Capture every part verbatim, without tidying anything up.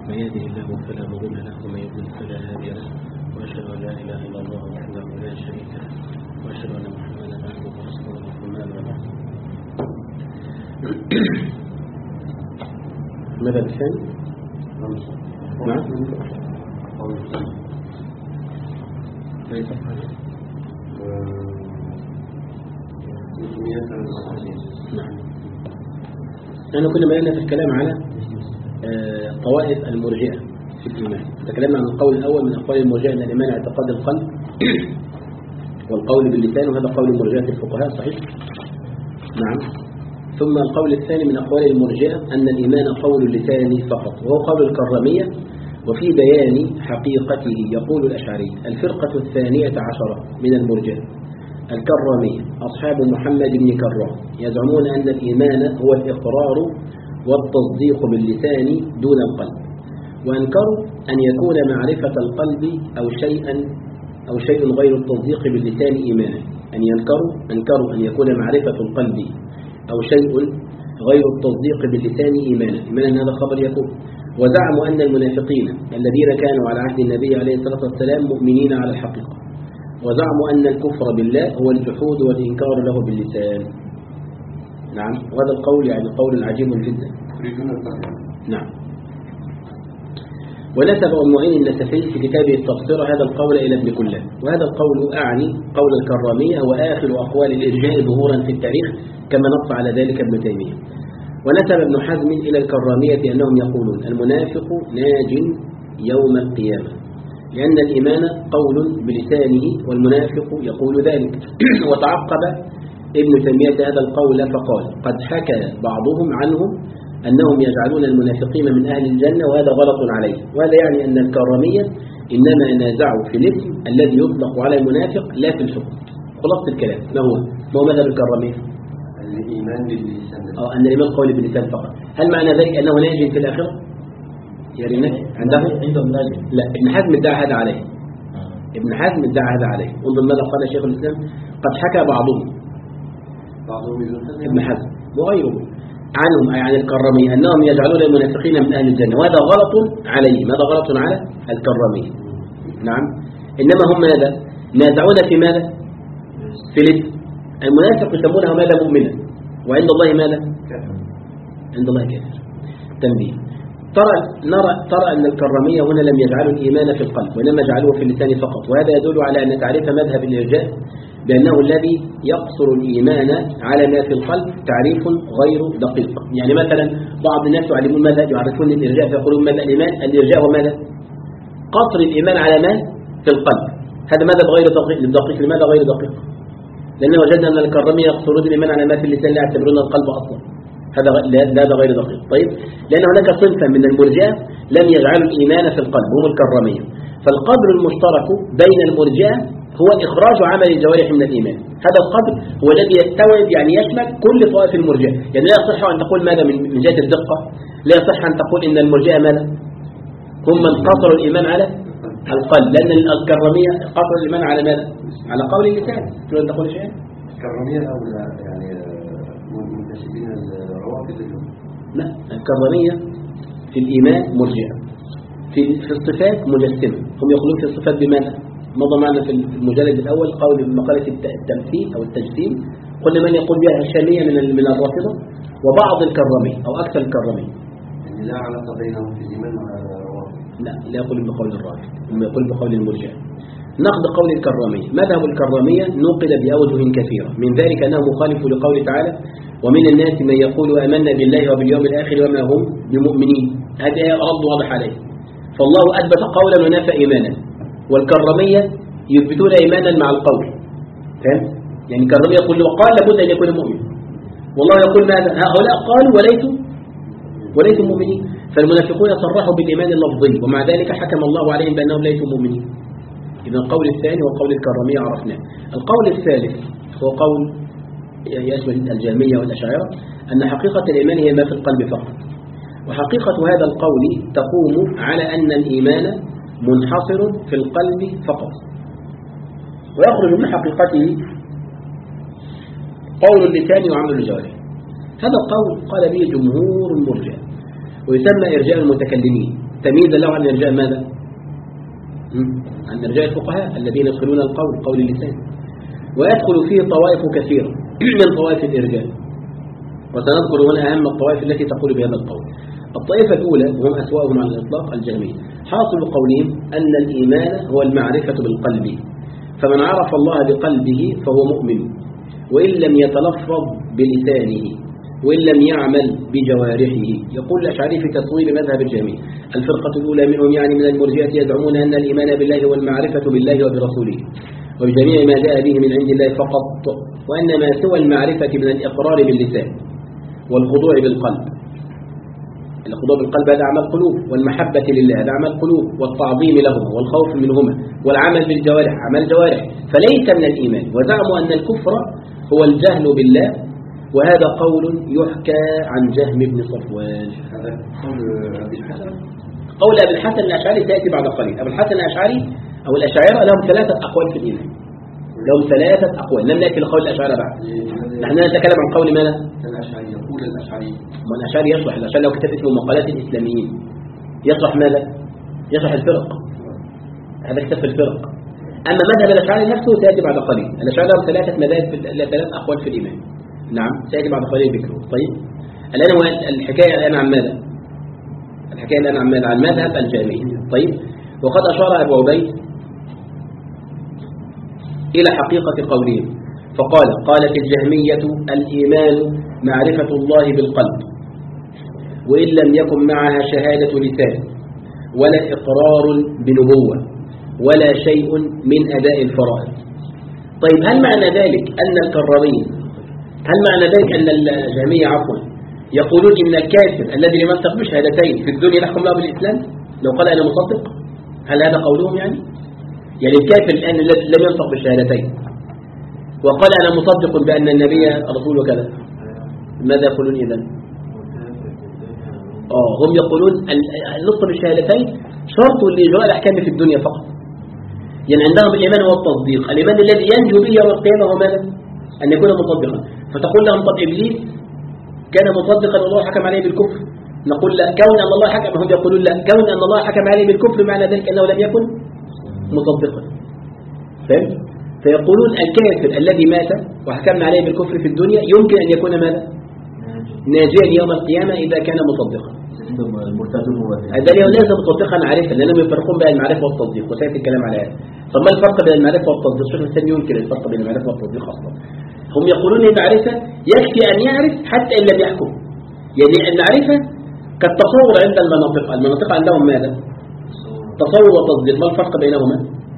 من يهده الله فلا مضل له ومن يضلل فلا هادي له وأشهد أن لا إله إلا الله وحده لا شريك له وأشهد أن محمدا عبده ورسوله ثم أما بعد. ماذا الثاني؟ نعم. أي صفحة؟ نعم. نحن كنا بدأنا في الكلام على طوائف المرجئة في الإيمان. تكلمنا عن القول الأول من أقوال المرجئة أن الإيمان اعتقاد القلب والقول باللسان، وهذا قول المرجئة الفقهاء صحيح. نعم. ثم القول الثاني من أقوال المرجئة أن الإيمان قول اللسان فقط، وهو قول الكرامية. وفي بيان حقيقته يقول الأشعري: الفرقة الثانية عشرة من المرجئة الكرامية أصحاب محمد بن كرام يزعمون أن الإيمان هو الإقرار والتصديق باللسان دون القلب، وأنكروا أن يكون معرفة القلب أو شيئا أو شيء غير التصديق باللسان إيمانا. أن ينكروا أنكروا أن يكون معرفة القلب أو شيء غير التصديق باللسان إيمانا. إيمانا هذا خبر يكون. وزعموا أن المنافقين الذين كانوا على عهد النبي عليه الصلاة والسلام مؤمنين على الحقيقة، وزعموا أن الكفر بالله هو الجحود والإنكار له باللسان. نعم. وهذا القول يعني قول عجيب جدا. نعم. ونسب أم معين النسفي في كتابه التبصرة هذا القول إلى ابن كلاب، وهذا القول أعني قول الكرامية هو آخر أقوال الإرجاء ظهورا في التاريخ كما نص على ذلك ابن تيمية. ونسب ابن حزم إلى الكرامية أنهم يقولون المنافق ناج يوم القيامة، لأن الإيمان قول بلسانه والمنافق يقول ذلك. وتعقب ابن تيمية هذا القول فقال: قد حكى بعضهم عنهم أنهم يجعلون المنافقين من أهل الجنة وهذا غلط عليه. وهذا يعني أن الكرامية إنما نازعوا في الاسم الذي يطلق على المنافق لا في الحكم. خلاصة الكلام ما هو؟ ما هو ماذا بالكرامية؟ الإيمان باللسان. أو أن الإيمان قول باللسان فقط. هل معنى ذلك أنه ناج في الآخرة؟ يعني عنده عندهم ناجي. لا، ابن حزم ادعى هذا عليه. آه. ابن حزم ادعى هذا عليه. انظر ماذا قال شيخ الإسلام: قد حكى بعضهم بعضهم ابن حزم وغيره عنهم أي عن الكرامية أنهم يجعلون المنافقين من أهل الجنة، وهذا غلط عليه. ماذا غلط على الكرامية؟ نعم. إنما هم ماذا نازعون في ماذا؟ في الاسم. المنافق يسمونه ماذا؟ مؤمنا. وعند الله ماذا؟ كافر. عند الله كافر. تنبيه: ترى نرى ترى أن الكرامية هنا لم يجعلوا الإيمان في القلب وإنما جعلوه في اللسان فقط، وهذا يدل على أن تعريف مذهب الإرجاء بأنه الذي يقصر الإيمان على ما في القلب تعريف غير دقيق. يعني مثلا بعض الناس يعلمون ماذا يعرفون الإرجاء فيقولون ماذا الإيمان؟ الإرجاء وماذا؟ قصر الإيمان على ما في القلب. هذا ماذا غير دقيق. للدقيق لماذا غير دقيق؟ لأن وجدنا أن الكرامية يقصرون الإيمان على ما في اللسان لا يعتبرون القلب أصلا. هذا هذا غير دقيق. طيب، لأن هناك صنفا من المرجئة لم يجعلوا الإيمان في القلب هم الكرامية. فالقدر المشترك بين المرجئة هو إخراج عمل الجوارح من الإيمان. هذا القدر هو الذي يستوعب يعني يشمل كل طوائف المرجئة. يعني لا يصح أن تقول ماذا من جهة الدقة، لا يصح أن تقول إن المرجئة ماذا هم من قصروا الإيمان على القلب، لأن الكرامية قصروا الإيمان على ماذا؟ على قول اللسان. تريد أن تقول شيئا؟ الكرامية أو يعني منتسبين الروافض اليوم. لا، الكرامية في الإيمان مرجئة، في في الصفات مجسمة. هم يقولون في الصفات بماذا؟ مضى معنا في المجلد الأول قول بمقالة التمثيل أو التجسيم، قلنا من يقول بها الشامية من من الرافضة وبعض الكرامية أو أكثر الكرامية. يعني لا علاقة بينهم في الإيمان مع الروافض. لا، لا يقول بقول الرافض، هم يقول بقول المرجئة. نقد قول الكرامية: مذهب الكرامية نوقد بأوجه كثيرة، من ذلك أنه مخالف لقوله تعالى: ومن الناس من يقول آمنا بالله وباليوم الآخر وما هم بمؤمنين. هذا رد واضح عليه. فالله أثبت قولا ونفى إيمانا، والكرامية يثبتون إيمانا مع القول. فهم؟ يعني الكرامية يقول وقال لابد أن يكون مؤمن، والله يقول ماذا؟ هؤلاء قالوا وليسوا وليسوا مؤمنين. فالمنافقون صرحوا بالإيمان اللفظي ومع ذلك حكم الله عليهم بأنهم ليسوا مؤمنين. إذا القول الثاني وقول الكرامية عرفناه. القول الثالث هو قول يشمل الجهمية والأشاعرة أن حقيقة الإيمان هي ما في القلب فقط. وحقيقة هذا القول تقوم على أن الإيمان منحصر في القلب فقط، ويخرج من حقيقته قول اللسان وعمل الجوارح. هذا القول قال به جمهور المرجئة ويسمى إرجاء المتكلمين، تمييزا له عن إرجاء ماذا؟ عن إرجاء الفقهاء الذين يدخلون القول قول اللسان. ويدخل فيه طوائف كثيرة من طوائف الإرجاء، وسنذكر هنا أهم الطوائف التي تقول بهذا القول. الطائفة الأولى وهم أسوأهم على الإطلاق الجهمية. حاصل قولهم أن الإيمان هو المعرفة بالقلب، فمن عرف الله بقلبه فهو مؤمن وإن لم يتلفظ بلسانه وإن لم يعمل بجوارحه. يقول الأشعري في تصوير مذهب الجهمية: الفرقة الأولى منهم يعني من المرجئة يزعمون أن الإيمان بالله هو المعرفة بالله وبرسوله وبجميع ما جاء به من عند الله فقط، وأن ما سوى المعرفة من الإقرار باللسان والخضوع بالقلب. الخضوع بالقلب هذا أعمال قلوب، والمحبة لله هذا أعمال قلوب، والتعظيم لهما والخوف منهما والعمل بالجوارح أعمال جوارح، فليس من الإيمان. وزعموا أن الكفر هو الجهل بالله، وهذا قول يحكى عن جهم بن صفوان. هذا قول أبي الحسن قول أبي الحسن الأشعري سيأتي بعد قليل. أبو الحسن الأشعري أو الأشاعرة لهم ثلاثة أقوال في الإيمان، لهم ثلاثة أقوال، لم نأتي لقول الأشاعرة بعد. نحن نتكلم عن قول ماذا؟ الأشعري. يقول الأشعري ما الأشعري يشرح، الأشعري لو كتب اسمه مقالات الإسلاميين يشرح ماذا؟ يشرح الفرق، هذا كتاب في الفرق. أما مذهب الأشعري نفسه سيأتي بعد قليل. الأشعري لهم ثلاثة مذاهب، ثلاث أقوال في الإيمان. نعم سيأتي بعد قليل ذكره. طيب الآن هو الحكاية الآن عن ماذا؟ الحكاية الآن عن ماذا؟ عن مذهب الجهمية. طيب وقد أشار أبو عبيد إلى حقيقة قولهم فقال: قالت الجهمية الإيمان معرفة الله بالقلب وإن لم يكن معها شهادة لسان ولا إقرار بنبوة ولا شيء من أداء الفرائض. طيب هل معنى ذلك أن الكرامين هل معنى ذلك أن الجهمية عفوا يقولون إن الكافر الذي لم ينطق بشهادتين في الدنيا يحكم له بالإسلام لو قال أنا مصدق؟ هل هذا قولهم يعني؟ يعني الكافر الآن الذي لم ينطق بالشهادتين وقال أنا مصدق بأن النبي رسول وكذا، ماذا يقولون إذن؟ آه هم يقولون النطق بالشهادتين شرط لإجراء الأحكام في الدنيا فقط. يعني عندهم الإيمان هو التصديق، الإيمان الذي ينجو به يوم القيامة هو ماذا؟ أن يكون مصدقا. فتقول لهم طب إبليس كان مصدقا والله حكم عليه بالكفر، نقول لا، كون أن الله حكم، هم يقولون لا، كون أن الله حكم عليه بالكفر معنى ذلك أنه لم يكن مصدقا. فهمت؟ فيقولون الكافر الذي مات وحكمنا عليه بالكفر في الدنيا يمكن أن يكون ماذا؟ ناجيا يوم القيامة إذا كان مصدقا. هذا ليس مصدقا عارفا، لأنهم يفرقون بين المعرفة والتصديق وسيأتي الكلام على هذا. طب ما الفرق بين المعرفة والتصديق؟ شيخ الإسلام ينكر الفرق بين المعرفة والتصديق أصلا. هم يقولون المعرفة يكفي أن يعرف حتى إن لم يحكم. يعني المعرفة كالتصور عند المناطق، المناطق عندهم ماذا؟ تصور وتصديق. ما الفرق بينهما؟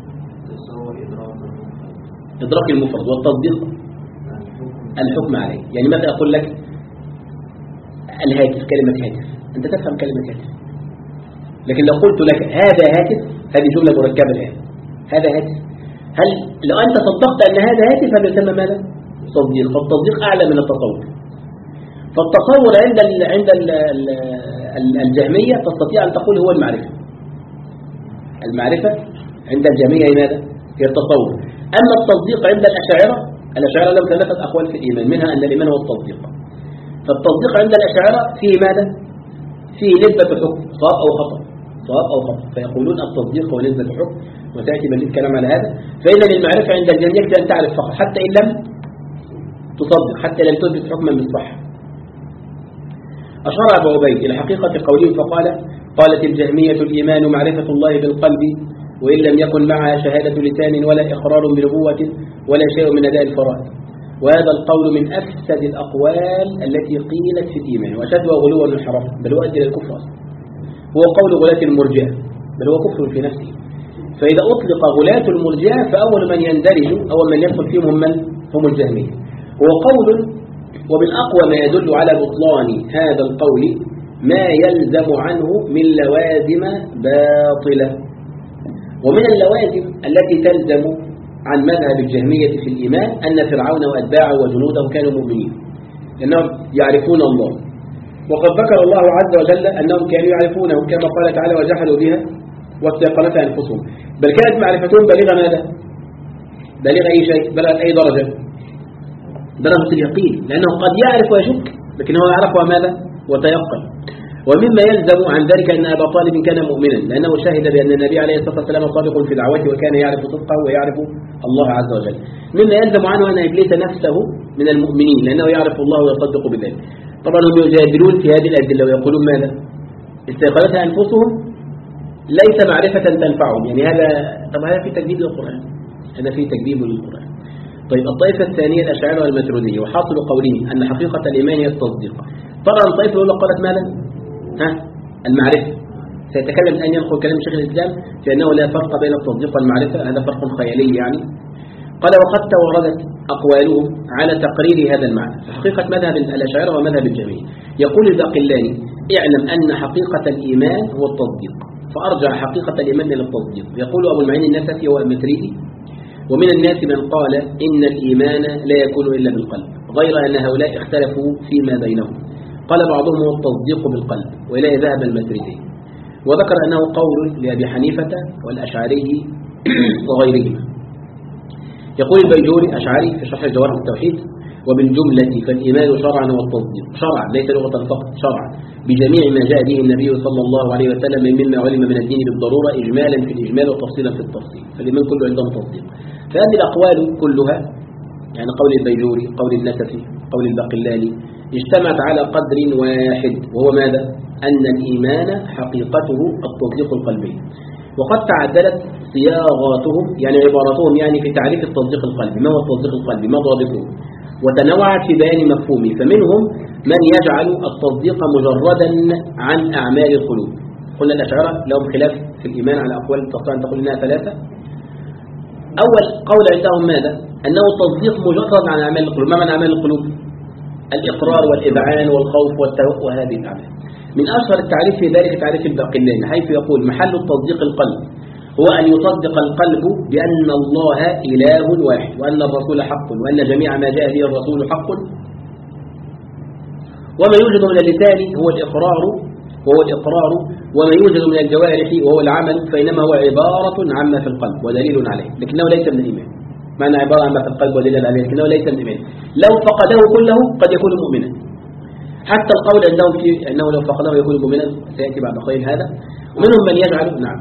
إدراك المفرد، والتصديق الحكم عليه. يعني مثلا أقول لك الهاتف، كلمة هاتف، أنت تفهم كلمة هاتف، لكن لو قلت لك هذا هاتف، هذه جملة مركبة الآن، هذا هاتف، هل لو أنت صدقت أن هذا هاتف هذا يسمى ماذا؟ تصديق. فالتصديق أعلى من التصور. فالتصور عند ال عند ال ال الجهمية تستطيع أن تقول هو المعرفة. المعرفة عند الجهمية ماذا؟ هي التصور. أما التصديق عند الأشاعرة، الأشاعرة لهم ثلاثة أقوال في الإيمان، منها أن الإيمان هو التصديق. فالتصديق عند الأشاعرة فيه ماذا؟ فيه نسبة حكم، صواب أو خطأ، صواب أو خطأ، فيقولون التصديق هو نسبة حكم، وسيأتي مزيد كلام على هذا. فإذا المعرفة عند الجهمية يكفي أن تعرف فقط حتى إن لم تصدق، حتى لم تثبت حكما بالصح. أشار أبو عبيد إلى حقيقة قولهم فقال: قالت الجهمية الإيمان معرفة الله بالقلب وإن لم يكن معها شهادة لسان ولا إقرار بنبوة ولا شيء من أداء الفرائض. وهذا القول من أفسد الأقوال التي قيلت في الإيمان وأشدها غلوا وانحرافا، بل هو أدى إلى الكفر. هو قول غلاة المرجئة، بل هو كفر في نفسه. فإذا أطلق غلاة المرجئة فأول من يندرج أول من يدخل فيهم هم من؟ هم الجهمية. هو قول، ومن أقوى ما يدل على بطلان هذا القول ما يلزم عنه من لوازم باطلة. ومن اللوازم التي تلزم عن مذهب الجهمية في الإيمان أن فرعون وأتباعه وجنوده كانوا مؤمنين لأنهم يعرفون الله، وقد ذكر الله عز وجل أنهم كانوا يعرفونه كما قال تعالى: وجحدوا بها واستيقنتها أنفسهم. بل كانت معرفتهم بالغة ماذا؟ بالغة أي شيء؟ بلغت أي درجة؟ درجة اليقين، لأنه قد يعرف ويشك لكن هو يعرفها ماذا؟ وتيقن. ومما يلزم عن ذلك أن أبا طالب كان مؤمنا لأنه شهد بأن النبي عليه الصلاة والسلام صادق في دعوته وكان يعرف صدقه ويعرف الله عز وجل. مما يلزم عنه أن إبليس نفسه من المؤمنين لأنه يعرف الله ويصدق بذلك. طبعا هم يجادلون في هذه الأدلة ويقولون ماذا؟ استيقظتها أنفسهم ليس معرفة تنفعهم، يعني هذا طبعا هذا في تكذيب للقرآن، هذا في تكذيب للقرآن. طيب الطائفة الثانية الأشاعرة والماتريدية وحاصل قولهم أن حقيقة الإيمان هي التصديق. طبعا الطائفة الأولى قالت ماذا؟ ها المعرفة. سيتكلم الآن ينقل كلام شيخ الإسلام في أنه لا فرق بين التصديق والمعرفة، هذا فرق خيالي يعني. قال وقد توردت أقوالهم على تقرير هذا المعنى. حقيقة مذهب الأشاعرة ومذهب الجميع يقول الباقلاني اعلم أن حقيقة الإيمان هو التصديق، فأرجع حقيقة الإيمان إلى التصديق. يقول أبو المعين النسفي والماتريدي ومن الناس من قال إن الإيمان لا يكون إلا بالقلب، غير أن هؤلاء اختلفوا فيما بينهم. قال بعضهم هو التصديق بالقلب وإليه ذهب الماتريدي، وذكر أنه قول لأبي حنيفة والأشعري وغيرهما. يقول البيجوري أشعري في شرح جواهر التوحيد وبالجملة فالإيمان شرعا والتصديق شرعا ليس لغة فقط شرعا بجميع ما جاء به النبي صلى الله عليه وسلم مما علم من الدين بالضرورة إجمالا في الإجمال وتفصيلا في التفصيل، فالإيمان كله عندهم تصديق. فهذه الأقوال كلها يعني قول البيجوري قول النسفي قول الباقلاني اجتمعت على قدر واحد وهو ماذا؟ أن الإيمان حقيقته التصديق القلبي. وقد تعددت صياغاتهم يعني عباراتهم يعني في تعريف التصديق القلبي، ما هو التصديق القلبي؟ ما ضابطه؟ وتنوعت في بيان مفهومه، فمنهم من يجعل التصديق مجردا عن أعمال القلوب. قلنا الأشاعرة لهم خلاف في الإيمان على أقوال تستطيع أن تقول إنها ثلاثة. أول قول عندهم ماذا؟ أنه التصديق مجرد عن أعمال القلوب. ما معنى أعمال القلوب؟ الإقرار والإذعان والخوف والتوقع وهذه الأعمال. من أشهر التعريف في ذلك تعريف الباقلاني حيث يقول محل التصديق القلب هو أن يصدق القلب بأن الله إله واحد وأن الرسول حق وأن جميع ما جاء به الرسول حق، وما يوجد من اللسان هو الإقرار وهو الإقرار وما يوجد من الجوارح وهو العمل، فإنما هو عبارة عما في القلب ودليل عليه، لكنه ليس من الإيمان. معنى عبارة عما في القلب ودليل عليه لكنه ليس من الإيمان. لو فقده كله قد يكون مؤمنا، حتى القول عندهم في أنه لو فقده يكون مؤمنا سيأتي بعد قليل هذا. ومنهم من يجعل نعم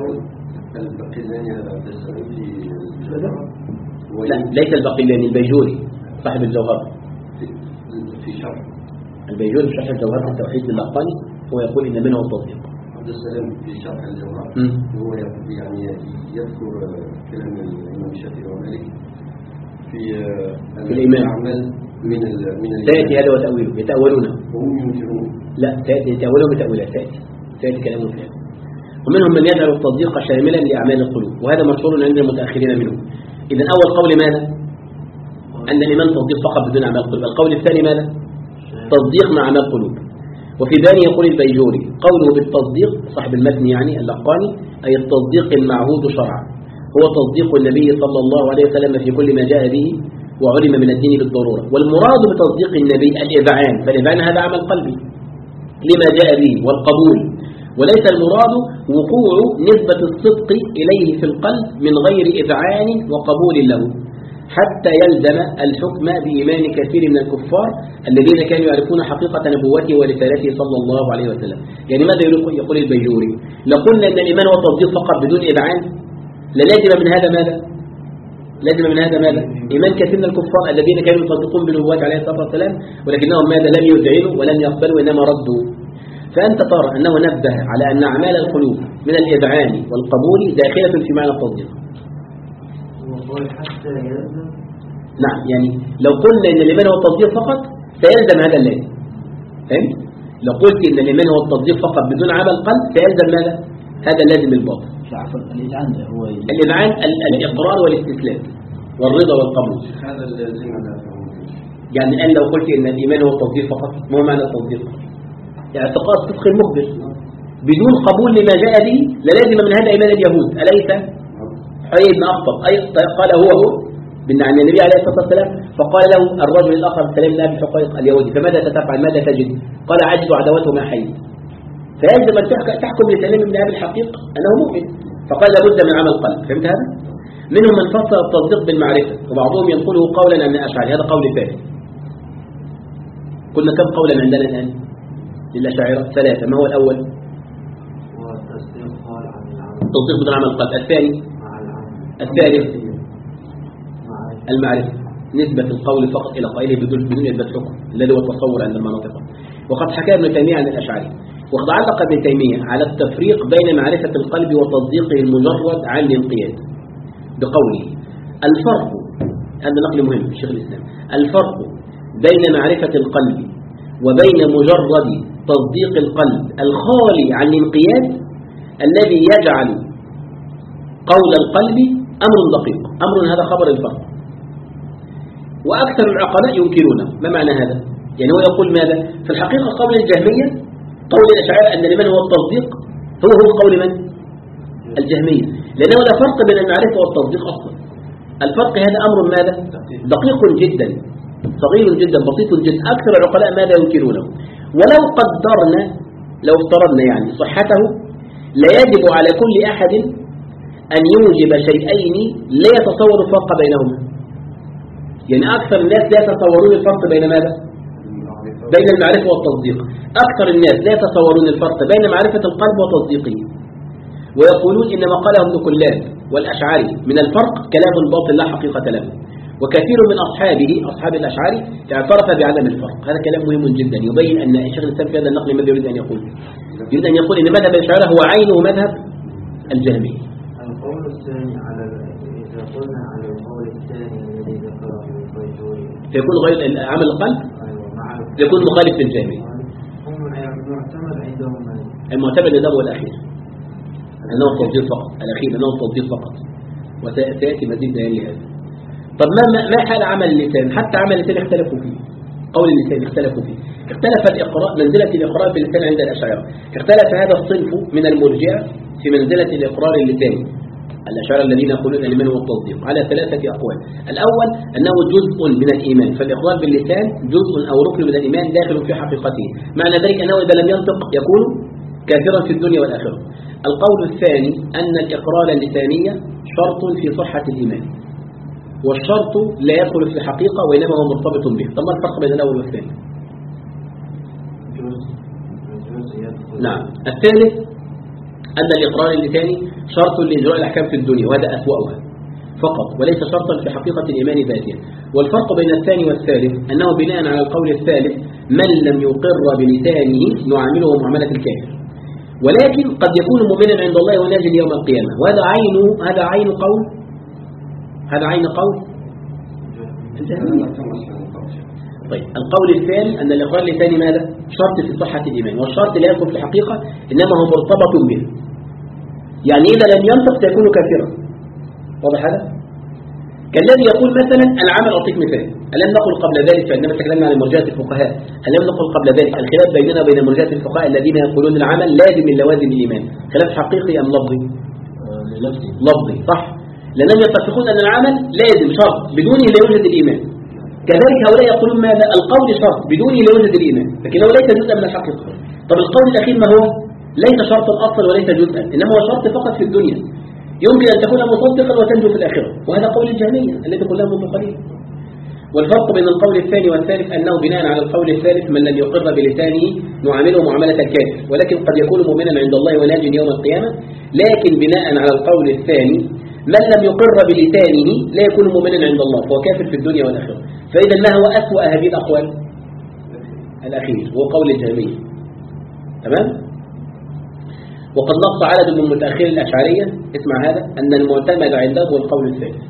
لا ليس الباقلاني البيجوري صاحب الجوهر في شرح البيجوري في شرح الجوهر في التوحيد للأقاني هو يقول إن منه التصديق. عبد السلام في شرح الجوهر هو يعني يذكر كلام الإمام الشافعي ومالك في في الإيمان من من تأتي هذا وتأويله يتأولونه وهم ينكرون لا تأتي يتأولون بتأويلات تأتي تأتي كلامه في هذا. ومنهم من يجعل التصديق شاملا لأعمال القلوب وهذا مشهور عند المتأخرين منهم. إذن أول قول ماذا؟ أن الإيمان تصديق فقط بدون أعمال القلوب. القول الثاني ماذا؟ تصديق مع أعمال القلوب. وفي ثاني يقول البيجوري قوله بالتصديق صاحب المتن يعني اللقاني أي التصديق المعهود شرعا هو تصديق النبي صلى الله عليه وسلم في كل ما جاء به وعلم من الدين بالضرورة. والمراد بتصديق النبي الإذعان، فالإذعان هذا عمل قلبي لما جاء به والقبول، وليس المراد وقوع نسبة الصدق إليه في القلب من غير إذعان وقبول له حتى يلزم الحكم بإيمان كثير من الكفار الذين كانوا يعرفون حقيقة نبوته ورسالته صلى الله عليه وسلم. يعني ماذا يقول البيجوري؟ لو قلنا أن الإيمان هو تصديق فقط بدون إذعان للازم من هذا ماذا؟ لازم من هذا ماذا؟ إيمان كثير من الكفار الذين كانوا يصدقون بنبوات عليه الصلاة والسلام ولكنهم ماذا؟ لم يذعنوا ولم يقبلوا وإنما ردوا. فأنت ترى أنه نبه على أن أعمال القلوب من الإذعان والقبول داخلة في معنى التصديق. نعم يعني لو قلنا أن الإيمان هو التصديق فقط سيلزم هذا اللازم. فهمت؟ لو قلت أن الإيمان هو التصديق فقط بدون عمل قلب سيلزم ماذا؟ هذا اللازم الباطل. الإذعان هو الإذعان الإقرار والاستسلام والرضا والقبول. هذا اللازم يعني الآن لو قلت أن الإيمان هو التصديق فقط ما هو معنى التصديق؟ اعتقاد صدق المخبر بدون قبول لما جاء به للازم من هذا إيمان اليهود. أليس حيي بن أخطب أي قال هو هو عن النبي عليه الصلاة والسلام فقال له الرجل الآخر سلام الله بحقائق اليهودي فماذا تتفعل ماذا تجد؟ قال عجز عدوته ما حي. فيلزم أن تحكم لسلام بن أبي الحقيق أنه مؤمن فقال لابد من عمل قلب. فهمت هذا؟ منهم من فسر التصديق بالمعرفة وبعضهم ينقله قولا عن أشعري هذا قول ثالث. قلنا كم قولا عندنا الآن؟ للأشاعرة ثلاثة. ما هو الأول؟ والتصديق قال عن العمل. التصديق بدون عمل القلب. الثاني مع العمل. الثالث مع المعرفة، نسبة القول فقط إلى قائله بدون بدون إثبات حكم الذي هو التصور عند المناطق. وقد حكى ابن تيمية عن الأشاعرة، وقد علق ابن تيمية على التفريق بين معرفة القلب وتصديقه المجرد عن الانقياد بقوله: الفرق، هذا نقل مهم في شيخ الإسلام، الفرق بين معرفة القلب وبين مجرد تصديق القلب الخالي عن الانقياد الذي يجعل قول القلب أمر دقيق. أمر هذا خبر الفرق، وأكثر العقلاء ينكرونه. ما معنى هذا؟ يعني هو يقول ماذا؟ في الحقيقة قول الجهمية، قول الأشاعرة أن لمن هو التصديق هو هو قول من؟ الجهمية، لأنه لا فرق بين المعرفة والتصديق أصلا. الفرق هذا أمر ماذا؟ دقيق جدا، صغير جدا، بسيط جدا. أكثر العقلاء ماذا ينكرونه؟ ولو قدرنا، لو افترضنا يعني صحته، لا يجب على كل أحد أن يوجب شيئين لا يتصور الفرق بينهما. يعني أكثر الناس لا يتصورون الفرق بين ماذا؟ بين المعرفة والتصديق. أكثر الناس لا يتصورون الفرق بين معرفة القلب وتصديقه، ويقولون إنما قاله ابن كلاب والأشعري من الفرق كلام باطل لا حقيقة له. وكثير من أصحابه أصحاب الأشعري اعترف بعدم الفرق. هذا كلام مهم جدا يبين أن الشيخ الإسلام في هذا النقل ماذا يريد أن يقول؟ يريد أن يقول إن مذهب الأشاعرة هو عينه مذهب الجهمية. القول الثاني على إذا قلنا على القول الثاني الذي ذكره البيجوري فيكون غير عمل القلب، يكون مخالف للجهمية. هم المعتمد عندهم المعتمد ده هو الأخير، أنه التصديق فقط، الأخير أنه التصديق فقط، وسيأتي مزيد بيان لهذا. طب ما ما حال عمل اللسان؟ حتى عمل اللسان اختلفوا فيه، قول اللسان اختلفوا فيه، اختلف الإقرار، منزلة الإقرار في اللسان عند الأشاعرة، اختلف هذا الصنف من المرجئة في منزلة الإقرار اللساني. الأشاعرة الذين يقولون الإيمان والتصديق على ثلاثة أقوال. الأول أنه جزء من الإيمان، فالإقرار باللسان جزء أو ركن من الإيمان داخل في حقيقته، معنى ذلك أنه إذا لم ينطق يكون كافرا في الدنيا والآخرة. القول الثاني أن الإقرار اللساني شرط في صحة الإيمان، والشرط لا يدخل في الحقيقة وإنما هو مرتبط به. طب ما الفرق بين الأول والثاني؟ نعم. الثالث أن الإقرار اللساني شرط لإجراء الأحكام في الدنيا، وهذا أسوأها فقط وليس شرطا في حقيقة الإيمان ذاتها. والفرق بين الثاني والثالث أنه بناء على القول الثالث من لم يقر بلسانه نعامله معاملة الكافر، ولكن قد يكون مؤمنا عند الله وناجٍ يوم القيامة، وهذا عين هذا عين قول هذا عين قول طيب. القول الثاني أن الإقرار اللساني ماذا؟ شرط في صحة الإيمان، والشرط لا يكون في الحقيقة إنما هو مرتبط به، يعني إذا لم ينطق سيكون كافرا. واضح هذا؟ كالذي يقول مثلا العمل، أعطيك مثال، ألم نقل قبل ذلك فإنما تكلمنا عن مرجئة الفقهاء، ألم نقل قبل ذلك الخلاف بيننا وبين مرجئة الفقهاء الذين يقولون العمل لازم من لوازم الإيمان، خلاف حقيقي أم لفظي؟ لفظي صح، لأنهم يتفقون أن العمل لازم شرط بدونه لا يوجد الإيمان. كذلك هؤلاء يقولون ماذا؟ القول شرط بدونه لا يوجد الإيمان، لكنه ليس جزءا من الحقيقة. طب القول الأخير ما هو؟ ليس شرطا أصلا وليس جزءا، إنما هو شرط فقط في الدنيا، يمكن أن تكون مصدقا وتنجو في الآخرة، وهذا قول الجهمية التي كلها مطلقين. والفرق بين القول الثاني والثالث أنه بناء على القول الثالث من لم يقر بلسانه نعامله معاملة الكافر، ولكن قد يكون مؤمنا عند الله وناجٍ يوم القيامة. لكن بناء على القول الثاني من لم يقر بلسانه لا يكون مؤمنا عند الله فهو كافر في الدنيا والآخرة. فإذا ما هو أسوأ هذه الأقوال؟ الأخير هو قول الجهمية. تمام؟ وقد نص عدد من متأخر الأشعرية، اسمع هذا، أن المعتمد عنده هو القول الثالث.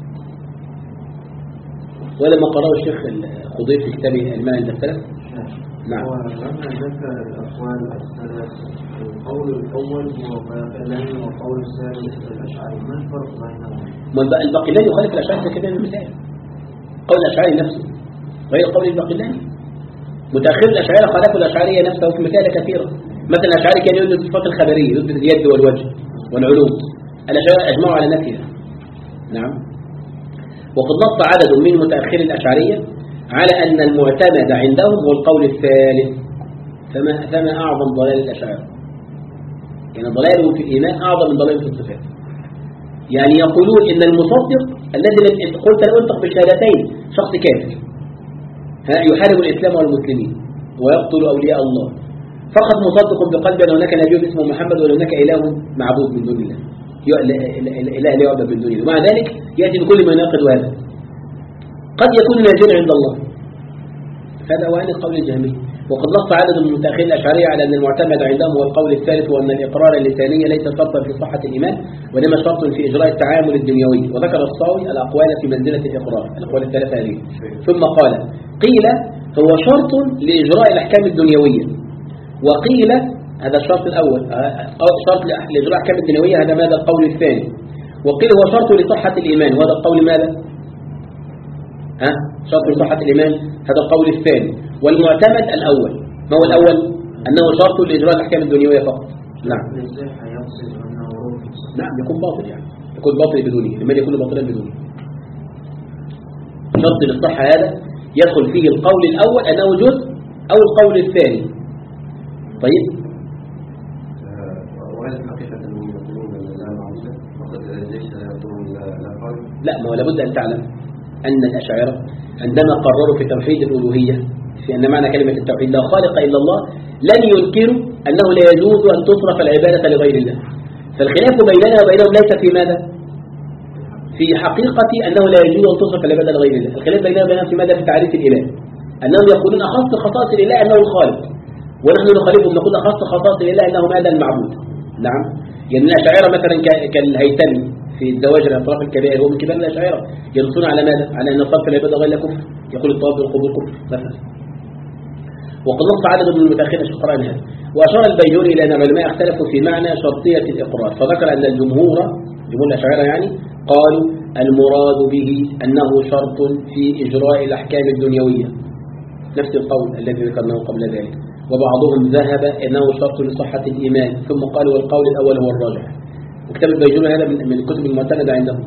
ولما قرأه الشيخ الخضير في كتابه الإيمان عند السلف. نعم. ولما ذكر الأقوال الثلاث، القول الأول هو باقلاني والقول الثالث الأشعري، ما الفرق بينهم؟ ما الباقلاني يخالف الأشعري في كتاب المثال، قول الأشعري نفسه غير قول الباقلاني. متأخر الأشعرية خالفوا الأشعرية نفسه في مثال كثيرة. مثلا الأشعري كان يثبت الصفات الخبرية، يثبت اليد والوجه والعلوم، الأشعرية أجمعوا على نفسها. نعم. وقد نص عدد من متأخر الأشعرية على أن المعتمد عندهم هو القول الثالث. فما, فما أعظم ضلال الأشاعرة؟ يعني ضلاله في الإيمان أعظم من ضلاله في الصفات. يعني يقولون إن المصدق الذي قلت له انطق بالشهادتين شخص كافر يحارب الإسلام والمسلمين ويقتل أولياء الله فقط مصدق بقلبه أن هناك نبي اسمه محمد ولا هناك إله معبود من دون الله، إله لا يعبد من دون الله، ومع ذلك يأتي بكل ما يناقض هذا. قد يكون نازلا عند الله، هذا هو عن قول الجهمية. وقد نص عدد من المتأخرين الأشعرية على أن المعتمد عندهم هو القول الثالث، وأن الإقرار اللساني ليس شرطا في صحة الإيمان وإنما شرط في إجراء التعامل الدنيوي. وذكر الصاوي الأقوال في منزلة الإقرار، الأقوال الثلاثة هذه. ثم قال: قيل هو شرط لإجراء الأحكام الدنيوية، وقيل هذا الشرط الأول أو شرط لإجراء الأحكام الدنيوية، هذا ماذا القول الثاني. وقيل هو شرط لصحة الإيمان، وهذا القول ماذا؟ ها؟ شرط لصحة الإيمان، هذا القول الثاني. والمعتمد الأول، ما هو الأول؟ أنه شرط لإجراء الأحكام الدنيوية فقط. نعم. نعم يكون باطل، يعني يكون باطل بدونه، لمن يكون باطلا بدونه. شرط للصحة هذا يدخل فيه القول الأول أنه جزء أو القول الثاني. طيب. وهل حقيقة أنهم يقولون أن لا معبودة فقد ليس يقولون لا قال؟ لا، ما هو لابد أن تعلم أن الأشاعرة عندما قرروا في توحيد الألوهية، في أن معنى كلمة التوحيد لا خالق إلا الله، لن ينكروا أنه لا يجوز أن تصرف العبادة لغير الله. فالخلاف بيننا وبينهم ليس في ماذا؟ في حقيقة أنه لا يجوز أن تصرف العبادة لغير الله. الخلاف بيننا وبينهم في ماذا؟ في تعريف الإله، أنهم يقولون أخص خصائص الإله أنه الخالق، ونحن نخالفهم نقول أخص خصائص الإله أنه ماذا؟ المعبود. نعم. يعني الأشاعرة مثلا كالهيثمي في الزواج الأطراف الكبائر، هو من كبار الأشاعرة، ينصون على ماذا؟ على أن صرف العبادة غير كفر، يقول الطواف بالقبور كفر مثلا. وقد نص عدد من المتأخرين الشقراء هذا. وأشار البيجوري إلى أن العلماء اختلفوا في معنى شرطية الإقرار، فذكر أن الجمهور جمهور الأشاعرة يعني قالوا المراد به أنه شرط في إجراء الأحكام الدنيوية، نفس القول الذي ذكرناه قبل ذلك. وبعضهم ذهب أنه شرط لصحة الإيمان، ثم قالوا والقول الأول هو الراجح. وكتاب البيجوري هذا من الكتب المعتمدة عندهم.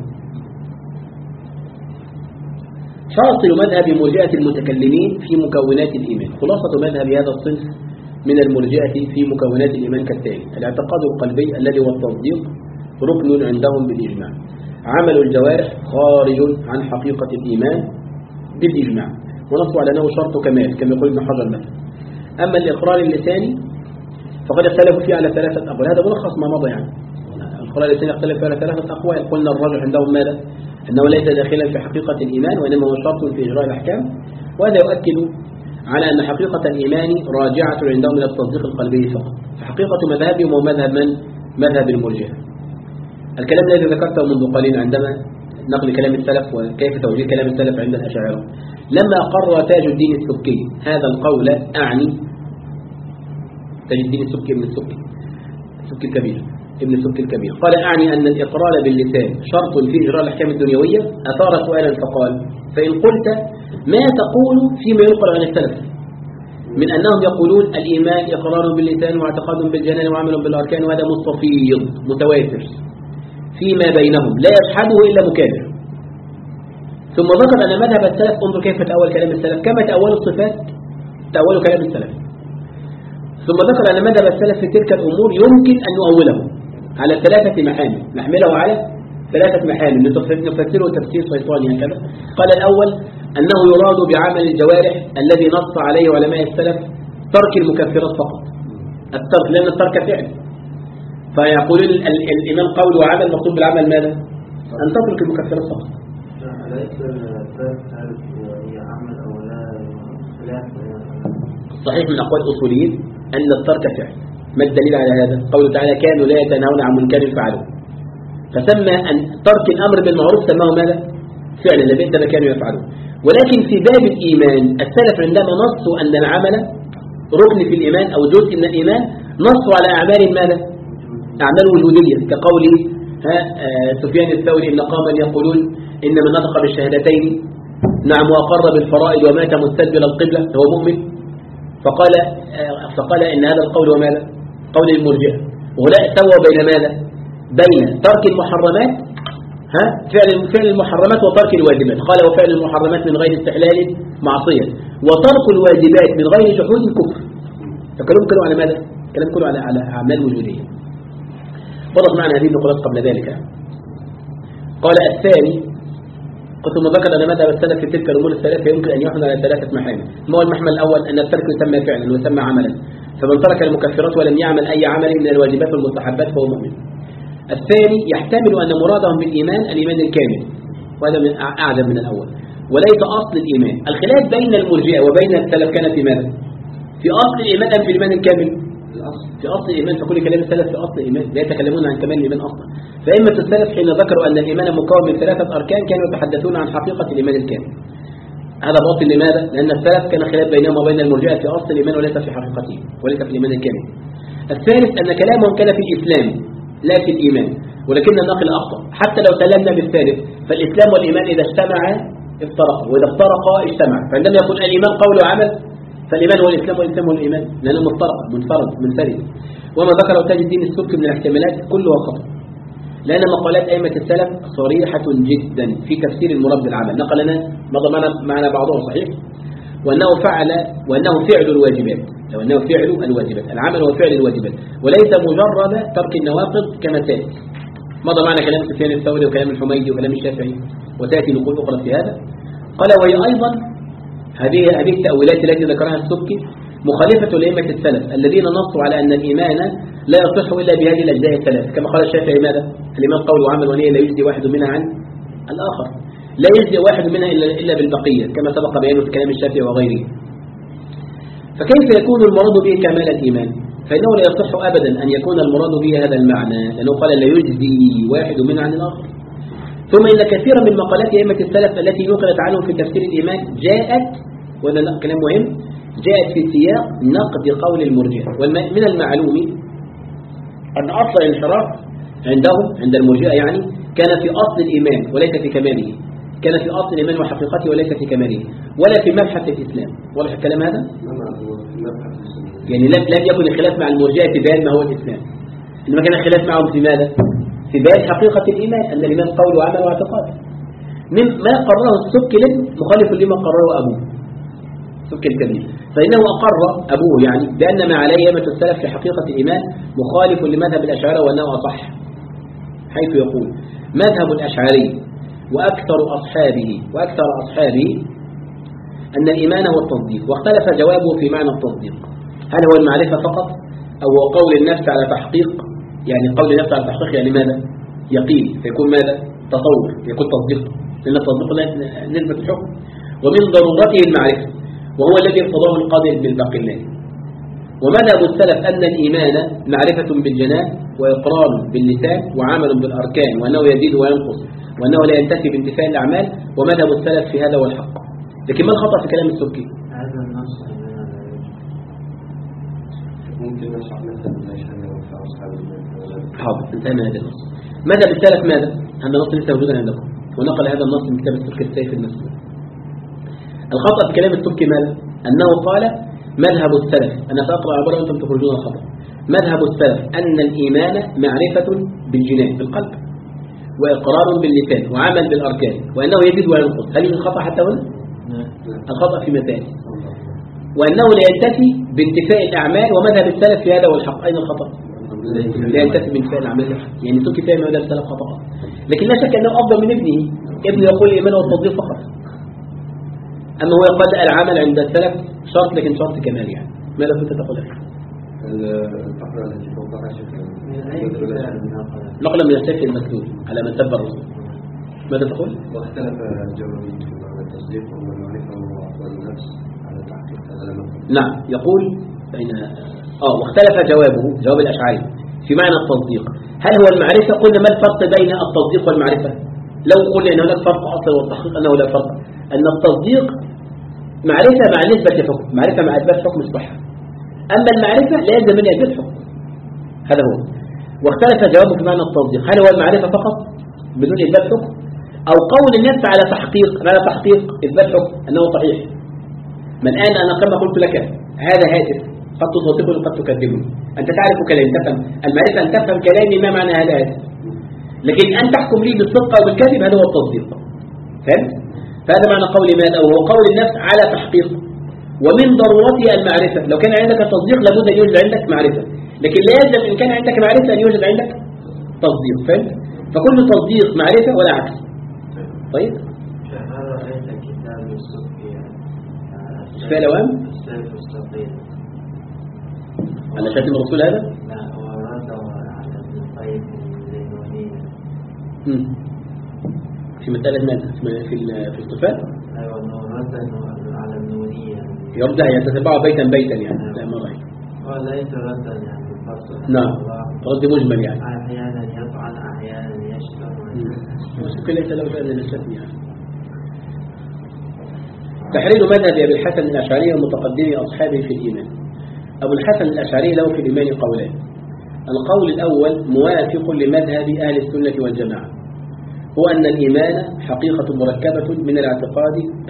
حاصل مذهب مرجئة المتكلمين في مكونات الإيمان. خلاصة مذهب هذا الصنف من المرجئة في مكونات الإيمان كالتالي: الاعتقاد القلبي الذي هو التصديق ركن عندهم بالإجماع. عمل الجوارح خارج عن حقيقة الإيمان بالإجماع، ونصوا على أنه شرط كمال كما يقول ابن حجر مثلا. أما الإقرار اللساني فقد اختلفوا فيه على ثلاثة أقوال، هذا ملخص ما مضى يعني. الإقرار اللساني اختلف فيه على ثلاثة أقوال. قلنا الراجح عندهم ماذا؟ أنه ليس داخلا في حقيقة الإيمان وإنما هو شرط في إجراء الأحكام، وهذا يؤكد على أن حقيقة الإيمان راجعة عندهم إلى التصديق القلبي فقط. فحقيقة مذهبهم هو مذهب من؟ مذهب المرجئة. الكلام الذي ذكرته منذ قليل عندما نقل كلام السلف وكيف توجيه كلام السلف عند الأشاعرة، لما قرر تاج الدين السبكي هذا القول، أعني تاج الدين السبكي ابن السبكي السبكي الكبير ابن السبكي الكبير قال: أعني أن الإقرار باللسان شرط في إجراء الأحكام الدنيوية. أثار سؤالا فقال: فإن قلت ما تقول فيما ينقل عن السلف من أنهم يقولون الإيمان إقرار باللسان واعتقاد بالجنان وعمل بالأركان، وهذا مستفيض متواتر فيما بينهم لا يشهده إلا مكابر. ثم ذكر أن مذهب السلف، انظر كيف تأول كلام السلف، كما تأول الصفات تأول كلام السلف. ثم ذكر أن مذهب السلف في تلك الأمور يمكن أن نؤوله على ثلاثة محامل، نحمله على ثلاثة محامل نفسره تفسير شيطاني هكذا. قال الأول أنه يراد بعمل الجوارح الذي نص عليه علماء السلف ترك المكفرات فقط، الترك، لأن الترك فعل، فيقولون الإيمان قول وعمل، مقصود بالعمل ماذا؟ أن تترك المكفرات فقط. صحيح من أقوال الأصوليين أن الترك فعل. ما الدليل على هذا؟ قوله تعالى: كانوا لا يتناهون عن منكر فعلوه، فسمى أن ترك الأمر بالمعروف سماه ماذا؟ فعلا، لبئس ما كانوا يفعلون. ولكن في باب الإيمان السلف عندما نصوا أن العمل ركن في الإيمان أو جزء من الإيمان، نصوا على أعمال ماذا؟ أعمال وجودية، كقول ها سفيان الثوري: إن قوما يقولون إن من نطق بالشهادتين نعم وأقر بالفرائض ومات مستدبر القبلة هو مؤمن. فقال فقال إن هذا القول هو ماذا؟ قول المرجئة. وهؤلاء سووا بين ماذا؟ بين ترك المحرمات، ها فعل فعل المحرمات وترك الواجبات. قال: وفعل المحرمات من غير استحلال معصية، وترك الواجبات من غير جحود كفر. فكلام كله على ماذا؟ كلام كله على على أعمال وجودية. وضح معنا هذه النقولات قبل ذلك. قال الثاني: ثم ذكر أن مذهب السلف في تلك الأمور الثلاثة يمكن أن يحمل على ثلاثة محامل. ما هو المحمل الأول؟ أن الترك يسمى فعلا ويسمى عملا. فمن ترك المكفرات ولم يعمل أي عمل من الواجبات والمستحبات فهو مؤمن. الثاني يحتمل أن مرادهم بالإيمان الإيمان الكامل، وهذا من أعجب من الأول، وليس أصل الإيمان. الخلاف بين المرجئة وبين السلف كان في ماذا؟ في أصل الإيمان أم في الإيمان الكامل؟ في أصل الإيمان. فكل كلام السلف في أصل الإيمان، لا يتكلمون عن كمال الإيمان أصلا. فإمة السلف حين ذكروا أن الإيمان مكون من ثلاثة أركان كانوا يتحدثون عن حقيقة الإيمان الكامل. هذا باطل. لماذا؟ لأن السلف كان خلاف بينهم وبين المرجئة في أصل الإيمان وليس في حقيقته، وليس في الإيمان الكامل. الثالث أن كلامهم كان في الإسلام لا في الإيمان، ولكن النقل أخطأ. حتى لو سلمنا بالثالث فالإسلام والإيمان إذا اجتمعا افترقا، وإذا افترقا اجتمعا. فعندما يكون الإيمان قول وعمل فالإيمان هو الإسلام والإسلام هو الإيمان، لأنه مفترق منفرد منفرد. وما ذكره تاج الدين السبكي من الاحتمالات كله خطأ، لأن مقالات أئمة السلف صريحة جدا في تفسير المراد بالعمل. نقل لنا مضى معنا بعضهم صحيح، وأنه فعل وأنه فعل الواجبات، لو أنه فعل الواجبات، العمل هو فعل الواجبات وليس مجرد ترك النوافل كما تأتي. مضى معنا كلام سفيان الثوري وكلام الحميدي وكلام الشافعي، وتأتي نقول أخرى في هذا. قال وهي أيضا هذه هذه التأويلات التي ذكرها السبكي مخالفة لأئمة السلف الذين نصوا على أن الإيمان لا يصح إلا بهذه الأجزاء الثلاث، كما قال الشافعي ماذا؟ الإيمان قول وعمل ونية لا يجزي واحد منها عن الآخر، لا يجزي واحد منها إلا إلا بالبقية كما سبق بيانه في كلام الشافعي وغيره. فكيف يكون المراد به كمال الإيمان؟ فإنه لا يصح أبدا أن يكون المراد به هذا المعنى، لأنه قال لا يجزي واحد منها عن الآخر. ثم إن كثيرا من مقالات أئمة السلف التي نقلت عنهم في تفسير الإيمان جاءت، وهذا كلام مهم، جاءت في سياق نقد قول المرجئة. ومن المعلوم أن أصل الانحراف عندهم عند المرجئة يعني كان في أصل الإيمان وليس في كماله، كان في أصل الإيمان وحقيقته وليس في كماله، ولا في مبحث الإسلام. واضح الكلام هذا؟ يعني لم لم يكن الخلاف مع المرجئة في بيان ما هو الإسلام، إنما كان الخلاف معهم في ماذا؟ في بيان حقيقة الإيمان، أن الإيمان قول وعمل واعتقاد. مما قرره السبكي مخالف لما قرره أبوه السبكي الكبير، فإنه أقر أبوه يعني بأن ما عليه أئمة السلف في حقيقة الإيمان مخالف لمذهب الأشاعرة وأنه أصح، حيث يقول مذهب الأشعري وأكثر أصحابه وأكثر أصحابه أن الإيمان هو التصديق، واختلف جوابه في معنى التصديق، هل هو المعرفة فقط أو هو قول النفس على تحقيق؟ يعني قول النفس على تحقيق يعني ماذا؟ يقين، فيكون ماذا؟ تصور، يكون تصديق، لأن التصديق نسبة الحكم. ومن ضرورته المعرفة، وهو الذي ارتضاه القاضي بالباقلاني. ومذهب السلف أن الإيمان معرفة بالجنان وإقرار باللسان وعمل بالأركان، وأنه يزيد وينقص، وأنه لا ينتفي بانتفاء الأعمال، ومذهب السلف في هذا هو الحق. لكن ما الخطأ في كلام السبكي؟ هذا النص ممكن نشرح مثلا الأشهر وفاء أصحاب المال. حاضر، انتهينا هذا النص. مذهب السلف ماذا؟ هذا النص ليس موجودا عندكم، ونقل هذا النص من كتاب السبكي السيف المسلول. الخطأ في كلام السبكي ماذا؟ أنه قال مذهب السلف، أنا سأقرأ عبارة وأنتم تخرجون الخطأ. مذهب السلف أن الإيمان معرفة بالجنان بالقلب، وإقرار باللسان، وعمل بالأركان، وأنه يزيد وينقص. هل يوجد خطأ حتى هنا؟ الخطأ في مثال، وأنه لا ينتفي بانتفاء الأعمال، ومذهب السلف في هذا والحق. أين الخطأ؟ لا ينتفي بانتفاء الأعمال، يعني سبكي فهم مذهب السلف خطأ، لكن لا شك أنه أفضل من ابنه. ابنه يقول الإيمان والتصديق فقط، أما هو يقول العمل عند السلف شرط، لكن شرط كمال. يعني ماذا كنت تقول أخي؟ الفقرة التي فوقها شكرا نقل من الشيخ المسلول على من تبع الرسول. ماذا تقول؟ واختلف الجوابين في معنى التصديق والمعرفة وأقوال النفس على تحقيق هذا المفهوم. نعم، يقول بين آه واختلف جوابه جواب الأشعري في معنى التصديق. هل هو المعرفة؟ قلنا ما الفرق بين التصديق والمعرفة؟ لو قلنا أن هناك فرق أصل والتحقيق أنه لا فرق، أن التصديق معرفة مع نسبة حكم، معرفة مع إثبات حكم الصحة، أما المعرفة لا يلزم منها إثبات حكم. هذا هو. واختلف جوابه في معنى التصديق، هل هو المعرفة فقط بدون إثبات حكم، أو قول النفس على تحقيق على تحقيق إثبات حكم أنه صحيح. من الآن أنا كما قلت لك هذا هاتف، قد تصدقني قد تكذبني، أنت تعرف كلامي، تفهم المعرفة أن تفهم كلامي ما معنى هذا هاتف، لكن أن تحكم لي بالصدق أو بالكذب هذا هو التصديق. فهمت؟ فهذا معنى قول ماذا؟ وهو قول النفس على تحقيق، ومن ضرورته المعرفة. لو كان عندك تصديق لابد أن يوجد عندك معرفة، لكن لا يلزم إن كان عندك معرفة أن يوجد عندك تصديق. فهمت؟ فكل تصديق معرفة ولا عكس. طيب؟ هذا ليس كتاب السبكي فعل وام؟ السلف الصديق. على شتم الرسول هذا؟ لا هو رد على ابن القيم الزينونية في مسألة ماذا؟ في ال- في الصفات؟ أيوة إنه رد إنه على النونية يرجع يتتبعه بيتا بيتا يعني لا ما رأيك؟ هو ليس ردا يعني مفصل نعم رد مجمل يعني أحيانا يطعن أحيانا يشتم ممكن ليس له فائدة للشتم يعني. تحرير مذهب أبي الحسن الأشعري ومتقدمي أصحابه في الإيمان. أبو الحسن الأشعري له في الإيمان قولان. القول الأول موافق لمذهب أهل السنة والجماعة، هو أن الإيمان حقيقة مركبة من الاعتقاد.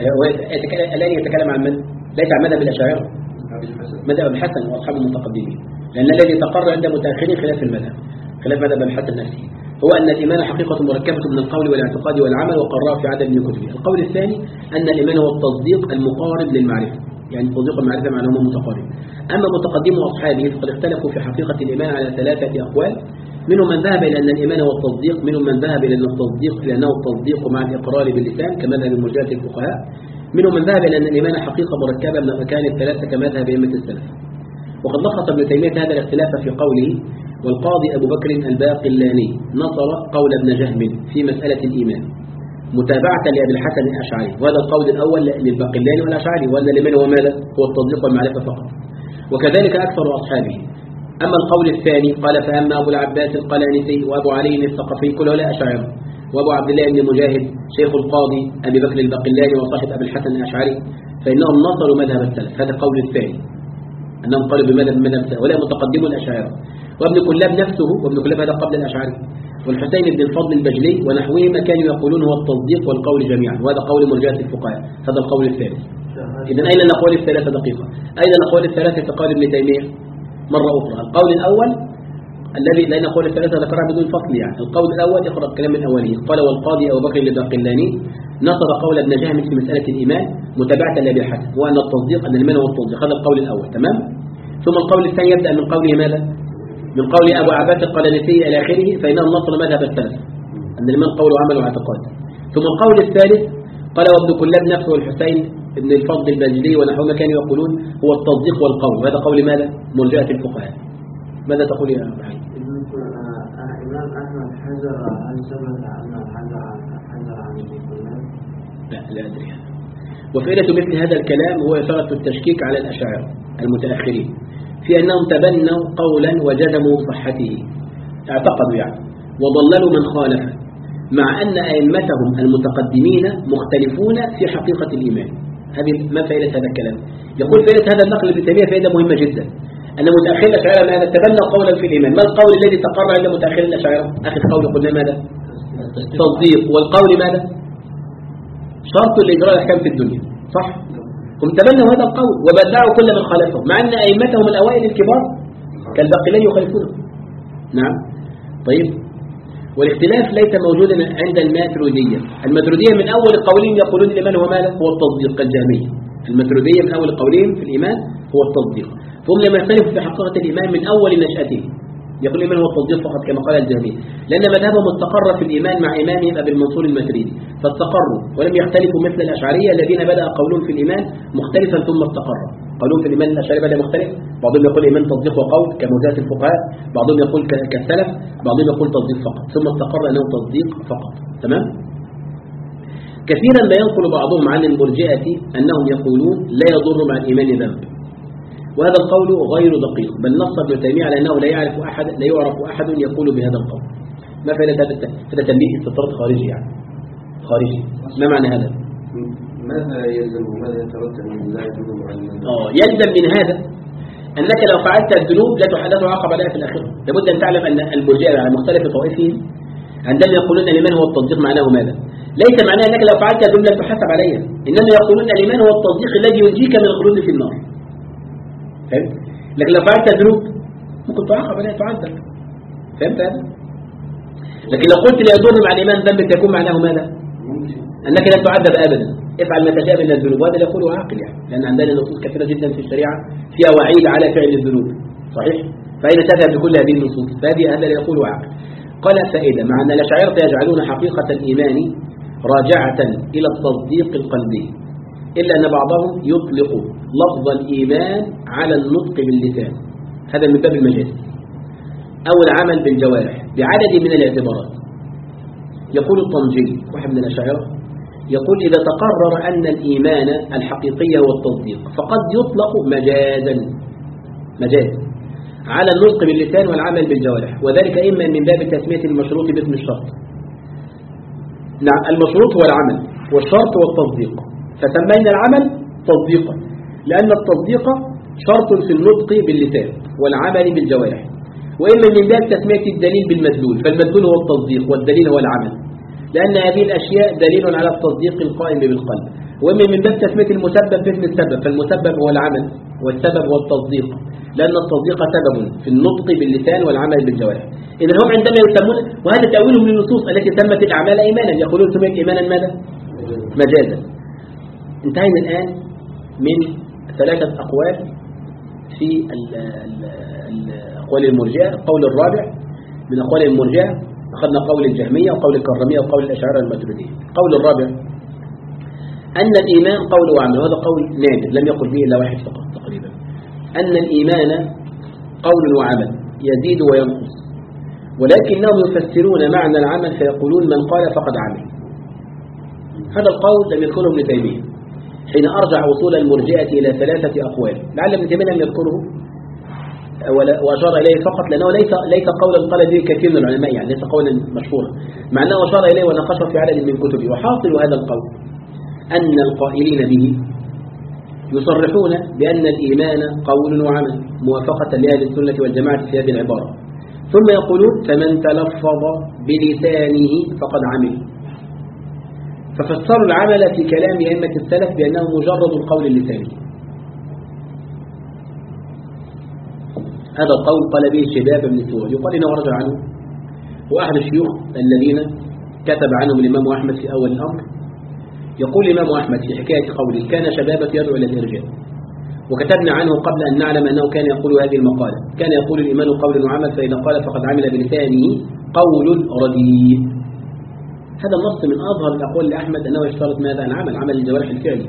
الآن يتكلم عن من؟ ليس عن مذهب الأشاعرة، مذهب الحسن وأصحاب المتقدمين، لأن الذي تقرر عند متأخرين خلاف المذهب، خلاف مذهب الحسن نفسه، هو أن الإيمان حقيقة مركبة من القول والاعتقاد والعمل، وقرره في عدد من كتبه. القول الثاني أن الإيمان هو التصديق المقارب للمعرفة، يعني تصديق المعرفة معناه متقارب. أما متقدم أصحابه فقد اختلفوا في حقيقة الإيمان على ثلاثة أقوال، منهم من ذهب إلى أن الإيمان هو التصديق، منهم من ذهب إلى أن التصديق إلى أنه التصديق مع الإقرار باللسان كمذهب المرجئة الفقهاء، منهم من ذهب إلى أن الإيمان حقيقة مركبة من الأركان الثلاثة كمذهب أئمة السلف. وقد لخص ابن تيمية هذا الاختلاف في قوله: والقاضي أبو بكر الباقلاني نصر قول ابن جهم في مسألة الإيمان متابعة لأبي الحسن الأشعري، وهذا القول الأول للباقلاني والأشعري، وأن الإيمان هو ماذا؟ هو التصديق والمعرفة فقط، وكذلك أكثر أصحابه. أما القول الثاني قال: فأما أبو العباس القلانسي وأبو علي الثقفي كل هؤلاء أشاعرة، وأبو عبد الله بن مجاهد شيخ القاضي أبي بكر الباقلاني وصاحب أبي الحسن الأشعري، فإنهم نصروا مذهب السلف. هذا القول الثاني، أنهم قالوا بمذهب مذهب السلف، ولا متقدموا الأشاعرة. وابن كلاب نفسه، وابن كلاب هذا قبل الأشعري، والحسين بن الفضل البجلي ونحوهما كانوا يقولون هو التصديق والقول جميعا، وهذا قول مرجئة الفقهاء. هذا القول الثالث. إذن أين الأقوال الثلاثة دقيقة؟ أين الأقوال الثلاثة في قول ابن تيمية؟ مرة أخرى القول الأول الذي لأن الأقوال الثلاثة ذكرها بدون فصل يعني. القول الأول يقرأ الكلام من أوله، قال: والقاضي أبو بكر الباقلاني نصر قول ابن جهم في مسألة الإيمان متابعة لأبي الحسن، وأن التصديق أن الإيمان هو التصديق. هذا القول الأول تمام. ثم القول الثاني يبدأ من قوله ماذا؟ من قول أبو عباس القلانسي إلى آخره، فإنهم نصروا مذهب السلف أن الإيمان قول وعمل واعتقاد. ثم القول الثالث قال: وابن كلاب نفسه والحسين ابن الفضل البجلي ونحوهما كانوا يقولون هو التصديق والقول، وهذا قول ماذا؟ مرجئة الفقهاء. ماذا تقول يا أبو علي؟ الإمام أحمد حذر، هل ثبت أنه حذر حذر عن ابن كلاب؟ لا لا أدري. وفائدة مثل هذا الكلام هو إثارة التشكيك على الأشاعرة المتأخرين في أنهم تبنوا قولا وجزموا صحته، اعتقدوا يعني وضللوا من خالفه، مع أن أئمتهم المتقدمين مختلفون في حقيقة الإيمان. هذه ما فائدة هذا الكلام؟ يقول فائدة هذا النقل ابن تيمية فائدة مهمة جدا، أن متأخر الأشاعرة ماذا؟ تبنوا قولا في الإيمان. ما القول الذي تقرر عند متأخر الأشاعرة؟ آخر قول قلنا ماذا؟ تصديق. والقول ماذا؟ شرط لإجراء الأحكام في الدنيا، صح؟ هم تبنوا هذا القول وبدعوا كل من خالفهم، مع أن أئمتهم الأوائل الكبار كالباقلاني يخالفونه. نعم. طيب، والاختلاف ليس موجودا عند الماتريدية. الماتريدية من أول قولين يقولون الإيمان هو ماذا؟ هو التصديق كالجهمية. الماتريدية من أول قولين في الإيمان هو التصديق، فهم لما يختلفوا في حقيقة الإيمان من أول نشأته يقول الإيمان هو التصديق فقط كما قال الجهمية، لأن مذهبهم استقر في الإيمان مع إمامهم أبي المنصور الماتريدي، فاستقروا ولم يختلفوا مثل الأشعرية الذين بدأ قولهم في الإيمان مختلفا ثم استقروا. قولهم في الإيمان الأشعري بدأ مختلف، بعضهم يقول الإيمان تصديق وقول كمرجئة الفقهاء، بعضهم يقول كالسلف، بعضهم يقول تصديق فقط، ثم استقر أنه تصديق فقط. تمام. كثيرا ما ينقل بعضهم عن المرجئة أنهم يقولون لا يضر مع الإيمان ذنب، وهذا القول غير دقيق، بل نص ابن تيمية على أنه لا يعرف أحد لا يعرف أحد يقول بهذا القول. ما فائدة هذا هذا تنبيه استطراد خارجي يعني خارجي. ما معنى هذا؟ ماذا يلزم وماذا يترتب من لا يضر مع الإيمان؟ اه يلزم من هذا أنك لو فعلت الذنوب لا تعاقب عليها في الآخرة. لابد أن تعلم أن المرجئة على مختلف طوائفهم عندما يقولون الإيمان هو التصديق معناه ماذا؟ ليس معناه أنك لو فعلت الذنوب لا تحاسب عليها، إنما يقولون الإيمان هو التصديق الذي ينجيك من الخلود في النار. فهمت؟ لكن لو فعلت الذنوب ممكن تعاقب عليها تعذب. فهمت هذا؟ لكن لو قلت لا يضر مع الإيمان ذنب يكون معناه ماذا؟ أنك لن تعذب أبدا، افعل ما تشاء من الذنوب، وهذا يقوله عاقل يعني، لأن عندنا نصوص كثيرة جدا في الشريعة فيها وعيد على فعل الذنوب، صحيح؟ فأين تذهب بكل هذه النصوص؟ فهذه هذا يقوله عاقل. قال فائدة، مع أن الأشاعرة يجعلون حقيقة الإيمان راجعة إلى التصديق القلبي، إلا أن بعضهم يطلق لفظ الإيمان على النطق باللسان هذا من باب المجاز. أو العمل بالجوارح بعدد من الاعتبارات. يقول الطنجي واحد من الأشاعرة يقول إذا تقرر أن الإيمان الحقيقي هو التصديق فقد يطلق مجازا مجاز على النطق باللسان والعمل بالجوارح، وذلك إما من باب تسمية المشروط باسم الشرط. نعم، المشروط هو العمل والشرط هو التصديق، فسمينا العمل تصديقا لأن التصديق شرط في النطق باللسان والعمل بالجوارح، وإما من باب تسمية الدليل بالمدلول، فالمدلول هو التصديق والدليل هو العمل، لأن هذه الأشياء دليل على التصديق القائم بالقلب. وإما من باب تسمية المسبب باسم السبب، فالمسبب هو العمل والسبب هو التصديق، لأن التصديق سبب في النطق باللسان والعمل بالجوارح. إذا هم عندما يسمون، وهذا تأويلهم للنصوص التي سمت الأعمال إيمانا، يقولون سميت إيمانا ماذا؟ مجازا. انتهينا الآن من ثلاثة أقوال في أقوال المرجئة. القول الرابع من أقوال المرجئة أخذنا قول الجهمية وقول الكرامية وقول الأشاعرة الماتريدية. القول الرابع أن الإيمان قول وعمل، وهذا قول نادر لم يقل به إلا واحد فقط تقريبا. أن الإيمان قول وعمل يزيد وينقص، ولكنهم يفسرون معنى العمل فيقولون من قال فقد عمل. هذا القول لم يذكره ابن تيمية حين أرجع وصول المرجئة إلى ثلاثة أقوال، لعل ابن تيمية لم يذكره وأشار إليه فقط لأنه ليس ليس قولا قال به كثير من العلماء، يعني ليس قولا مشهورا، مع أنه أشار إليه وناقشه في عدد من كتبه. وحاصل هذا القول أن القائلين به يصرحون بأن الإيمان قول وعمل موافقة لأهل السنة والجماعة في هذه العبارة، ثم يقولون فمن تلفظ بلسانه فقد عمل، ففسروا العمل في كلام أئمة السلف بأنه مجرد القول اللساني. هذا القول قال به الشباب بن سوى، يقال إنه رجع عنه، وأحد الشيوخ الذين كتب عنهم الإمام أحمد في أول الأمر. يقول الإمام أحمد في حكاية قوله كان شبابة يدعو إلى الإرجاء، وكتبنا عنه قبل أن نعلم أنه كان يقول هذه المقالة، كان يقول الإيمان قول وعمل، فإذا قال فقد عمل بلسانه قول رديء. هذا النص من أظهر الأقوال لأحمد أنه يشترط ماذا؟ العمل، عمل الجوارح الفعلي.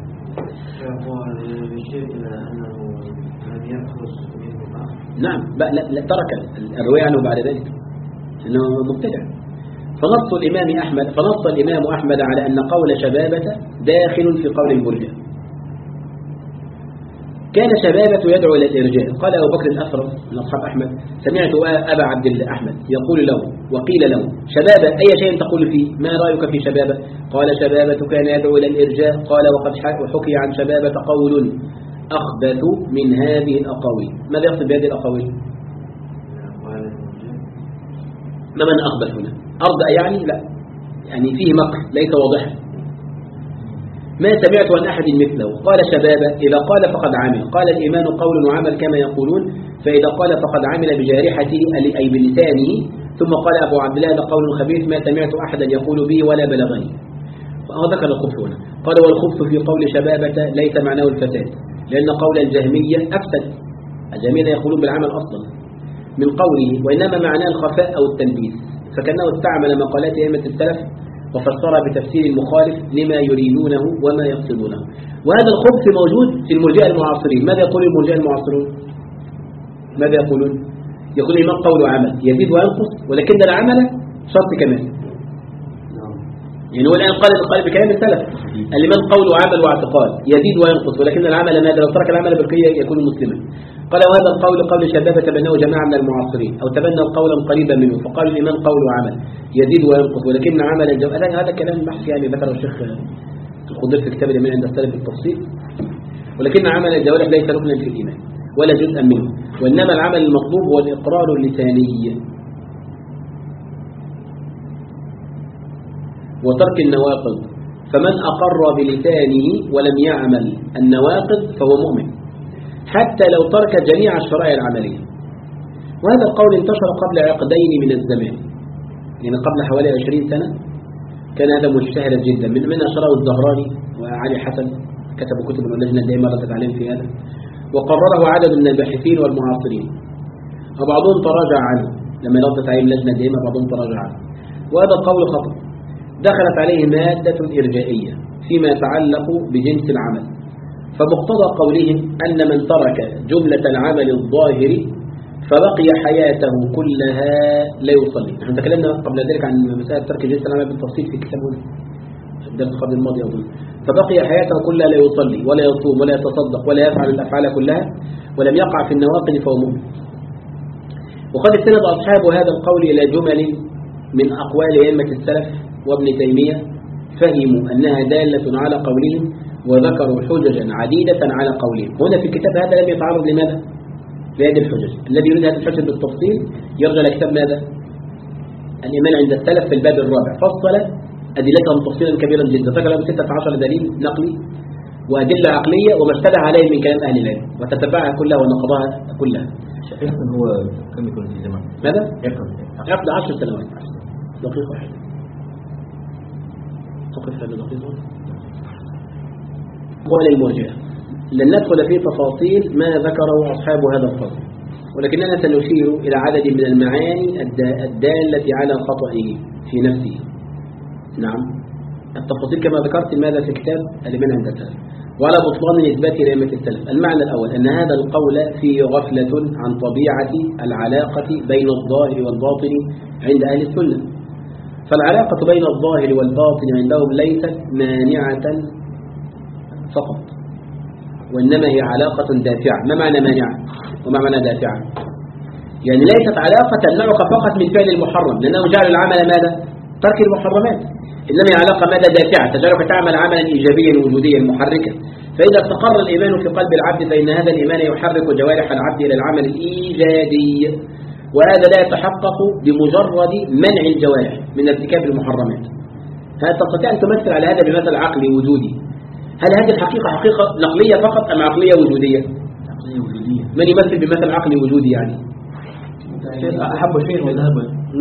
نعم، لا, لا ترك الرواية عنه بعد ذلك إنه مبتدع. فنص الإمام أحمد فنص الإمام أحمد على أن قول شبابة داخل في قول المرجئة. كان شبابة يدعو إلى الإرجاء. قال أبو بكر الأفرس من أصحاب أحمد سمعت أبا عبد الله أحمد يقول له وقيل له شبابة أي شيء تقول فيه؟ ما رأيك في شبابة؟ قال شبابة كان يدعو إلى الإرجاء. قال وقد حكي عن شبابة قول أخبث من هذه الأقاويل. ماذا يقصد بهذه الأقاويل؟ ما من أخبث هنا؟ أرضى يعني؟ لا، يعني فيه مكر ليس واضحا. ما سمعت عن أحد مثله. قال شبابة إذا قال فقد عمل. قال الإيمان قول وعمل كما يقولون، فإذا قال فقد عمل بجارحته أي بلسانه. ثم قال أبو عبد الله هذا قول خبيث ما سمعت أحدا يقول به ولا بلغني. وذكر الخبث هنا. قال والخبث في قول شبابة ليس معناه الفساد، لأن قول الجهمية أفسد. الجهمية يقولون بالعمل أصلا من قوله، وإنما معناه الخفاء أو التلبيس، فكأنه استعمل مقالات أئمة السلف وفسرها بتفسير مخالف لما يريدونه وما يقصدونه. وهذا الخبث موجود في المرجئة المعاصرين. ماذا يقول المرجئة المعاصرون؟ ماذا يقولون؟ يقول الإيمان قول وعمل يزيد وينقص، ولكن العمل شرط كمان. يعني هو الآن قال قال بكلام السلف الإيمان قول وعمل واعتقاد يزيد وينقص، ولكن العمل ماذا؟ لو ترك العمل بالكلية يكون مسلما. قال وهذا القول قول شبابة تبناه جماعة من المعاصرين أو تبنوا قولا قريبا منه، فقالوا الإيمان قول وعمل يزيد وينقص، ولكن عمل الجوارح. هذا كلام بحث يعني ذكره الشيخ الخضير في كتاب الإيمان عند السلف التفصيل. ولكن عمل الجوارح ليس ركنا في الإيمان ولا جزءا منه، وإنما العمل المطلوب هو الإقرار اللساني وترك النواقض. فمن أقر بلسانه ولم يعمل النواقض فهو مؤمن حتى لو ترك جميع الشرائع العملية. وهذا القول انتشر قبل عقدين من الزمان، يعني قبل حوالي عشرين سنة كان هذا مشتهرا جدا، من من أشره الزهراني وعلي حسن كتبوا كتب اللجنة الدائمة للتعليم في هذا، وقرره عدد من الباحثين والمعاصرين، وبعضهم تراجع عنه لما ردت عليه اللجنة الدائمة، بعضهم تراجع عنه. وهذا القول خطأ، دخلت عليه مادة إرجائية فيما يتعلق بجنس العمل، فمقتضى قولهم أن من ترك جملة العمل الظاهر فبقي حياته كلها لا يصلي. نحن تكلمنا قبل ذلك عن مسألة ترك جنس العمل بالتفصيل في كتابنا الدرس القبل الماضي أظن. فبقي حياته كلها لا يصلي ولا يصوم ولا يتصدق ولا يفعل الأفعال كلها ولم يقع في النواقض فهو مؤمن. وقد استند أصحاب هذا القول إلى جمل من أقوال أئمة السلف وابن تيمية فهموا أنها دالة على قولهم وذكروا حججا عديدة على قولهم. هنا في الكتاب هذا لم يتعرض لماذا؟ لهذه الحجج. الذي يريد هذه الحجج بالتفصيل يرجع لكتاب ماذا؟ الإيمان عند السلف في الباب الرابع فصل أدلتهم تفصيلا كبيرا جدا، ذكر لهم ستة عشر دليل نقلي وأدلة عقلية وما اشتبه عليه من كلام أهل العلم وتتبعها كلها ونقضها كلها. يقصد هو كم يكون في زمان؟ ماذا؟ يقصد يقضي عشر سنوات. دقيقة واحدة. تقف هذا دقيقة. قول المرجئة لن ندخل في تفاصيل ما ذكره أصحاب هذا الفصل، ولكننا سنشير إلى عدد من المعاني الدالة على خطئه في نفسه. نعم، التفاصيل كما ذكرت ماذا في كتاب الإيمان عند السلف وعلى بطلان إثبات لأئمة السلف. المعنى الأول أن هذا القول فيه غفلة عن طبيعة العلاقة بين الظاهر والباطن عند أهل السنة. فالعلاقة بين الظاهر والباطن عندهم ليست مانعة فقط، وإنما هي علاقة دافعة. ما معنى مانعة وما معنى دافعة؟ يعني ليست علاقة تمنعك فقط من فعل المحرم لأنه جعل العمل ماذا؟ ترك المحرمات، إنما هي علاقة ماذا دافعة تجعلك تعمل عملا إيجابيا وجوديا محركا. فإذا استقر الإيمان في قلب العبد فإن هذا الإيمان يحرك جوارح العبد إلى العمل الإيجابي، وهذا لا يتحقق بمجرد منع الجوارح من ارتكاب المحرمات. هل تستطيع أن تمثل على هذا بمثل عقلي وجودي؟ هل هذه الحقيقة حقيقة نقلية فقط أم عقلية وجودية؟ عقلية وجودية. من يمثل بمثل عقلي وجودي يعني؟ أحب شيء وذهب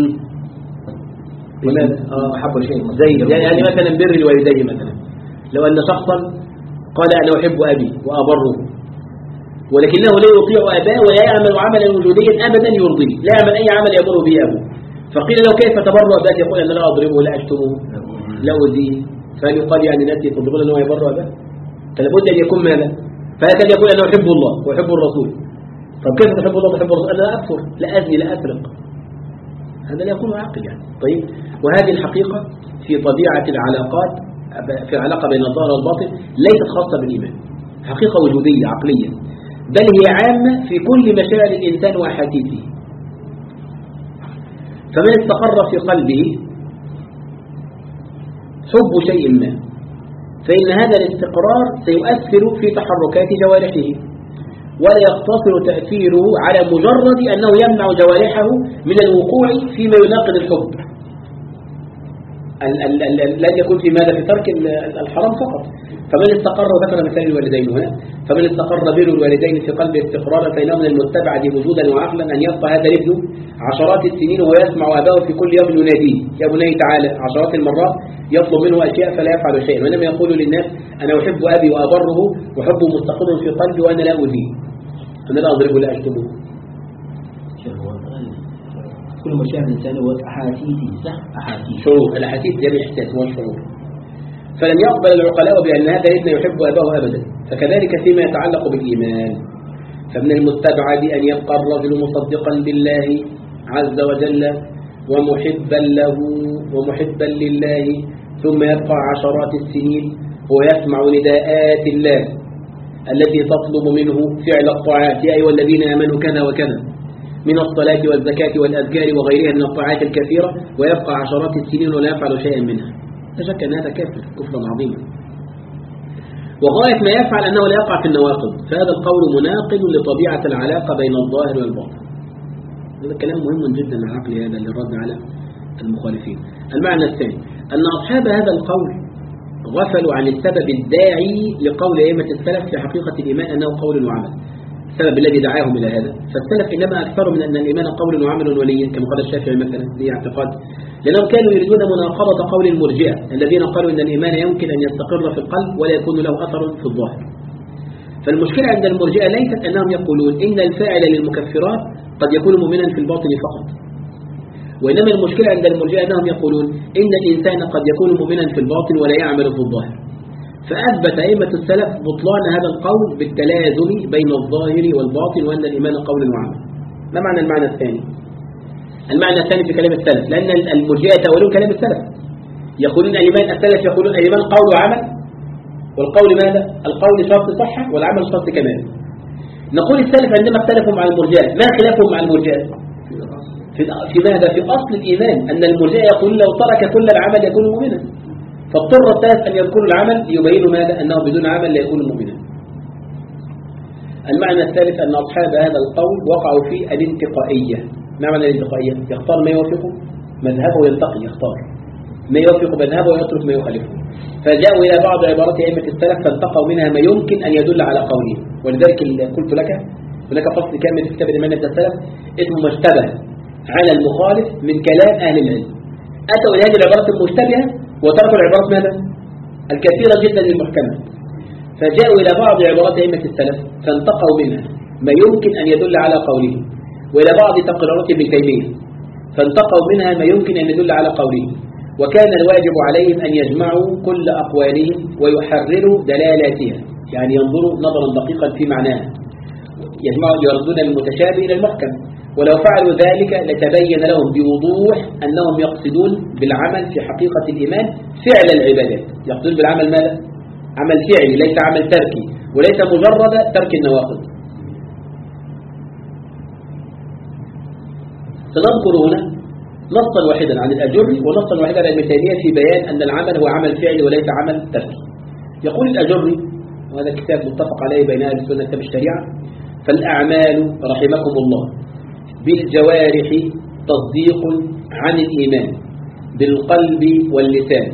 ولماذا؟ أحب شيء زي يعني مثلا بر الوالدين مثلا، لو أن شخصا قال أنا أحب أبي وأبره ولكنه لا يطيع أباه ولا يعمل عملا وجوديا أبدا يرضيه، لا يعمل أي عمل يضر به أبوه، فقيل له كيف تبر أباك؟ يقول أنا لا أضربه لا أشتمه لا أؤذيه، فهل يقال يعني نفسي تضربون أنه يبر أباه؟ فلابد أن يكون ماذا؟ فهكذا يقول أنا أحب الله وأحب الرسول. طب كيف تحب الله وتحب الرسول؟ أنا لا أكفر لا أزني لا أسرق، هذا لا يكون عاقل يعني. طيب، وهذه الحقيقة في طبيعة العلاقات في العلاقة بين الظاهر والباطن ليست خاصة بالإيمان، حقيقة وجودية عقلية، بل هي عامة في كل مشاعر الإنسان وأحاسيسه. فمن استقر في قلبه حب شيء ما فإن هذا الاستقرار سيؤثر في تحركات جوارحه، ولا يقتصر تأثيره على مجرد أنه يمنع جوارحه من الوقوع فيما يناقض الحب. لن يكون في ماذا؟ في ترك الحرام فقط. فمن استقر، وذكر مثال الوالدين هنا، فمن استقر بر الوالدين في قلبه استقرارا فإنه من المتبع وجودا وعقلا أن يبقى هذا الابن عشرات السنين وهو يسمع أباه في كل يوم يناديه يا بني تعالى عشرات المرات، يطلب منه أشياء فلا يفعل شيئا، وإنما يقول للناس أنا أحب أبي وأبره وحبه مستقر في قلبي وأنا لا أؤذيه، أنا لا أضربه لا أشتمه. كل مشاعر الإنسان هو أحاسيسي، صح؟ أحاسيس شعور، الأحاسيس هي الإحساس والشعور. فلم يقبل العقلاء بأن هذا الابن يحب أباه أبدا. فكذلك فيما يتعلق بالإيمان، فمن المستبعد أن يبقى الرجل مصدقا بالله عز وجل ومحبا له ومحبا لله ثم يبقى عشرات السنين ويسمع نداءات الله التي تطلب منه فعل الطاعات، يا أيها الذين آمنوا كذا وكذا من الصلاة والزكاة والأذكار وغيرها من الطاعات الكثيرة، ويبقى عشرات السنين ولا يفعل شيئا منها. لا شك أن هذا كافر كفرا عظيما، وغاية ما يفعل أنه لا يقع في النواقض. فهذا القول مناقض لطبيعة العلاقة بين الظاهر والباطن. هذا كلام مهم جدا العقل هذا للرد على المخالفين. المعنى الثاني أن أصحاب هذا القول غفلوا عن السبب الداعي لقول أئمة السلف في حقيقة الإيمان أنه قول وعمل، السبب الذي دعاهم إلى هذا. فالسلف إنما أكثروا من أن الإيمان قول وعمل ولي كما قال الشافعي مثلا في اعتقاد، لأنهم كانوا يريدون مناقضة قول المرجئة الذين قالوا أن الإيمان يمكن أن يستقر في القلب ولا يكون له أثر في الظاهر. فالمشكلة عند المرجئة ليست أنهم يقولون إن الفاعل للمكفرات قد يكون مؤمنا في الباطن فقط، وإنما المشكلة عند المرجئة أنهم يقولون إن الإنسان قد يكون مؤمنا في الباطن ولا يعمل في الظاهر. فأثبت أئمة السلف بطلان هذا القول بالتلازم بين الظاهر والباطن وأن الإيمان قول وعمل. ما معنى المعنى الثاني؟ المعنى الثاني في كلام السلف، لأن المرجئة يقولون كلام السلف، يقولون الإيمان السلف يقولون الإيمان قول وعمل، والقول ماذا؟ القول شرط صحة والعمل شرط كمال. نقول السلف عندما اختلفوا مع المرجئة، ما خلافهم مع المرجئة؟ في في ماذا؟ في أصل الإيمان، أن المرجئة يقول لو ترك كل العمل يكون مؤمنا، فاضطر الثالث أن يذكروا العمل ليبينوا ماذا؟ أنه بدون عمل لا يكون مؤمنا. المعنى الثالث أن أصحاب هذا القول وقعوا في الانتقائية. ما معنى الانتقائية؟ يختار ما يوافقه مذهبه وينتقي، يختار ما يوافق مذهبه ويترك ما يخالفه. فجاءوا إلى بعض عبارات أئمة السلف فانتقوا منها ما يمكن أن يدل على قوله. ولذلك قلت لك هناك فصل كامل في كتاب الإيمان عند السلف اسمه ما اشتبه على المخالف من كلام أهل العلم. أتوا إلى هذه العبارات المشتبهة وتركوا العبارات ماذا؟ الكثيرة جدا للمحكمة. فجاءوا إلى بعض عبارات أئمة السلف فانتقوا منها ما يمكن أن يدل على قوله، وإلى بعض تقريرات ابن تيمية فانتقوا منها ما يمكن أن يدل على قوله. وكان الواجب عليهم أن يجمعوا كل أقوالهم ويحرروا دلالاتها، يعني ينظروا نظرا دقيقا في معناها، يجمعوا يردون المتشابه إلى المحكم. ولو فعلوا ذلك لتبين لهم بوضوح أنهم يقصدون بالعمل في حقيقة الإيمان فعل العبادات. يقصدون بالعمل ماذا؟ عمل فعلي ليس عمل تركي، وليس مجرد ترك النواقض. سنذكر هنا نصا واحدا عن الأجري ونصا واحدا عن ابن تيمية في بيان أن العمل هو عمل فعلي وليس عمل تركي. يقول الأجري، وهذا كتاب متفق عليه بين أهل السنة كتاب الشريعة: فالأعمال رحمكم الله بالجوارح تصديق عن الإيمان بالقلب واللسان،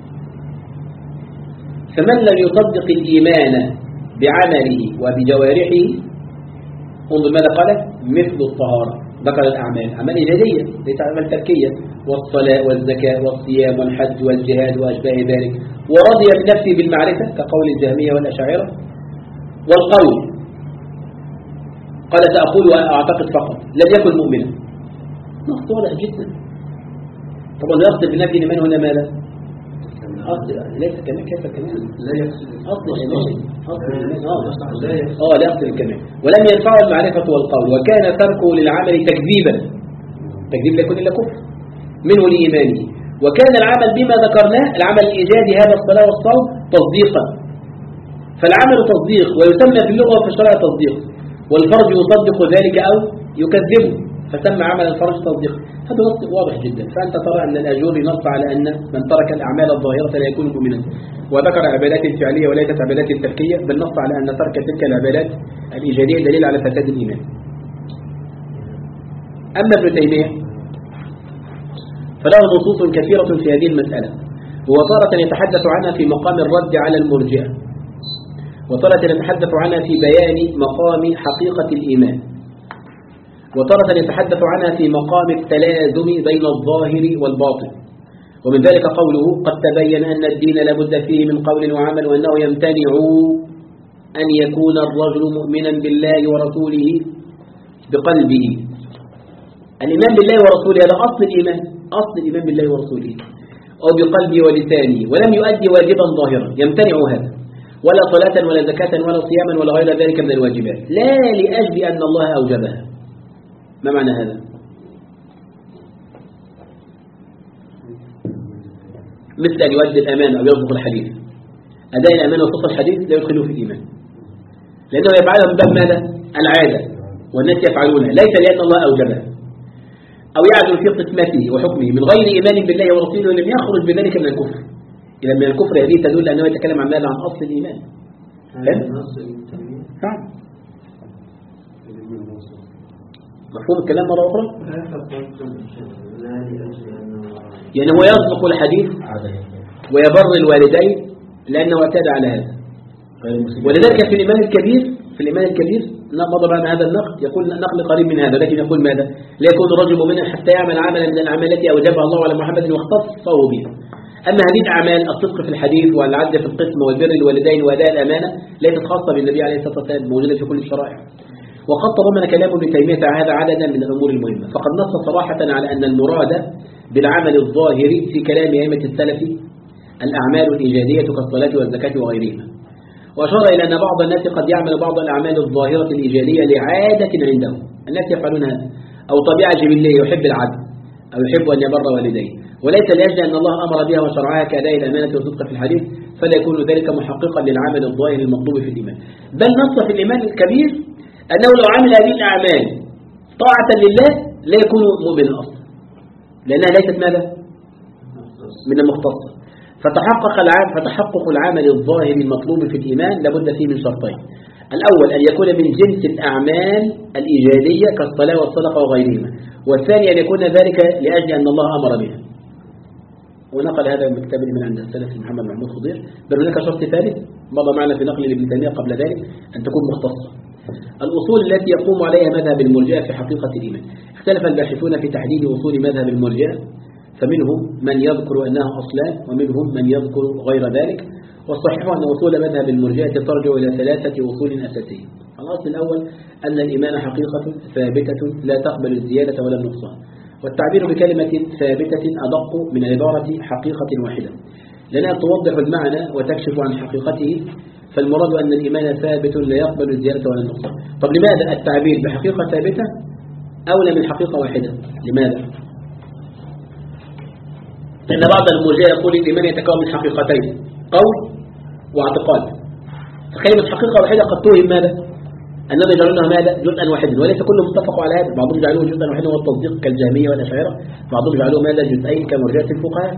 فمن لم يصدق الإيمان بعمله وبجوارحه، انظر ماذا قال: مثل الطهارة، ذكر الأعمال أعمال إيجادية ليس أعمال تركية، والصلاة والزكاة والصيام والحج والجهاد وأشباه ذلك، ورضي بنفسه بالمعرفة كقول الجهمية والأشاعرة، والقول قال سأقول وأعتقد فقط لم يكن مؤمنا. نص واضح جدا. طبعا يقصد بنفي الإيمان هنا ماذا؟ أصل ليس كمان كيف كمان لا يقصد أصل الإيمان أصل الإيمان آه لا يقصد الكمال. ولم ينفعه المعرفة والقول، وكان تركه للعمل تكذيبا، تكذيب لا يكون إلا كفر منه لإيمانه. وكان العمل بما ذكرناه العمل الإيجادي هذا الصلاة والصوم تصديقا، فالعمل تصديق ويسمى في اللغة وفي الشرع تصديق، والفرج يصدق ذلك أو يكذبه فسمى عمل الفرج تصديق. هذا نص واضح جدا. فأنت ترى أن الأجوري نص على أن من ترك الأعمال الظاهرة لا يكون مؤمنا، وذكر عبادات فعلية وليست عبادات تركية، بل نص على أن ترك تلك العبادات الإيجابية دليل على فساد الإيمان. أما ابن تيمية فله نصوص كثيرة في هذه المسألة، هو تارة يتحدث عنها في مقام الرد على المرجئة، وتارة يتحدث عنها في بيان مقام حقيقة الإيمان، وتارة يتحدث عنها في مقام التلازم بين الظاهر والباطن. ومن ذلك قوله: قد تبين أن الدين لابد فيه من قول وعمل، وأنه يمتنع أن يكون الرجل مؤمنا بالله ورسوله بقلبه. الإيمان بالله ورسوله هذا أصل الإيمان، أصل الإيمان بالله ورسوله، أو بقلبه ولسانه، ولم يؤدي واجبا ظاهرا يمتنع هذا، ولا صلاة ولا زكاة ولا صياما ولا غير ذلك من الواجبات، لا لأجل أن الله أوجبها. ما معنى هذا؟ مثل أن يؤدي الأمانة أو يصدق الحديث. أداء الأمانة وصدق الحديث لا يدخله في الإيمان، لأنه يفعلها من باب ماذا؟ العادة، والناس يفعلونها ليس لأن الله أوجبها. أو يعدل في قسمته وحكمه من غير إيمان بالله ورسوله لم يخرج بذلك من الكفر. إذا من الكفر هذه تدل أنه يتكلم عن ماذا؟ عن أصل الإيمان. نعم. مفهوم الكلام مرة أخرى؟ يعني هو يصدق الحديث ويبر الوالدين لأنه اعتاد على هذا. ولذلك في الإيمان الكبير في الإيمان الكبير مضى عن هذا النقل، يقول نقل قريب من هذا، لكن يقول ماذا؟ لا يكون الرجل مؤمنا حتى يعمل عملا من الأعمال التي أوجبها الله على محمد واختصه بها. أما هذه الأعمال الصدق في الحديث والعدل في القسم والبر الوالدين وأداء الأمانة ليست خاصة بالنبي عليه الصلاة والسلام، موجودة في كل الشرائع. وقد تضمن كلام ابن تيمية هذا عددا من الأمور المهمة، فقد نص صراحة على أن المراد بالعمل الظاهري في كلام أئمة السلف الأعمال الإيجادية كالصلاة والزكاة وغيرهما. وأشار إلى أن بعض الناس قد يعمل بعض الأعمال الظاهرة الإيجادية لعادة عندهم، الناس يفعلون هذا، أو طبيعة جبلية يحب العدل أو يحب أن يبر والديه، وليس لأجل أن الله أمر بها وشرعها كأداء الأمانة والصدق في الحديث، فلا يكون ذلك محققا للعمل الظاهر المطلوب في الإيمان. بل نص في الإيمان الكبير أنه لو عمل هذه الأعمال طاعة لله لا يكون مؤمنا أصلا، لأنها ليست ماذا؟ من المختصة. فتحقق العمل فتحقق العمل الظاهر المطلوب في الإيمان لابد فيه من شرطين: الأول أن يكون من جنس الأعمال الإيجادية كالصلاة والصدقة وغيرهما، والثاني أن يكون ذلك لأجل أن الله أمر بها. ونقل هذا من كتاب من عند السلف محمد محمود خضير. بل هناك شرط ثالث مضى معنا في نقل ابن تيمية قبل ذلك، أن تكون مختصة. الأصول التي يقوم عليها مذهب المرجئة في حقيقة الإيمان. اختلف الباحثون في تحديد أصول مذهب المرجئة، فمنهم من يذكر أنها أصلان ومنهم من يذكر غير ذلك. والصحيح أن أصول مذهب المرجئة ترجع إلى ثلاثة أصول أساسية. الأصل الأول أن الإيمان حقيقة ثابتة لا تقبل الزيادة ولا النقصان، والتعبير بكلمة ثابتة أدق من عبارة حقيقة واحدة، لأنها توضح المعنى وتكشف عن حقيقته. فالمراد أن الإيمان ثابت لا يقبل الزيادة ولا النقصان. طب لماذا التعبير بحقيقة ثابتة أولى من حقيقة واحدة؟ لماذا؟ لأن بعض المرجئة يقول الإيمان يتكون من حقيقتين، قول واعتقاد. فكلمة حقيقة واحدة قد توهم ماذا؟ أنهم يجعلونها ماذا؟ جزءا واحدا، وليس كلهم اتفقوا على هذا. بعضهم يجعلوه جزءا واحدا هو التصديق كالجهمية والأشاعرة، بعضهم يجعلوه ماذا؟ جزئين كمرجئة الفقهاء.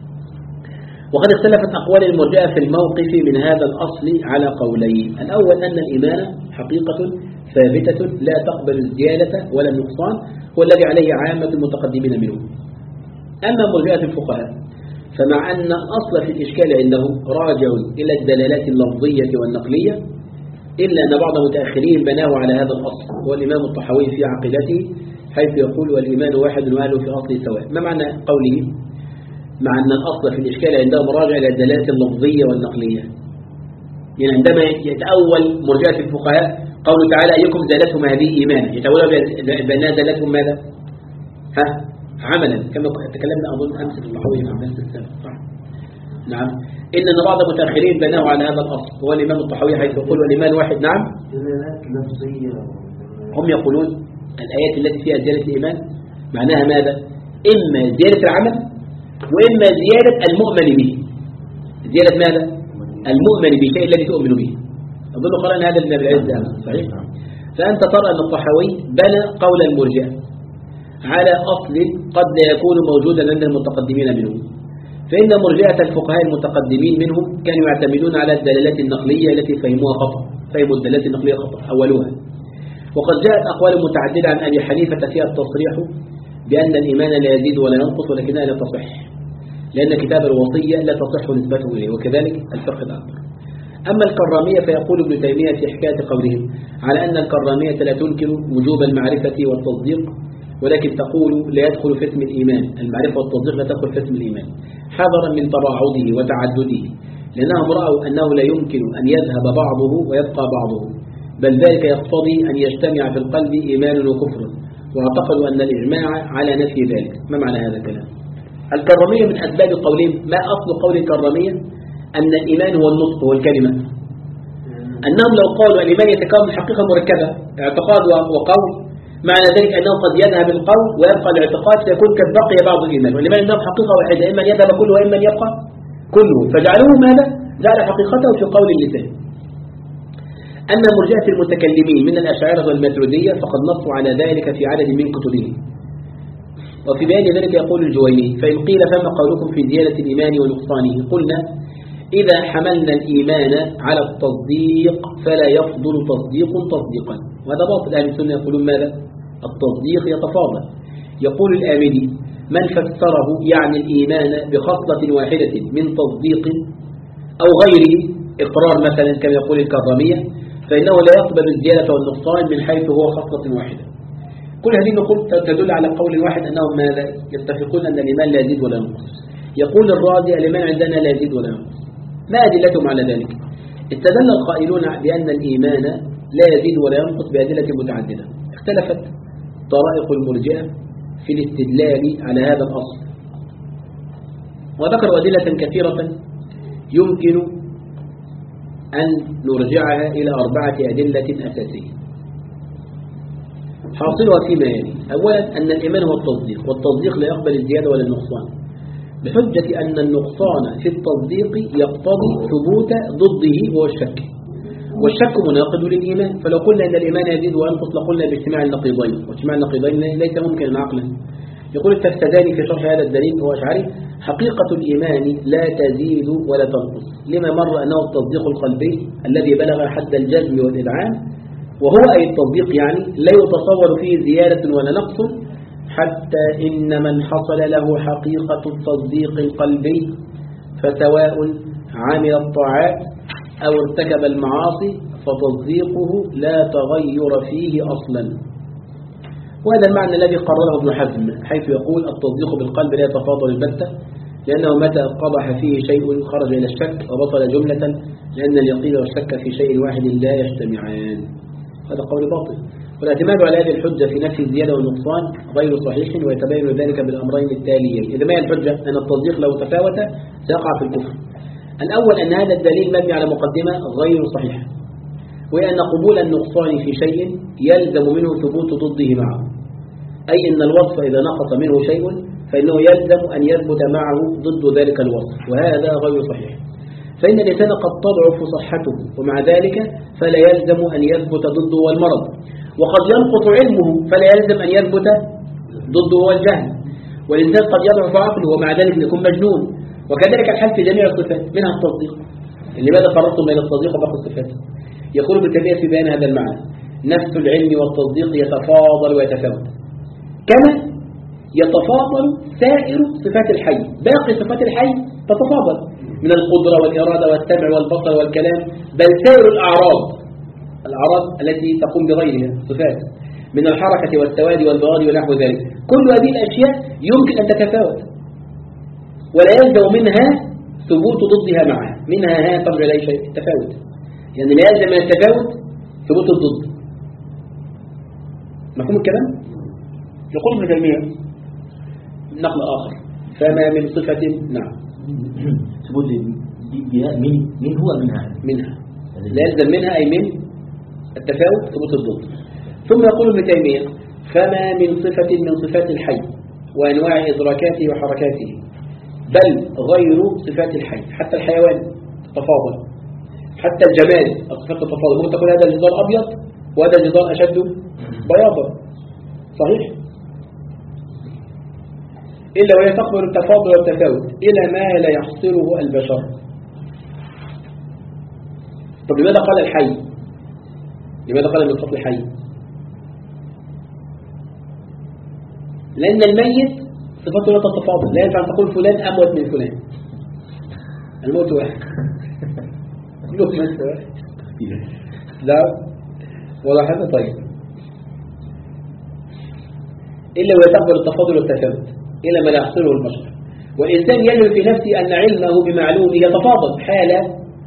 وقد اختلفت أقوال المرجئة في الموقف من هذا الأصل على قولين: الأول أن الإيمان حقيقة ثابتة لا تقبل الزيادة ولا النقصان، هو الذي عليه عامة المتقدمين منهم. أما مرجئة الفقهاء فمع أن الأصل في الإشكال عندهم راجع إلى الدلالات اللفظية والنقلية، إلا أن بعض المتأخرين بناه على هذا الأصل، هو الإمام الطحاوي في عقيدته حيث يقول: والإيمان واحد وأهله في أصله سواء. ما معنى قوله مع أن الأصل في الإشكال عندهم راجع إلى الدلالات اللفظية والنقلية؟ يعني عندما يتأول مرجئة الفقهاء قوله تعالى: أيكم زادتهم هذه إيمانا، يتأولوا بأنها زادتهم ماذا؟ ها؟ عملا، كما تكلمنا أظن أمس في الطحاوي مع نفس السنة، صح؟ نعم. إن بعض المتأخرين بناه على هذا الأصل، هو الإمام الطحاوي حيث يقول: والإيمان واحد. نعم. دلالات لفظية. هم يقولون الآيات التي فيها زيادة الإيمان معناها ماذا؟ إما زيادة العمل وإما زيادة المؤمن به. زيادة ماذا؟ المؤمن بالشيء الذي تؤمن به. أظن قرأنا هذا من العز أمس، صحيح؟ فأنت ترى أن الطحاوي بنى قول المرجئة على أصل قد لا يكون موجودا عند المتقدمين منهم. فإن مرجئة الفقهاء المتقدمين منهم كانوا يعتمدون على الدلالات النقلية التي فهموها خطأ، فهموا الدلالات النقلية خطأ، أولوها. وقد جاءت أقوال متعددة عن أبي حنيفة فيها التصريح بأن الإيمان لا يزيد ولا ينقص ولكنها لا تصح، لأن كتاب الوصية لا تصح نسبته إليه، وكذلك الفقه الأكبر. أما الكرامية فيقول ابن تيمية في حكاية قولهم على أن الكرامية لا تنكر وجوب المعرفة والتصديق، ولكن تقول لا يدخل في اسم الإيمان، المعرفة والتصديق لا تدخل في اسم الإيمان، حذرا من تباعده وتعدده، لأنهم رأوا أنه لا يمكن أن يذهب بعضه ويبقى بعضه، بل ذلك يقتضي أن يجتمع في القلب إيمان وكفر، واعتقدوا أن الإجماع على نفي ذلك. ما معنى هذا الكلام؟ الكرامية من أسباب قولهم، ما أصل قول الكرامية؟ أن الإيمان هو النطق والكلمة، أنهم لو قالوا الإيمان يتكون من حقيقة مركبة اعتقاد وقول، معنى ذلك أنه قد يذهب القول ويبقى الاعتقاد، فيكون قد بقي بعض الإيمان، والإيمان عندهم حقيقة واحدة، إما أن يذهب كله وإما أن يبقى كله، فجعلوه ماذا؟ جعل حقيقته في قول اللسان. أما مرجئة المتكلمين من الأشاعرة والماتريدية فقد نصوا على ذلك في عدد من كتبهم، وفي بيان ذلك يقول الجويني: فإن قيل فما قولكم في زيادة الإيمان ونقصانه؟ قلنا: إذا حملنا الإيمان على التصديق فلا يفضل تصديق تصديقا، وهذا باطل. أهل السنة يقولون ماذا؟ التصديق يتفاضل. يقول الآمدي: من فسره يعني الإيمان بخصلة واحدة من تصديق أو غيره، إقرار مثلا كما يقول الكرامية، فإنه لا يقبل الزيادة والنقصان من حيث هو خصلة واحدة. كل هذه النقول تدل على قول واحد، أنهم ماذا؟ يتفقون أن الإيمان لا يزيد ولا ينقص. يقول الرازي: الإيمان عندنا لا يزيد ولا ينقص. ما أدلتهم على ذلك؟ استدل القائلون بأن الإيمان لا يزيد ولا ينقص بأدلة متعددة، اختلفت طرائق المرجئة في الاستدلال على هذا الأصل، وذكروا أدلة كثيرة يمكن أن نرجعها إلى أربعة أدلة أساسية حاصلها فيما يلي. أولا أن الإيمان هو التصديق، والتصديق لا يقبل الزيادة ولا النقصان، بحجة أن النقصان في التصديق يقتضي ثبوت ضده وهو الشك، والشك مناقض للإيمان. فلو قلنا أن الإيمان يزيد وينقص لقلنا باجتماع النقيضين، واجتماع النقيضين ليس ممكنا عقلا. يقول التفتزاني في شرح هذا الدليل هو أشعري: حقيقة الإيمان لا تزيد ولا تنقص، لما مر أنه التصديق القلبي الذي بلغ حد الجزم والإذعان، وهو أي التصديق يعني لا يتصور فيه زيادة ولا نقص، حتى إن من حصل له حقيقة التصديق القلبي فسواء عمل الطاعات أو ارتكب المعاصي فتصديقه لا تغير فيه أصلا. وهذا المعنى الذي قرره ابن حزم حيث يقول: التصديق بالقلب لا يتفاضل البتة، لأنه متى قضح فيه شيء خرج إلى الشك وبطل جملة، لأن اليقين والشك في شيء واحد لا يجتمعان. هذا قول باطل. والاعتماد على هذه الحجة في نفي الزيادة والنقصان غير صحيح، ويتبين ذلك بالأمرين التاليين. إذا ما هي الحجة؟ أن التصديق لو تفاوت سيقع في الكفر. الأول أن هذا الدليل مبني على مقدمة غير صحيحة، وهي أن قبول النقصان في شيء يلزم منه ثبوت ضده معه، أي أن الوصف إذا نقص منه شيء فإنه يلزم أن يثبت معه ضد ذلك الوصف، وهذا غير صحيح. فإن الإنسان قد تضعف صحته، ومع ذلك فلا يلزم أن يثبت ضده المرض، وقد ينقص علمه فلا يلزم أن يثبت ضده الجهل، والإنسان قد يضعف عقله ومع ذلك يكون مجنون، وكذلك الحال في جميع الصفات منها التصديق. لماذا فرقتم بين التصديق وباقي الصفات؟ يقول ابن تيمية في بيان هذا المعنى: نفس العلم والتصديق يتفاضل ويتفاوت، كما يتفاضل سائر صفات الحي. باقي صفات الحي تتفاضل من القدرة والإرادة والسمع والبصر والكلام، بل سائر الأعراض الأعراض التي تقوم بغيرها صفات من الحركة والسواد والبغاض ونحو ذلك. كل هذه الأشياء يمكن أن تتفاوت، ولا يلزم منها ثبوت ضدها معها. منها ها ترجع إلى شيء التفاوت، يعني لا يلزم من التفاوت ثبوت الضد. مفهوم الكلام؟ يقول ابن تيمية نقل آخر: فما من صفة نعم ثبوت من من هو منها منها لا يلزم منها أي من التفاوت ثبوت الضد. ثم يقول ابن تيمية: فما من صفة من صفات الحي وأنواع إدراكاته وحركاته، بل غير صفات الحي، حتى الحيوان تفاضل، حتى الجمال الصفات تتفاضل. ممكن تقول هذا الجدار أبيض وهذا الجدار أشد بياضا، صحيح؟ إلا وهي تقبل التفاضل والتفاوت إلى ما لا يحصره البشر. طب لماذا قال الحي؟ لماذا قال من صفات الحي؟ لأن الميت صفاته لا تتفاضل، لا ينفع أن تقول فلان أموت من فلان. الموت واحد. الموت واحد. لا ولا هذا. طيب، إلا وهي تقبل التفاضل والتفاوت إلى ما لا يحصله البشر. والإنسان يجد في نفسه أن علمه بمعلومه يتفاضل حاله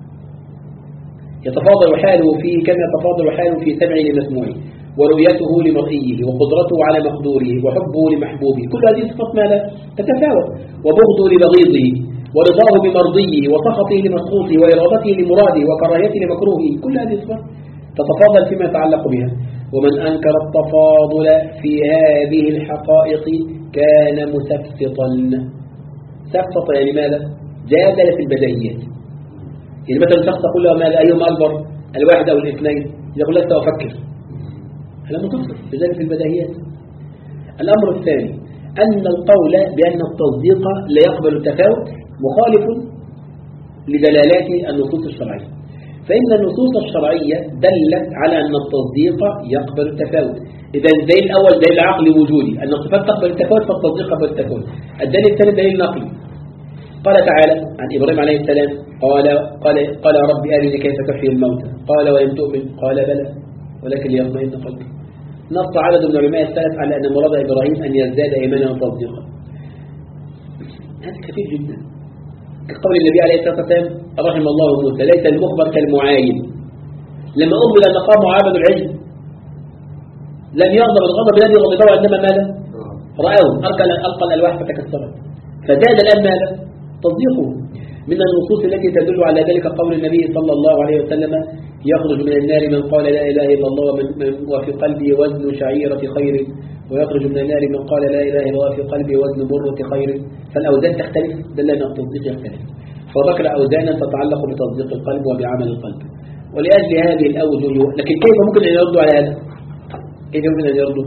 يتفاضل حاله فيه كما يتفاضل حاله في سمعه لمسموعه، ورؤيته لمرئيه، وقدرته على مقدوره، وحبه لمحبوبه. كل هذه الصفات ماذا؟ تتفاوت. وبغضه لبغيضه، ورضاه بمرضيه، وسخطه لمسخوطه، وإرادته لمراده، وكراهيته لمكروهه. كل هذه الصفات تتفاضل فيما يتعلق بها. ومن أنكر التفاضل في هذه الحقائق كان مسفطا. سفط يعني ماذا؟ جادل في البديهيات. يعني مثلا شخص تقول له ماذا أيهما أكبر، الواحد أو الاثنين؟ يقول لك أفكر. هذا متصل بذلك في البديهيات. الأمر الثاني أن القول بأن التصديق لا يقبل التفاوت مخالف لدلالات النصوص الشرعية، فإن النصوص الشرعية دلت على أن التصديق يقبل التفاوت. إذا الدليل الأول دليل عقلي وجودي أن الصفات تقبل التفاوت، فالتصديق يقبل التفاوت. الدليل الثاني دليل نقلي. قال تعالى عن إبراهيم عليه السلام: قال قال قال رب أرني كيف تحيي الموتى، قال ولم تؤمن، قال بلى ولكن ليطمئن قلبي. نص عدد من علماء السلف على أن مراد إبراهيم أن يزداد إيمانا وتصديقا. هذا كثير جدا. كقول النبي عليه الصلاة والسلام: رحم الله موسى ليس المخبر كالمعاين. لما أخبر أن قام عابد العجل لم يغضب الغضب الذي غضبه عندما ماذا؟ رآه ألقى ألقى الألواح فتكسرت. فزاد الآن ماذا؟ تصديقه. من النصوص التي تدل على ذلك قول النبي صلى الله عليه وسلم يخرج من النار من قال لا إله إلا الله وفي قلبه وزن شعيرة خير، ويخرج من النار من قال لا إله إلا الله في قلبه وزن برة خير. فالأوزان تختلف، دل أن التصديق يختلف. فذكر أوزانا تتعلق بتصديق القلب وبعمل القلب. ولأجل هذه الأوجه، لكن كيف ممكن أن يردوا على هذا؟ كيف ممكن أن يردوا؟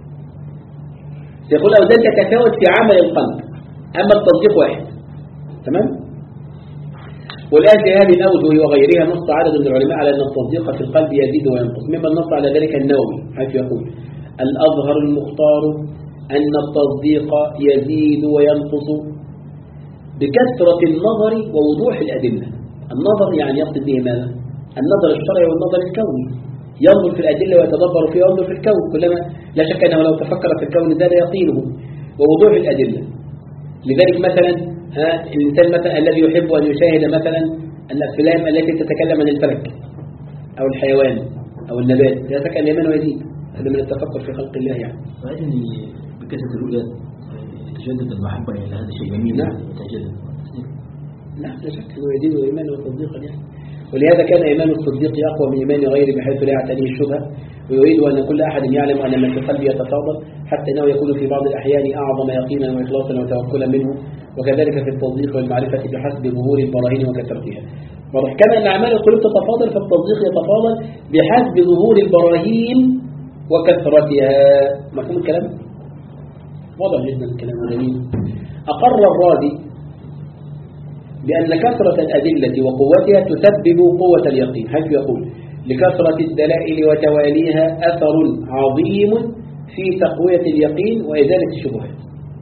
يقول أوزان تتفاوت في عمل القلب، أما التصديق واحد. تمام؟ ولأجل هذه الأوجه وغيرها نص عدد من العلماء على أن التصديق في القلب يزيد وينقص، ممن نص على ذلك النووي حيث يقول الأظهر المختار أن التصديق يزيد وينقص بكثرة النظر ووضوح الأدلة. النظر يعني يقصد به ماذا؟ النظر الشرعي والنظر الكوني، ينظر في الأدلة ويتدبر فيها وينظر في الكون كلما لا شك أنه لو تفكر في الكون زاد يقينه. ووضوح الأدلة، لذلك مثلا الإنسان مثلا الذي يحب أن يشاهد مثلا الأفلام التي تتكلم عن الفلك أو الحيوان أو النبات لا شك أن يمنه يزيد، هذا من التفكر في خلق الله يعني. وأن بكثرة الرؤيات يتجدد المحبة إلى هذا الشيء جميل. نعم يتجدد. نعم لا شك أنه يزيد إيمانه وتصديقا يعني. ولهذا كان إيمان الصديق أقوى من إيمان غيره بحيث لا يعتنيه الشبهة، ويريد أن كل أحد يعلم أن ما في قلبه يتفاضل حتى أنه يكون في بعض الأحيان أعظم يقينا وإخلاصا وتوكلا منه، وكذلك في التصديق والمعرفة بحسب ظهور البراهين وكثرتها. واضح كما أن أعمال القلوب تتفاضل فالتصديق يتفاضل بحسب ظهور البراهين وكثرتها. مفهوم الكلام؟ واضح جدا الكلام جميل. أقر الرازي بأن كثرة الأدلة وقوتها تسبب قوة اليقين، حيث يقول لكثرة الدلائل وتواليها أثر عظيم في تقوية اليقين وإزالة الشبهات.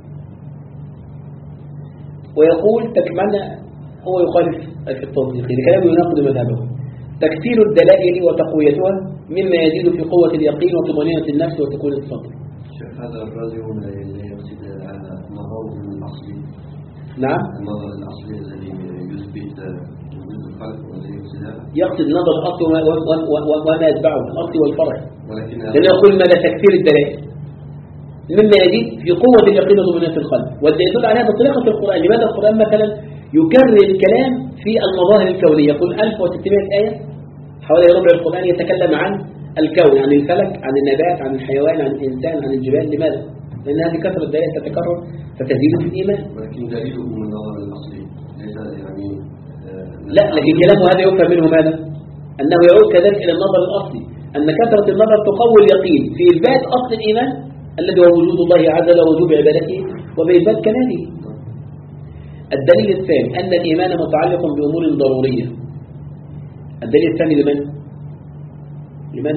ويقول تكملنا هو يخالف في التصديق لكلامه يناقض مذهبه. تكثير الدلائل وتقويتها مما يزيد في قوة اليقين وطمأنينة النفس وسكون الصدر. شيخ هذا الرازي هو الذي يقصد هذا النظر الأصلي. نعم النظر الأصلي الذي يثبت وجود الخلق والذي يقصد هذا. يقصد النظر الأصلي وما يتبعه الأصلي والفرع. ولكن لأنه يقول ماذا تكثير الدلائل مما يزيد في قوة اليقين وطمأنينة القلب، والذي يدل على هذا طريقة القرآن. لماذا القرآن مثلا يكرر الكلام في المظاهر الكونية؟ يقول ألف وستمائة آية حوالي ربع القرآن يتكلم عن الكون، عن الفلك، عن النبات، عن الحيوان، عن الإنسان، عن الجبال. لماذا؟ لأن هذه كثرة الدلائل تتكرر فتزيد في الإيمان. ولكن دليله من النظر الأصلي ليس يعني لا، لكن كلامه هذا يفهم منه ماذا؟ أنه يعود كذلك إلى النظر الأصلي، أن كثرة النظر تقوي اليقين في إثبات أصل الإيمان الذي هو وجود الله عز وجل ووجوب عبادته وبإثبات كماله. الدليل الثاني أن الإيمان متعلق بأمور ضرورية. الدليل الثاني لمن؟ لمن؟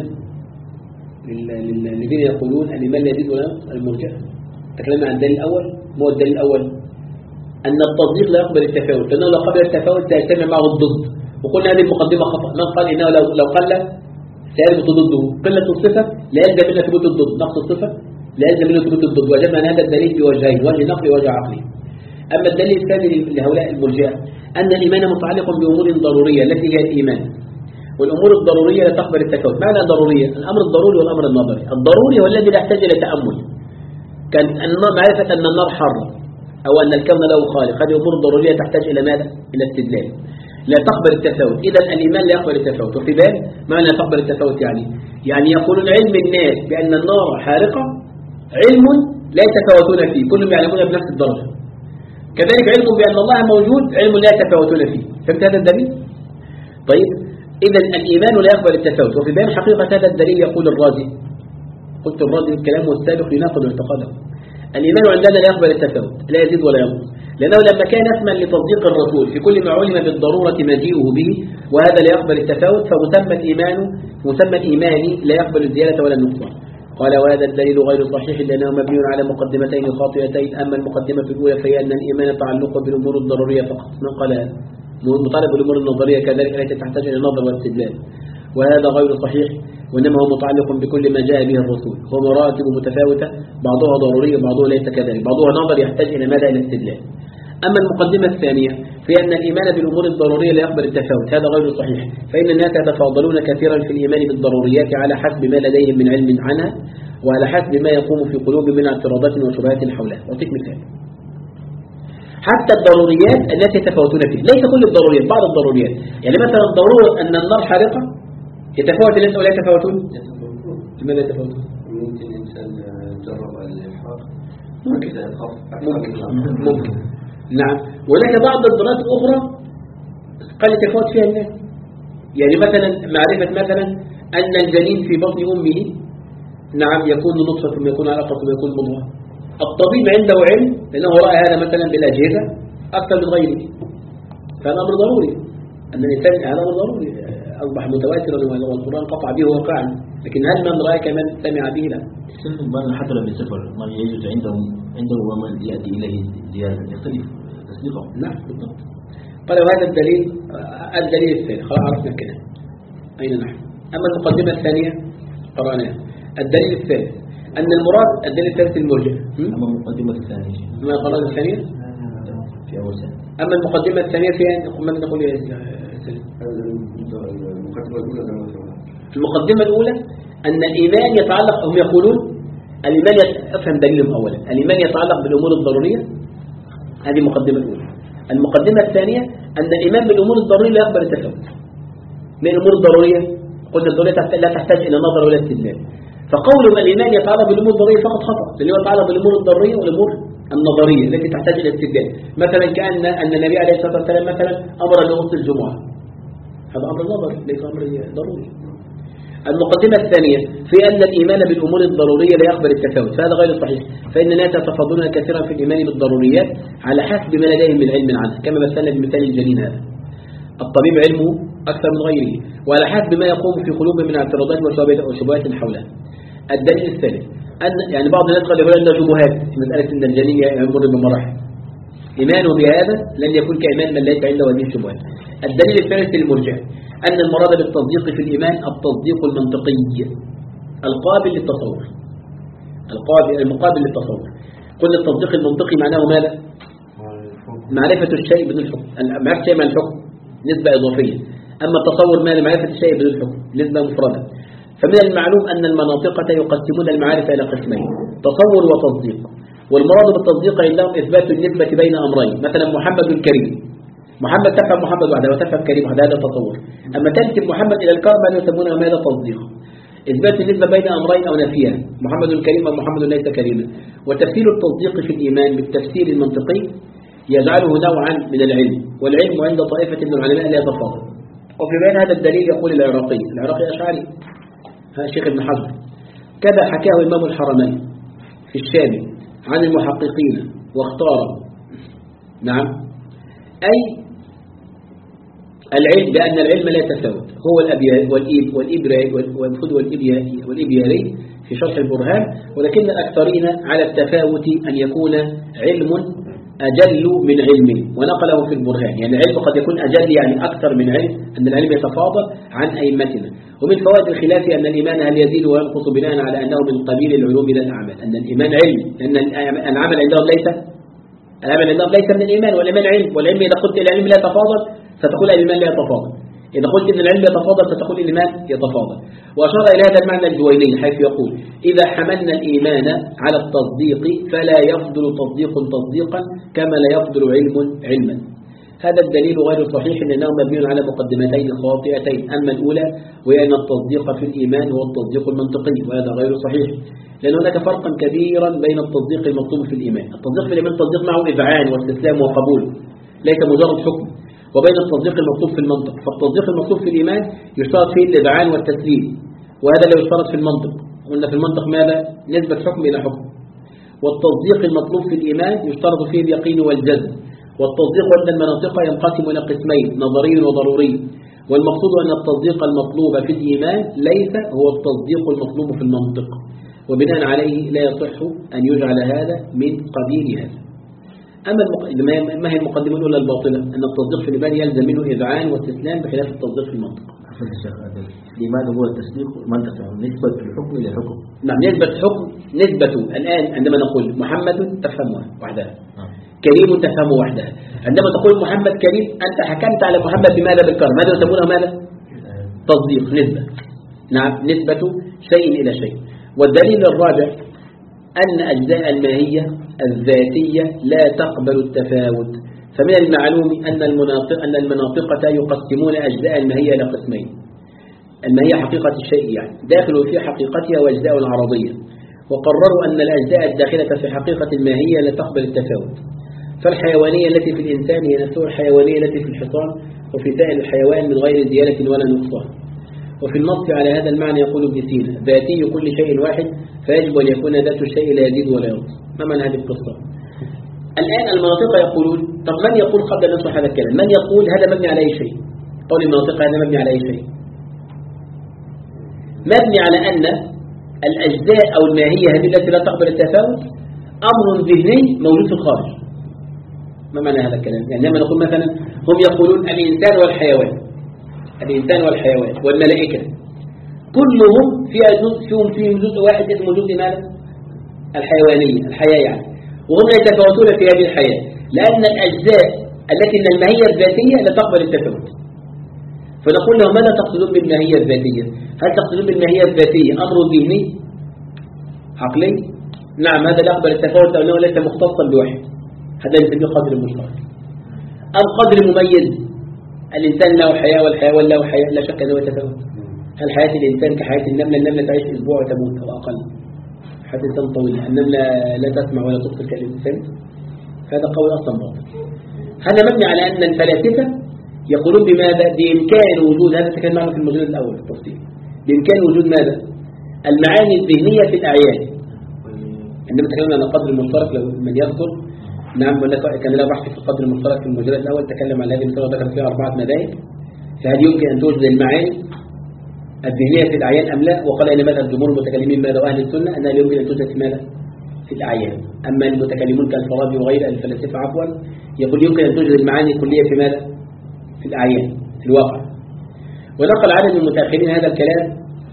للذين يقولون الإيمان لا يزيد ولا ينقص، المرجئة. تكلمنا عن الدليل الأول. ما هو الدليل الأول؟ أن التصديق لا يقبل التفاوت، لأنه لو قبل التفاوت سيجتمع معه الضد. وقلنا هذه المقدمة خطأ. من قال إنه لو لو قل سيثبت ضده قلة الصفة لا يلزم منه ثبوت الضد، نقص الصفة لا يلزم منه ثبوت الضد. وجدنا أن هذا الدليل بوجهين، وجه نقلي ووجه عقلي. أما الدليل الثاني لهؤلاء المرجئة أن الإيمان متعلق بأمور ضرورية التي هي الإيمان، والأمور الضرورية لا تقبل التفاوت. معنى ضرورية؟ الأمر الضروري والأمر النظري. الضروري هو الذي لا يحتاج إلى تأمل، كان معرفة أن النار حر أو أن الكون له خالق، هذه أمور ضرورية تحتاج إلى ماذا؟ إلى استدلال، لا تقبل التفاوت. إذا الإيمان لا يقبل التفاوت. وفي بال معنى لا تقبل التفاوت يعني يعني يقولون علم الناس بأن النار حارقة علم لا يتفاوتون فيه، كلهم يعلمون بنفس الدرجة. كذلك علم بأن الله موجود علم لا يتفاوتون فيه. فهمت هذا الدليل؟ طيب إذا الإيمان لا يقبل التفاوت. وفي بيان حقيقة هذا الدليل يقول الرازي، قلت الرازي الكلام والسابق يناقض اعتقاده. الإيمان عندنا لا يقبل التفاوت، لا يزيد ولا ينقص، لأنه لما كان اسما لتصديق الرسول في كل ما علم بالضرورة مجيئه به وهذا لا يقبل التفاوت، فمسمى الإيمان مسمى الإيمان لا يقبل الزيادة ولا النقصان. قال وهذا الدليل غير صحيح لأنه مبني على مقدمتين خاطئتين. أما المقدمة الأولى فهي أن الإيمان تعلق بالأمور الضرورية فقط. من قال مطالب بالأمور النظرية كذلك التي تحتاج إلى نظر واستدلال، وهذا غير صحيح، وإنما هو متعلق بكل ما جاء به الرسول. هو مراتب متفاوتة، بعضها ضروري وبعضها ليس كذلك، بعضها نظر يحتاج إلى ماذا؟ إلى استدلال. أما المقدمة الثانية في أن الإيمان بالأمور الضرورية لا يقبل التفاوت، هذا غير صحيح، فإن الناس يتفاضلون كثيرا في الإيمان بالضروريات على حسب ما لديهم من علم عنها وعلى حسب ما يقوم في قلوبهم من اعتراضات وشبهات حولها. أعطيك مثال. حتى الضروريات التي يتفاوتون فيها، ليس كل الضروريات، بعض الضروريات. يعني مثلا ضرورة أن النار حارقة يتفاوت الناس ولا يتفاوتون؟ يتفاوتون. لماذا يتفاوتون؟ ممكن إنسان جرب الإحراق ممكن ممكن ممكن نعم. ولكن بعض الضرورات الأخرى قد يتفاوت فيها الناس. يعني مثلا معرفة مثلا أن الجنين في بطن أمه نعم يكون نطفة ثم يكون علقة ثم يكون مضغة. الطبيب عنده علم لأنه رأى هذا مثلا بالأجهزة أكثر من غيره، فهذا أمر ضروري أن الإنسان هذا أمر ضروري أصبح متواترا والقرآن قطع به وقعا، لكن هل من رأى كمن سمع به؟ لا. حتى لو بسفر ما يجوز عنده عنده ومن يأتي إليه زيادة يختلف تصديقه. نعم بالضبط. قال وهذا الدليل الدليل الثاني خلاص عرفنا الكلام أين نحن. أما المقدمة الثانية قرأناها. الدليل الثالث أن المراد الدليل الثالث المرجئة. أما المقدمة الثانية ما قرأنا الثانية في أول سنة. أما المقدمة الثانية فيها ماذا نقول يا سيدي؟ المقدمة الأولى المقدمة الأولى أن الإيمان يتعلق، هم يقولون الإيمان أفهم دليلهم أولا، الإيمان يتعلق بالأمور الضرورية، هذه المقدمة الأولى. المقدمة الثانية أن الإيمان بالأمور الضرورية لا يقبل التفاوت. من الأمور الضرورية قلت الضرورية لا تحتاج إلى نظر ولا استدلال، فقولهم الإيمان يتعلق بالأمور الضرورية فقط خطأ، لأنه يتعلق بالأمور الضرورية والأمور النظرية التي تحتاج إلى استدلال. مثلا كأن أن النبي عليه الصلاة والسلام مثلا أمر بغسل الجمعة، هذا أمر نظري ليس أمر ضروري. المقدمة الثانية في أن الإيمان بالأمور الضرورية لا يقبل التفاوت، فهذا غير صحيح، فإن الناس يتفاضلون كثيرا في الإيمان بالضروريات على حسب ما لديهم من علم عنه، كما مثلنا بمثال الجنين هذا. الطبيب علمه أكثر من غيره وعلى حسب ما يقوم في قلوبهم من اعتراضات وشبهات حولها. الدليل الثالث أن يعني بعض الناس قد يقول عندنا شبهات في مسألة أن الجنين يمر بمراحل، إيمانه بهذا لن يكون كإيمان من ليس عنده هذه الشبهات. الدليل الثالث للمرجئة أن المراد بالتصديق في الإيمان التصديق المنطقي القابل للتصور، القابل المقابل للتصور. قلنا التصديق المنطقي معناه ماذا؟ معرفة الشيء بدون حكم، معرفة الشيء مع الحكم نسبة إضافية. أما التصور ماذا؟ معرفة الشيء بدون حكم نسبة مفردة. فمن المعلوم أن المناطقة يقسمون المعارف إلى قسمين، تصور وتصديق. والمراد بالتصديق عندهم إثبات النسبة بين أمرين، مثلا محمد كريم، محمد تفهم محمد وحده وتفهم كريم وحده، هذا تصور. أما تنسب محمد إلى الكرم هذا يسمونه ماذا؟ تصديق. إثبات النسبة بين أمرين أو نفيها، محمد كريم أو محمد ليس كريما. وتفسير التصديق في الإيمان بالتفسير المنطقي يجعله نوعا من العلم، والعلم عند طائفة من العلماء لا يتفاضل. وفي بيان هذا الدليل يقول العراقي، العراقي أشعري ها شيخ ابن حجر، كذا حكاه إمام الحرمين في الشام عن المحققين واختار نعم أي العلم بأن العلم لا يتفاوت، هو الأبيات والإب والإبراء والفد والإبياري في شرح البرهان، ولكن الأكثرين على التفاوت أن يكون علم أجل من علم، ونقله في البرهان. يعني العلم قد يكون أجل يعني أكثر من علم، أن العلم يتفاضل عن أئمتنا. ومن فوائد الخلاف أن الإيمان هل يزيد وينقص بناء على أنه من قبيل العلوم لا الأعمال، أن الإيمان علم، لأن العمل عندهم ليس العمل عندهم ليس من الإيمان، والإيمان علم، والعلم إذا قلت العلم لا يتفاضل ستقول الإيمان لا يتفاضل، إذا قلت أن العلم يتفاضل ستقول الإيمان يتفاضل. وأشار إلى هذا المعنى الجويني حيث يقول إذا حملنا الإيمان على التصديق فلا يفضل تصديق تصديقا كما لا يفضل علم علما. هذا الدليل غير صحيح لأنه مبني على مقدمتين خاطئتين، أما الأولى وهي أن التصديق في الإيمان هو التصديق المنطقي، وهذا غير صحيح لأن هناك فرقا كبيرا بين التصديق المطلوب في الإيمان. التصديق في الإيمان تصديق معه إذعان واستسلام وقبول ليس مجرد حكم، وبين التصديق المطلوب في المنطق. فالتصديق المطلوب في الإيمان يشترط فيه الإذعان والتسليم، وهذا لا يشترط في المنطق. قلنا في المنطق ماذا؟ نسبة حكم إلى حكم. والتصديق المطلوب في الإيمان يشترط فيه اليقين والجزم. والتصديق عند المناطق ينقسم إلى قسمين، نظري وضروري. والمقصود أن التصديق المطلوب في الإيمان ليس هو التصديق المطلوب في المنطق، وبناء عليه لا يصح أن يجعل هذا من قبيل هذا. أما ما هي المقدمة الأولى الباطلة؟ أن التصديق في الإيمان يلزم منه إذعان واستسلام بخلاف التصديق في المنطق. الإيمان هو التصديق منطقي، نسبة الحكم إلى حكم. نعم، نسبة حكم، نسبة الآن عندما نقول محمد تفهمها وحدها، كريم تفهمه وحدها. عندما تقول محمد كريم أنت حكمت على محمد بماذا؟ بالكرم. ماذا يسمونه ماذا؟ تصديق، نسبة. نعم، نسبة شيء إلى شيء. والدليل الرابع أن أجزاء الماهية الذاتية لا تقبل التفاوت. فمن المعلوم أن المناطق أن المناطقة يقسمون أجزاء الماهية إلى قسمين. الماهية حقيقة الشيء يعني داخل في حقيقتها وأجزاء عرضية، وقرروا أن الأجزاء الداخلة في حقيقة الماهية لا تقبل التفاوت. فالحيوانية التي في الإنسان هي نفسها الحيوانية التي في الحصان وفي سائر الحيوان من غير زيادة ولا نقصان. وفي النص على هذا المعنى يقول ابن سينا: ذاتي كل شيء واحد فيجب أن يكون ذات الشيء لا يزيد ولا ينقص. ما معنى هذه القصة؟ الآن المناطق يقولون، طب من يقول قبل أن نشرح هذا الكلام، من يقول هذا مبني على أي شيء؟ قول المناطق هذا مبني على أي شيء؟ مبني على أن الأجزاء أو الماهية هذه التي لا تقبل التفاوت أمر ذهني موجود في الخارج. ما معنى هذا الكلام؟ يعني لما نقول مثلا هم يقولون الإنسان والحيوان، الإنسان والحيوان والملائكة كلهم فيها جزء فيهم فيهم جزء واحد اسمه جزء ماذا؟ الحيوانية، الحياة يعني، وهم لا يتفاوتون في هذه الحياة لأن الأجزاء التي من الماهية الذاتية لا تقبل التفاوت. فنقول لهم ماذا تقصدون بالماهية الذاتية؟ هل تقصدون بالماهية الذاتية أمر ذهني عقلي؟ نعم، هذا لا يقبل التفاوت لأنه ليس مختصا بواحد، هذا يسميه قدر مشترك. أم قدر مميز، الإنسان له حياة والحيوان له حياة، لا شك أنه يتفاوت. هل حياة الإنسان كحياة النملة؟ النملة تعيش أسبوع وتموت أو أقل، حياة الإنسان طويلة، النملة لا تسمع ولا تبصر كالإنسان. هذا قول أصلا باطل. هذا مبني على أن الفلاسفة يقولون بماذا؟ بإمكان وجود، هذا تكلم معنا في المجلد الأول التفصيل، بإمكان وجود ماذا؟ المعاني الذهنية في الأعيان. عندما تكلمنا عن القدر المشترك لو من يذكر، نعم، كان له بحث في القدر المشترك في المجلد الأول تكلم عن هذه المسألة وذكر فيها أربعة مذاهب، فهل يمكن أن توجد المعاني الذهنية في الأعيان أم لا؟ وقال أن مذهب جمهور المتكلمين ماذا وأهل السنة أنها يمكن أن توجد في ماذا؟ في الأعيان. أما المتكلمون كالفارابي وغير الفلاسفة عفوا يقول يمكن أن توجد المعاني الكلية في ماذا؟ في الأعيان، في الواقع. ونقل عدد من المتأخرين هذا الكلام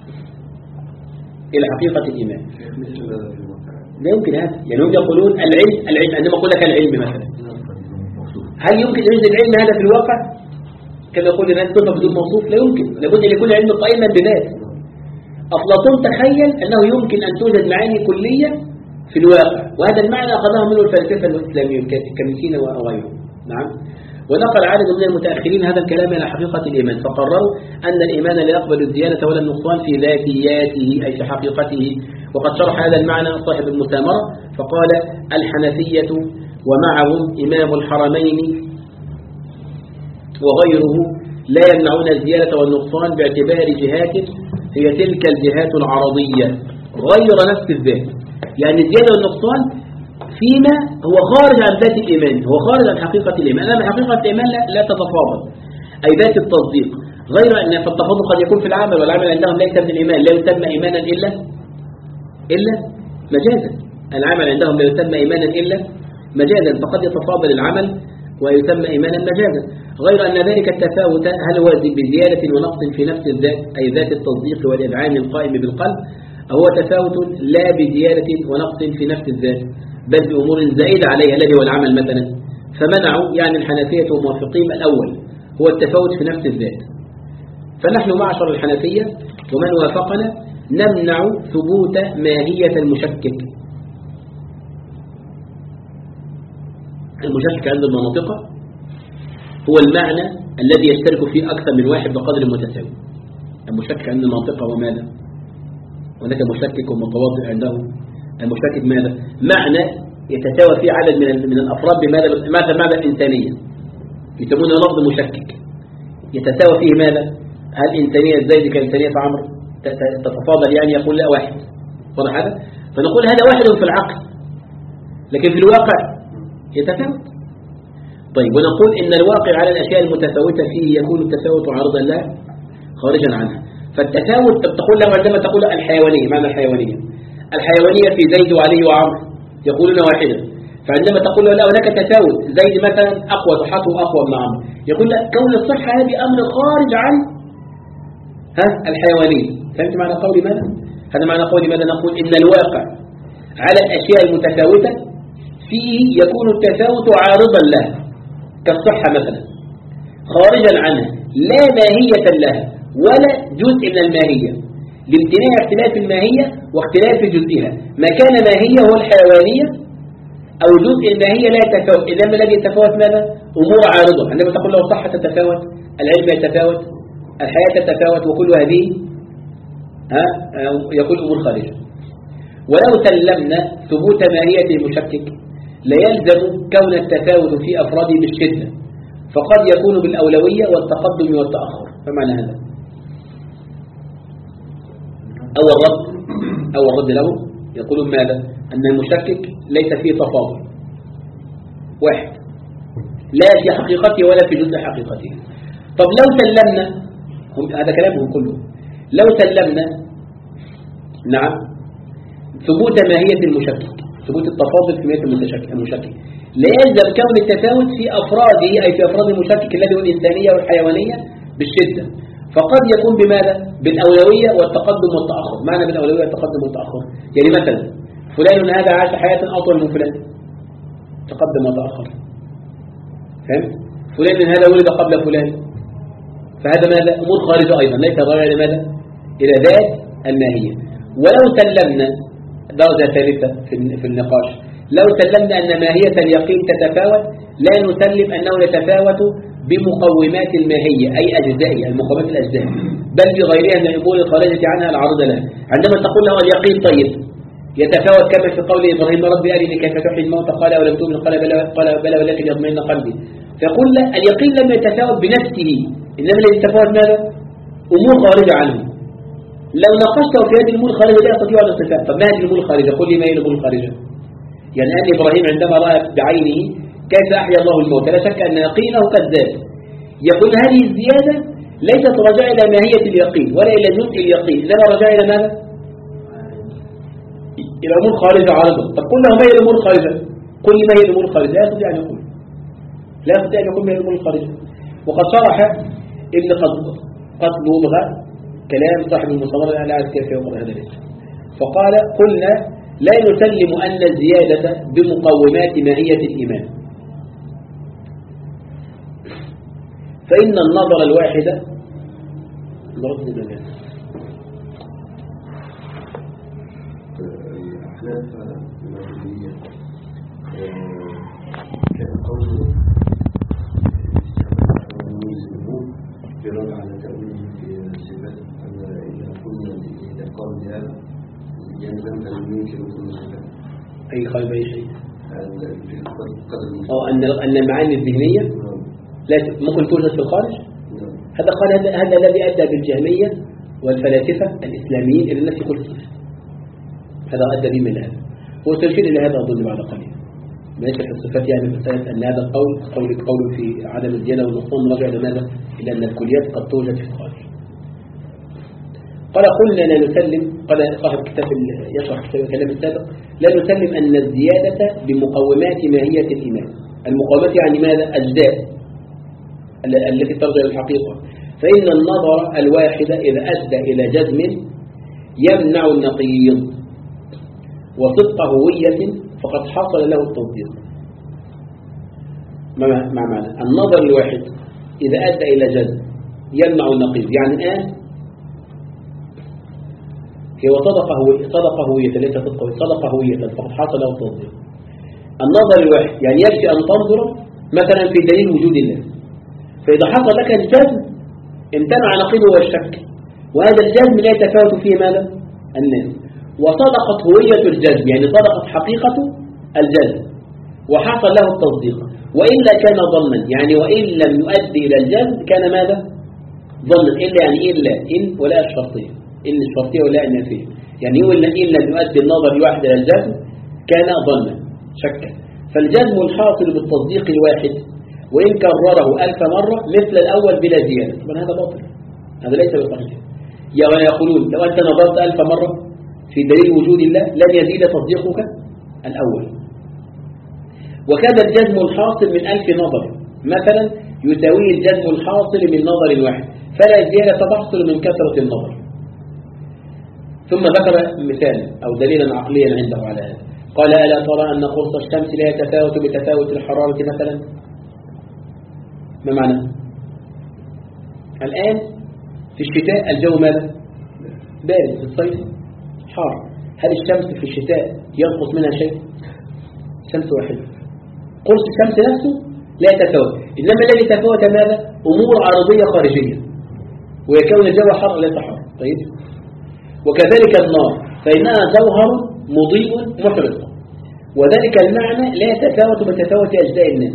إلى حقيقة الإيمان. لا يمكن هذا، يعني هم يقولون العلم العلم عندما أقول لك العلم مثلا، هل يمكن أن يوجد العلم هذا في الواقع؟ كما يقول الناس صفة بدون موصوف، لا يمكن، لابد أن يكون العلم قائما بذات. أفلاطون تخيل أنه يمكن أن توجد معاني كلية في الواقع، وهذا المعنى أخذه منه الفلاسفة الإسلاميين كابن سينا وغيرهم. نعم. ونقل عدد من المتأخرين هذا الكلام إلى حقيقة الإيمان، فقرروا أن الإيمان لا يقبل الزيادة ولا النقصان في ذاتياته أي في حقيقته. وقد شرح هذا المعنى صاحب المسامرة فقال: الحنفية ومعهم إمام الحرمين وغيره لا يمنعون الزيادة والنقصان باعتبار جهات هي تلك الجهات العرضية غير نفس الذات. يعني الزيادة والنقصان فيما هو خارج عن ذات الإيمان، هو خارج عن حقيقة الإيمان. أما حقيقة الإيمان لا, لا تتفاضل، أي ذات التصديق، غير أن فالتفاضل قد يكون في العمل، والعمل عندهم ليس من الإيمان، لا يسمى إيمانا إلا إلا مجازا. العمل عندهم لا يسمى إيمانا إلا مجازا، فقد يتفاضل العمل ويسمى إيمانا مجازا. غير أن ذلك التفاوت هل هو بزيادة ونقص في نفس الذات أي ذات التصديق والإذعان القائم بالقلب، هو تفاوت لا بزيادة ونقص في نفس الذات بل بأمور زائدة عليها الذي هو العمل مثلا. فمنعوا يعني الحنفية وموافقين الأول هو التفاوت في نفس الذات. فنحن معشر الحنفية ومن وافقنا نمنع ثبوت ماهية المشكك. المشكك عند المناطق هو المعنى الذي يشترك فيه أكثر من واحد بقدر متساوي. المشكك عند المناطق هو ماذا؟ هناك مشكك ومتواضع عنده. المشكك ماذا؟ معنى يتساوى فيه عدد من من الأفراد بماذا؟ ماذا معنى الإنسانية يسمونه لفظ مشكك. يتساوى فيه ماذا؟ هل إنسانية زيد كإنسانية عمرو تتفاضل، يعني يقول لا واحد، واضح هذا؟ فنقول هذا واحد في العقل لكن في الواقع يتفاوت. طيب، ونقول إن الواقع على الأشياء المتفاوتة فيه يكون التفاوت عارضا لا خارجا عنها. فالتفاوت تقول له عندما تقول الحيوانية، معنى الحيوانية الحيوانية في زيد وعلي وعمرو يقولون واحدة. فعندما تقول له لا هناك تفاوت، زيد مثلا أقوى صحته أقوى من عمرو، يقول لا كون الصحة هذه أمر خارج عن ها الحيوانية. فهمت معنى قولي ماذا؟ هذا معنى قولي ماذا؟ نقول إن الواقع على الأشياء المتفاوتة فيه يكون التفاوت عارضا لها كالصحة مثلا خارجا عنها لا ماهية لها ولا جزء من الماهية، لامتناع اختلاف الماهية واختلاف جزئها. ما كان ماهية هو الحيوانية أو جزء الماهية لا يتفاوت، إنما الذي يتفاوت ماذا؟ أمور عارضة. عندما تقول له الصحة تتفاوت، العلم يتفاوت، الحياة تتفاوت، وكل هذه ها يقول أمور خارجة. ولو سلمنا ثبوت ماهية المشكك لا يلزم كون التفاوت في أفراده بالشدة، فقد يكون بالأولوية والتقدم والتأخر. فمعنى هذا أول رد أول رد له يقولون ماذا؟ أن المشكك ليس فيه تفاضل واحد، لا في حقيقته ولا في جزء حقيقته. طب لو سلمنا، هذا كلامهم كله، لو سلمنا نعم ثبوت ماهية المشكك، ثبوت التفاضل في ماهية المشكك، لا يلزم كون التفاوت في أفراده أي في أفراد المشكك الذي هو الإنسانية والحيوانية بالشدة، فقد يكون بماذا؟ بالأولوية والتقدم والتأخر. معنى بالأولوية والتقدم والتأخر يعني مثلا فلان هذا عاش حياة أطول من فلان، تقدم وتأخر. فهمت؟ فلان هذا ولد قبل فلان، فهذا ماذا؟ أمور خارجة أيضا ليس راجع لماذا؟ إلى ذات الماهية. ولو سلمنا درجة ثالثة في النقاش، لو سلمنا أن ماهية اليقين تتفاوت لا نسلم أنه يتفاوت بمقومات الماهية أي أجزائها، المقومات الأجزاء، بل بغيرها من الأمور الخارجة عنها العارضة لها. عندما تقول له اليقين طيب يتفاوت كما في قول إبراهيم ربي أرني كيف تحيي الموتى قال ولم تؤمن قال بلى قال بلى ولكن يطمئن قلبي. فيقول لا، اليقين لم يتفاوت بنفسه، إنما الذي يتفاوت ماذا؟ أمور خارجة عنه. لو ناقشته في هذه الأمور الخارجة لا يستطيع أن يستفاد. طب ما هذه الأمور الخارجة؟ قل لي ما هي الأمور الخارجة؟ يعني أن إبراهيم عندما رأى بعينه كيف أحيا الله الموتى لا شك أن يقينه كذاب. يقول هذه الزيادة ليست رجاء إلى ماهية اليقين ولا إلى جزء اليقين، إنما رجاء إلى ماذا؟ إلى أمور خارجة عارضة. طب قل له ما هي الأمور الخارجة؟ قل لي ما هي الأمور الخارجة؟ لا يستطيع أن يقول لا يستطيع أن يقول ما هي الأمور الخارجة. وقد شرح ابن قطلوبغ كلام صاحب المصور لا أعرف كيف يقول هذا الاسم، فقال قلنا لا نسلم أن الزيادة بمقومات ماهية الإيمان، فإن النظر الواحدة نرد الإيمان. الأحلاف المادية كان قوله برد على تأويله في الصفات أن إذا كنا إذا قال بهذا يلزم أن ينكر كل صفات. أي خالف أي شيء؟ في قدر أو أن أن المعاني الذهنية لا ممكن توجد في الخارج. هذا قال هذا هذا الذي أدى بالجهمية والفلاسفة الإسلاميين إلى نفي كل صفة. هذا أدى بهم إلى هذا. هو تشير إلى هذا أظن بعد قليل. ما يشرح الصفات يعني مسألة أن هذا القول قول قول في عدم الزيادة والنقصان رجع إلى ماذا؟ إلى أن الكليات قد توجد في الخارج. قال قلنا لا نسلم، قال صاحب كتاب يشرح كتاب الكلام السابق، لا نسلم أن الزيادة بمقومات ماهية الإيمان. المقومات يعني ماذا؟ أجزاء التي ترجع للحقيقة. فإن النظر الواحد إذا أدى إلى جزم يمنع النقيض وصدق هوية فقد حصل له التصديق. مع معنى النظر الواحد إذا أدى إلى جزم يمنع النقيض، يعني الآن هو صدق هوية صدق هوية ليس صدق هوية صدق هوية فقد حصل له التصديق. النظر الواحد يعني يكفي أن تنظر مثلا في دليل وجود الله، فإذا حصل لك الجزم امتنع نقيضه والشك، وهذا الجزم لا يتفاوت فيه ماذا؟ الناس. وصدقت هوية الجزم يعني صدقت حقيقة الجزم وحصل له التصديق، وإلا كان ظنا يعني وإن لم يؤدي إلى الجزم كان ماذا؟ ظنا. إلا يعني إلا إن ولا الشرطية، إن الشرطية ولا النافية، يعني هو إن لم يؤدي النظر الواحد إلى الجزم كان ظنا شكا. فالجزم الحاصل بالتصديق الواحد وإن كرره ألف مرة مثل الأول بلا زيادة، طبعا هذا باطل، هذا ليس بصحيح. يعني يقولون لو أنت نظرت ألف مرة في دليل وجود الله لن يزيد تصديقك الأول. وكذا الجزم الحاصل من ألف نظر مثلا يساوي الجزم الحاصل من نظر واحد، فلا زيادة تحصل من كثرة النظر. ثم ذكر مثال أو دليلا عقليا عنده على هذا، قال ألا ترى أن قرص الشمس لا يتفاوت بتفاوت الحرارة مثلا؟ ما معنى؟ الآن في الشتاء الجو ماذا؟ بارد، في الصيف حار. هل الشمس في الشتاء ينقص منها شيء؟ شمس واحدة. قرص الشمس نفسه لا يتفاوت، إنما الذي يتفاوت ماذا؟ أمور عرضية خارجية، ويكون الجو حار ليس حار. طيب، وكذلك النار فإنها جوهر مضيء محرق، وذلك المعنى لا يتفاوت بتفاوت أجزاء الناس.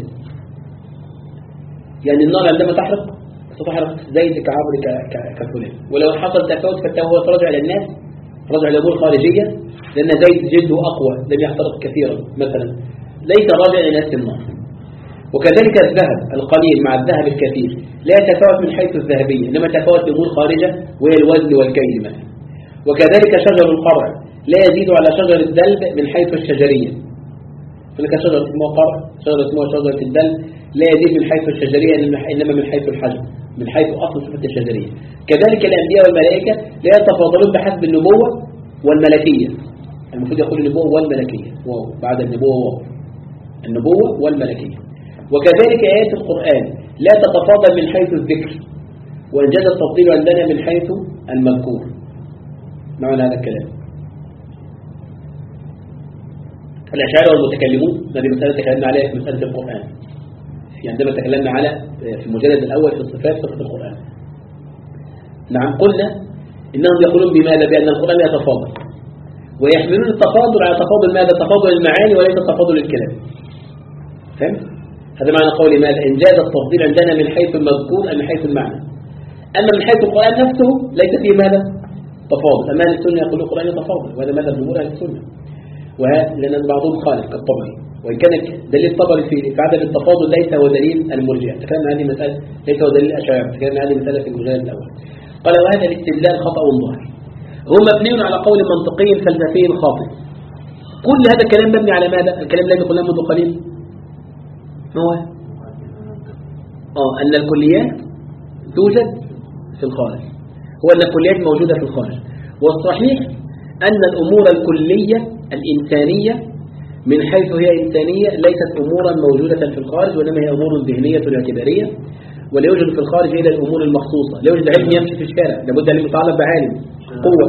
يعني النار عندما تحرق ستحرق زيت كعبر كفلان، ولو حصل تفاوت فهو ترجع إلى الناس، رجع إلى أمور خارجية، لأن زيت جلده أقوى لم يحترق كثيرا مثلا، ليس راجع إلى نفس النار. وكذلك الذهب القليل مع الذهب الكثير لا يتفاوت من حيث الذهبية، إنما يتفاوت بأمور خارجة وهي الوزن والكيل مثلا. وكذلك شجر القرع لا يزيد على شجر الدلب من حيث الشجرية. هناك شجرة اسمها قرع، شجرة اسمها شجرة الدلب لا يزيد من حيث الشجرية إنما من حيث الحجم، من حيث أصل صفة الشجرية. كذلك الأنبياء والملائكة لا يتفاضلون بحسب النبوة والملكية. المفروض يقول النبوة والملكية، واو بعد النبوة واو، النبوة والملكية. وكذلك آيات القرآن لا تتفاضل من حيث الذكر، وإن جاز التفضيل عندنا من حيث المذكور. معنى هذا الكلام الأشاعرة والمتكلمون، هذه مسألة تكلمنا عليها في مسألة القرآن، في عندما تكلمنا على في المجلد الأول في الصفات صفة القرآن. نعم، قلنا إنهم يقولون بماذا؟ بأن القرآن يتفاضل، ويحملون التفاضل على تفاضل ماذا؟ تفاضل المعاني وليس تفاضل الكلام. فهمت؟ هذا معنى قولي ماذا؟ إن جاز التفضيل عندنا من حيث المذكور أم من حيث المعنى. أما من حيث القرآن نفسه ليس فيه ماذا؟ تفاضل. أما أهل السنة يقولون القرآن يتفاضل، وهذا ماذا جمهور أهل السنة، لأن بعضهم خالف كالطبري، وإن كان دليل الطبري في عدم التفاضل ليس هو دليل المرجئة. تكلمنا هذه المسألة، ليس هو دليل الأشاعرة، تكلمنا هذه المسألة في المجلد الأول. قال وهذا الاستدلال خطأ ظاهر، هو مبني على قول منطقي فلسفي خاطئ. كل هذا الكلام مبني على ماذا؟ الكلام الذي قلناه منذ قليل ما هو؟ آه أن الكليات توجد في الخارج، هو أن الكليات موجودة في الخارج. والصحيح أن الأمور الكلية الإنسانية من حيث هي إنسانية ليست أمورا موجودة في الخارج، وإنما هي أمور ذهنية اعتبارية، ولا يوجد في الخارج إلا الأمور المخصوصة. لا يوجد علم يمشي في الشارع، لابد أن يتعلق بعالم قوة.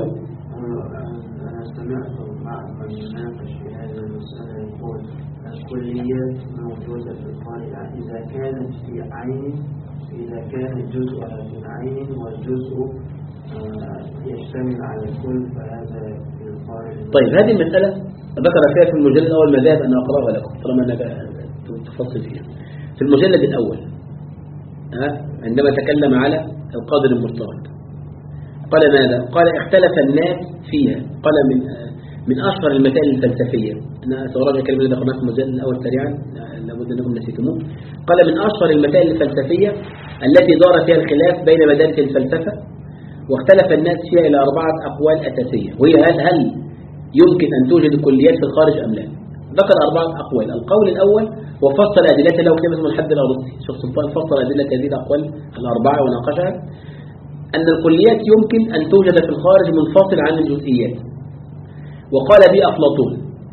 أنا سمعت مع من يناقش في هذه المسألة يقول الكليات موجودة في الخارج إذا كانت في عين، إذا كان الجزء في العين والجزء يشتمل على الكل فهذا في الخارج. طيب، هذه المسألة ذكر فيها في المجلد الأول مذاهب أنا أقرأها لكم طالما أنك تفصل فيها. في المجلد الأول عندما تكلم على القادر المشترك قال ماذا؟ قال اختلف الناس فيها. قال من من أشهر المسائل الفلسفية، أنا سأراجع الكلمة اللي ذكرناها في المجلد الأول سريعا لابد أنكم نسيتموه. قال من أشهر المسائل الفلسفية التي دار فيها الخلاف بين مدارس الفلسفة واختلف الناس فيها إلى أربعة أقوال أساسية، وهي هل, هل يمكن أن توجد كليات في الخارج أم لا؟ ذكر أربعة أقوال. القول الأول وفصل أدلته له كما اسمه الحد الأرسطي، شيخ سلطان فصل أدلة هذه الأقوال الأربعة وناقشها. أن الكليات يمكن أن توجد في الخارج منفصل عن الجزئيات، وقال به أفلاطون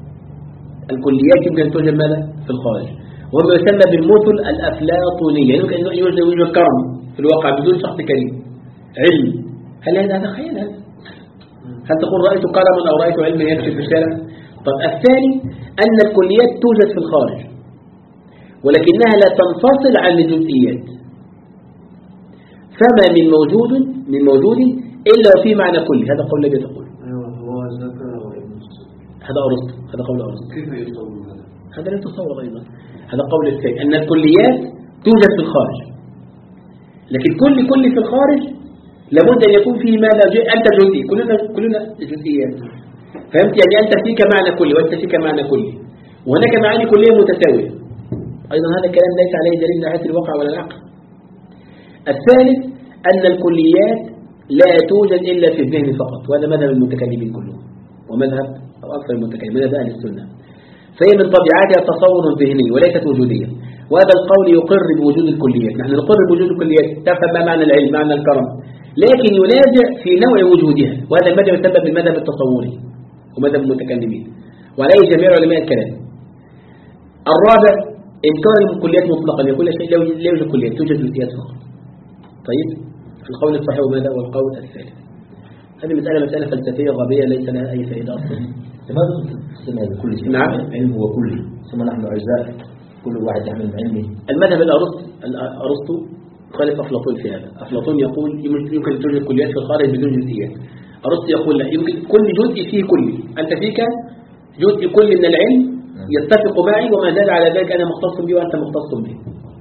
الكليات يمكن أن توجد ماذا؟ في الخارج، وهو يسمى بالمثل الأفلاطونية. يمكن أن يوجد وجود كرم في الواقع بدون شخص كريم علم. هل هذا خيال؟ هل, هل تقول رأيت كرما أو رأيت علما يمشي في الشارع؟ طب الثاني أن الكليات توجد في الخارج ولكنها لا تنفصل عن الجزئيات، فما من موجود من موجود إلا وفي معنى كلي. هذا قول الذي تقول هذا أرسطو، هذا قول أرسطو. كيف يتصور هذا؟ هذا لا يتصور أيضا. هذا قول الثاني أن الكليات توجد في الخارج، لكن كل كل في الخارج لابد أن يكون فيه ماذا؟ أنت جزئي، كلنا كلنا جزئيات. فهمت؟ يعني أنت فيك معنى كلي وأنت فيك معنى كلي، وهناك معاني كلية متساوية. أيضا هذا الكلام ليس عليه دليل من ناحية الواقع ولا العقل. الثالث أن الكليات لا توجد إلا في الذهن فقط، وهذا مذهب المتكلمين كلهم ومذهب أو أكثر المتكلمين مذهب أهل السنة. فهي من طبيعتها تصور ذهني وليست وجودية، وهذا القول يقر بوجود الكليات. نحن نقر بوجود الكليات، تفهم ما معنى العلم، معنى الكرم، لكن ينازع في نوع وجودها، وهذا المذهب يسمى بالمذهب التصوري ومذهب المتكلمين، وعليه جميع علماء الكلام. الرابع إنكار الكليات مطلقا، يقول شيء لا يوجد كليات، توجد جزئيات فقط. طيب، القول الصحيح ماذا هو القول الثالث؟ هذه مسألة مسألة فلسفية غبية ليس لها أي فائدة أصلا. لماذا تسمى بكل شيء؟ نعم. العلم هو كله، ثم نحن أجزاء، كل واحد يحمل علمه. المذهب الأرسطو خالف أفلاطون في هذا. أفلاطون يقول يمكن توجد كليات في الخارج بدون جزئيات. أرسطو يقول لا، يمكن كل جزء فيه كلي. أنت فيك جزء كلي من العلم يتفق معي، وما زاد على ذلك أنا مختص به وأنت مختص به.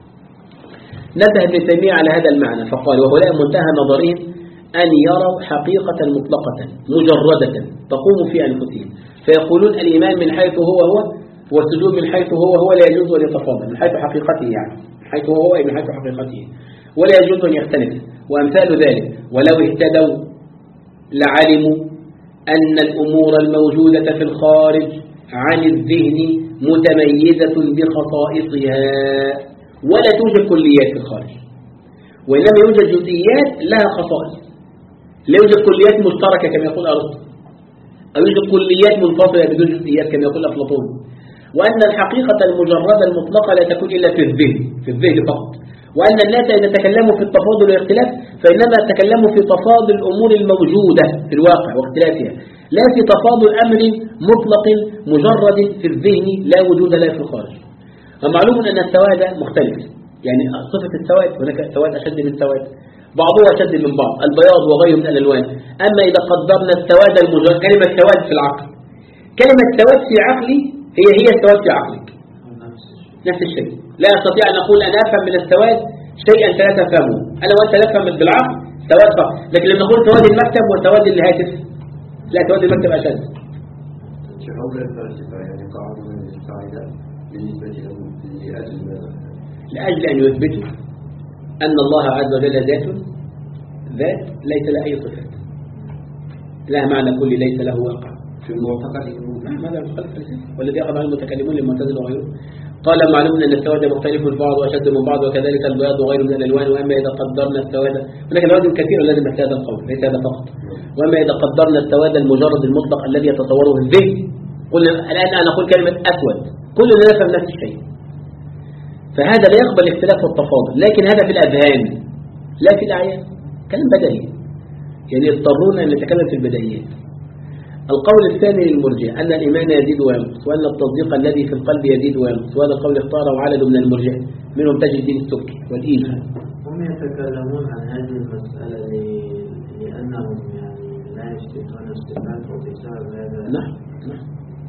نبه ابن تيمية على هذا المعنى فقال: وهؤلاء منتهى نظرهم أن يروا حقيقة مطلقة مجردة تقوم في أنفسهم، فيقولون الإيمان من حيث هو هو والسجود من حيث هو هو لا يجوز أن يتفاضل، من حيث حقيقته يعني من حيث هو هو من حيث حقيقته ولا يجوز أن يختلف، وأمثال ذلك. ولو اهتدوا لعلموا أن الأمور الموجودة في الخارج عن الذهن متميزة بخصائصها، ولا توجد كليات في الخارج، وإنما يوجد جزئيات لها خصائص. لا يوجد كليات مشتركة كما يقول أرسطو، أو يوجد كليات منفصلة بدون جزئيات كما يقول أفلاطون. وأن الحقيقة المجردة المطلقة لا تكون إلا في الذهن، في الذهن فقط. وأن الناس إذا تكلموا في التفاضل والاختلاف فإنما تكلموا في تفاضل الأمور الموجودة في الواقع واختلافها، لا في تفاضل أمر مطلق مجرد في الذهن لا وجود له في الخارج. ومعلوم أن السواد مختلف، يعني صفة السواد هناك سواد أشد من سواد، بعضها أشد من بعض، البياض وغيره من الألوان. أما إذا قدرنا السواد المجرد، كلمة سواد في العقل، كلمة سواد في عقلي هي هي السواد في عقلك، نفس الشيء. لا أستطيع أن أقول أنا أفهم من السواد شيئا لا تفهمه، أنا وأنت نفهم بالعقل سواد فقط، لكن لما نقول سواد المكتب وسواد الهاتف، لا سواد المكتب أشد. شعور الفلسفة يعني قاعدة من القاعدة بالنسبة لهم لأجل لأجل أن يثبتوا أن الله عز وجل ذات ذات ليس لها أي صفات، لها معنى كلي ليس له واقع في المعتقد. ماذا المخالف الفلسفي والذي يقع على المتكلمون للمعتزلة وغيره؟ قال: معلوم أن السواد مختلف من بعض وأشد من بعض، وكذلك البياض وغيره من الألوان. وأما إذا قدرنا السواد، هناك لوازم كثيرة لازم في هذا القول، ليس هذا فقط. وأما إذا قدرنا السواد المجرد المطلق الذي يتصوره الذهن، قلنا الآن أنا أقول كلمة أسود، كلنا نفهم نفس الشيء، فهذا لا يقبل اختلاف والتفاضل، لكن هذا في الأذهان لا في الأعيان، كلام بديهي، يعني يضطرون أن نتكلم في البديهيات. القول الثاني للمرجئة أن الإيمان يزيد وينقص، وأن التصديق الذي في القلب يزيد وينقص، وهذا القول اختاره عدد من المرجئة منهم تاج الدين السبكي والإيمان. هم يتكلمون عن هذه المسألة لأنهم يعني لا يثبتون الصفات وبسبب هذا. نعم نعم.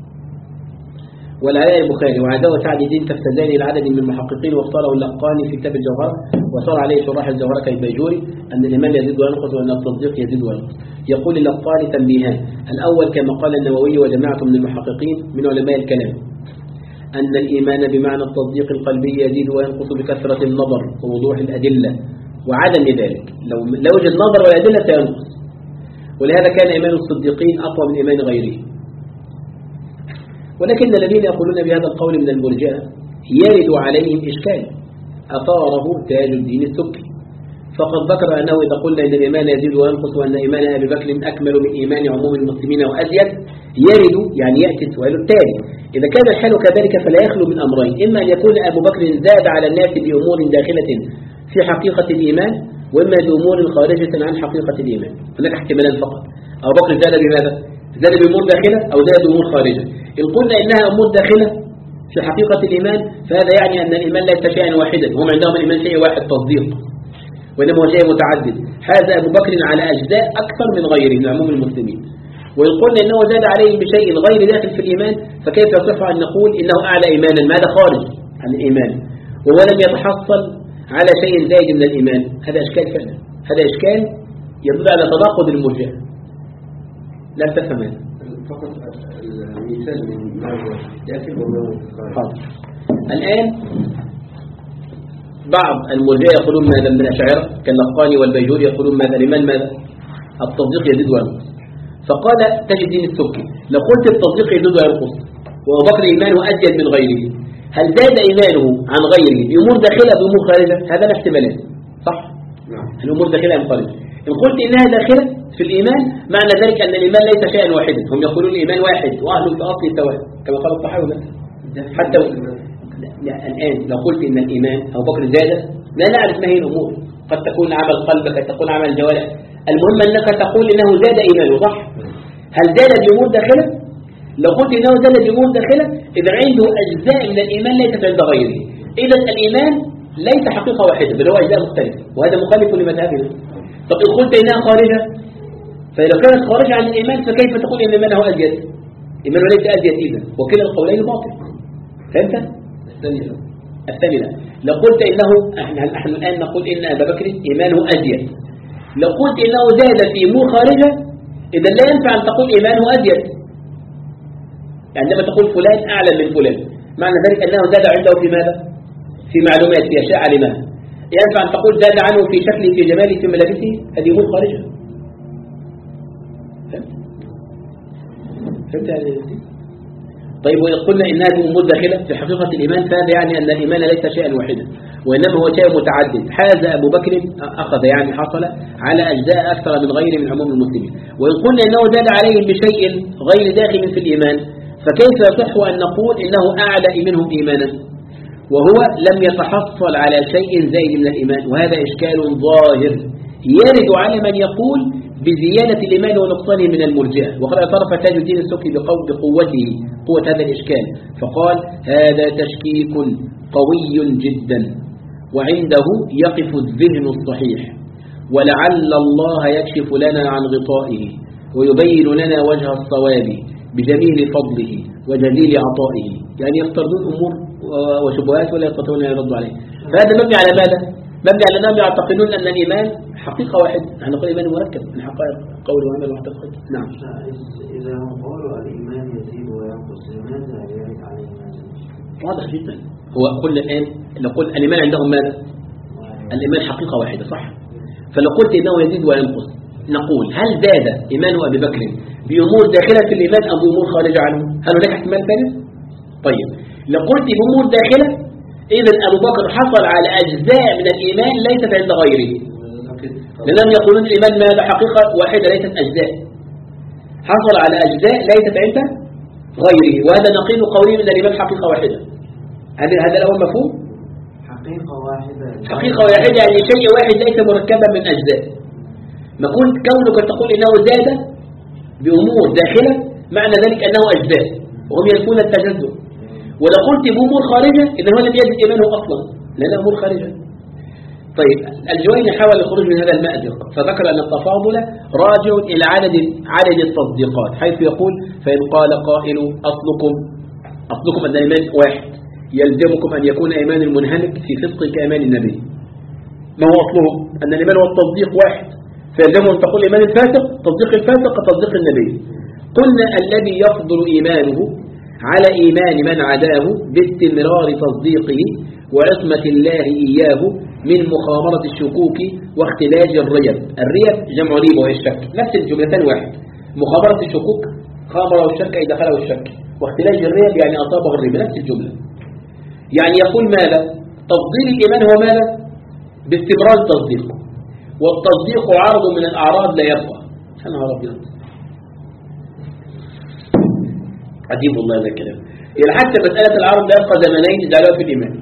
والعلاء البخاري وعداوة سعد الدين تفتزان إلى عدد من المحققين، واختاره اللقاني في كتاب الجوهر، وصار عليه شراح الجوهر كالبيجوري أن الإيمان يزيد وينقص، وأن التصديق يزيد وينقص. يقول اللقاني تنبيهان: الأول كما قال النووي وجماعة من المحققين من علماء الكلام، أن الإيمان بمعنى التصديق القلبي يزيد وينقص بكثرة النظر ووضوح الأدلة وعدم ذلك، لو لا يوجد نظر والأدلة سينقص، ولهذا كان إيمان الصديقين أقوى من إيمان غيره. ولكن الذين يقولون بهذا القول من المرجئة يرد عليهم إشكال أثاره تاج الدين السبكي، فقد ذكر أنه إذا قلنا إن الإيمان يزيد وينقص وأن إيمان أبي بكر أكمل من إيمان عموم المسلمين وأزيد، يرد يعني يأتي السؤال التالي: إذا كان الحال كذلك فلا يخلو من أمرين، إما أن يكون أبو بكر زاد على الناس بأمور داخلة في حقيقة الإيمان، وإما بأمور خارجة عن حقيقة الإيمان. هناك احتمالان فقط: أبو بكر زاد بماذا؟ زاد بأمور داخلة أو زاد بأمور خارجة. إن قلنا إنها أمور داخلة في حقيقة الإيمان فهذا يعني أن الإيمان ليس شيئا واحدا، هم عندهم الإيمان شيء واحد تصديق، وإنما هو شيء متعدد. هذا أبو بكر على أجزاء أكثر من غيره من عموم المسلمين. وإن قلنا إنه زاد عليهم بشيء غير داخل في الإيمان فكيف يصح أن نقول إنه أعلى إيمانا؟ ماذا خارج عن الإيمان وهو لم يتحصل على شيء زائد من الإيمان؟ هذا إشكال فعلا، هذا إشكال يدل على تناقض المرجئة. لا تفهم هذا فقط المثال من ما هو داخل وما هو خارج. الآن بعض المرجئة يقولون ماذا من الأشاعرة كاللقاني والبيجوري يقولون ماذا؟ لمن ماذا؟ التصديق يزيد وينقص. فقال تاج الدين السبكي: لو قلت التصديق يزيد وينقص وأبو بكر إيمانه أزيد من غيره، هل زاد إيمانه عن غيره بأمور داخلة بأمور خارجة؟ هذا احتمالات صح؟ نعم. الأمور داخلة أم خارجة؟ إن قلت إنها داخلة في الإيمان معنى ذلك أن الإيمان ليس شيئا واحدا، هم يقولون الإيمان واحد وأهل في أصل سواء كما قال الطحاوي حتى و... لا الآن لو قلت إن الإيمان أبو بكر زاد لا نعرف ما هي الأمور، قد تكون عمل قلب، قد تكون عمل جوارح، المهم أنك تقول إنه زاد إيمانه، صح؟ هل زاد بأمور داخلة؟ لو قلت إنه زاد بأمور داخلة إذا عنده أجزاء من الإيمان ليست عند غيره، إذا الإيمان ليس حقيقة واحدة بل هو أجزاء مختلفة، وهذا مخالف لمذهبنا. طب إن قلت إنها خارجة، فإذا كانت خارجة عن الإيمان فكيف تقول إن إيمانه أزيد؟ إيمانه ليس أزيد إذا، وكلا القولين باطل. فهمت؟ الثانية الثانية لو قلت إنه نحن الآن نقول إن أبا بكر إيمانه أزيد، لو قلت إنه زاد في أمور خارجة إذا لا ينفع أن تقول إيمانه أزيد. عندما تقول فلان أعلى من فلان معنى ذلك أنه زاد عنده في ماذا؟ في معلومات، في أشياء علمها. ينفع أن تقول زاد عنه في شكله، في جماله، في ملابسه، هذه أمور خارجة. فهمت؟ فهمت هذه؟ طيب وإذا قلنا إنها أمور داخلة في حقيقة الإيمان فهذا يعني أن الإيمان ليس شيئا واحدا وإنما هو شيء متعدد. هذا أبو بكر أخذ يعني حصل على أجزاء أكثر من غيره من عموم المسلمين. وإن قلنا إنه زاد عليهم بشيء غير داخل في الإيمان فكيف يصح أن نقول إنه أعلى منهم إيمانا وهو لم يتحصل على شيء زائد من الإيمان؟ وهذا إشكال ظاهر يرد على من يقول بزيادة الإيمان ونقصانه من المرجئة. وقد اعترف تاج الدين السبكي بقوته قوة هذا الإشكال فقال هذا تشكيك قوي جدا وعنده يقف الذهن الصحيح، ولعل الله يكشف لنا عن غطائه ويبين لنا وجه الصواب بجميل فضله وجليل عطائه. يعني يفترضون أمور وشبهات ولا يستطيعون أن يردوا عليه. فهذا مبني على ماذا؟ مبني على أنهم يعتقدون أن الإيمان حقيقة واحدة. نحن نقول الإيمان مركب من حقائق قول وعمل واعتقاد. نعم. إذا هم قالوا الإيمان يزيد وينقص لماذا يرد عليه ماذا؟ واضح جدا. هو كل الآن نقول الإيمان عندهم ماذا؟ الإيمان حقيقة واحدة، صح؟ فلو قلت إنه يزيد وينقص نقول هل زاد إيمان أبي بكر بأمور داخلة في الإيمان أو بأمور خارجة عنه؟ هل هناك احتمال ثالث؟ طيب لو قلت بأمور داخلة إذا أبو بكر حصل على أجزاء من الإيمان ليست عند غيره، لأنهم يقولون الإيمان ماذا؟ حقيقة واحدة ليست أجزاء. حصل على أجزاء ليست عند غيره، وهذا نقيض قولهم أن الإيمان حقيقة واحدة. هذا هذا الأول مفهوم؟ حقيقة واحدة حقيقة واحدة يعني شيء واحد ليس مركبا من أجزاء. ما قلت كونك تقول إنه زاد بأمور داخلة معنى ذلك أنه أجزاء وهم ينفون التجزؤ. ولو قلت بأمور خارجة إذا هو لم يجد إيمانه أصلا لأنه أمور خارجة. طيب الجويني حاول الخروج من هذا المأزق فذكر أن التفاضل راجع إلى عدد عدد التصديقات، حيث يقول فإن قال قائل أصلكم أصلكم أن الإيمان واحد يلزمكم أن يكون إيمان المنهمك في صدق كإيمان النبي. ما هو أصله؟ أن الإيمان والتصديق واحد، فيلزمهم أن تقول إيمان الفاسق تصديق الفاسق كتصديق النبي. قلنا الذي يفضل إيمانه على إيمان من عداه باستمرار تصديقه وعصمة الله إياه من مخامرة الشكوك واختلاج الريب. الريب جمع ريب وهي الشك، نفس الجملتين واحد. مخامرة الشكوك خامره الشك أي دخله الشك، واختلاج الريب يعني أصابه الريب، نفس الجملة. يعني يقول ماذا؟ تفضيل الإيمان هو ماذا؟ باستمرار التصديق، والتصديق عرض من الأعراض لا يبقى. أنا أبيض عجيب والله هذا الكلام. يعني حتى مسألة العرض لا يبقى زمنين جعلوها في الإيمان.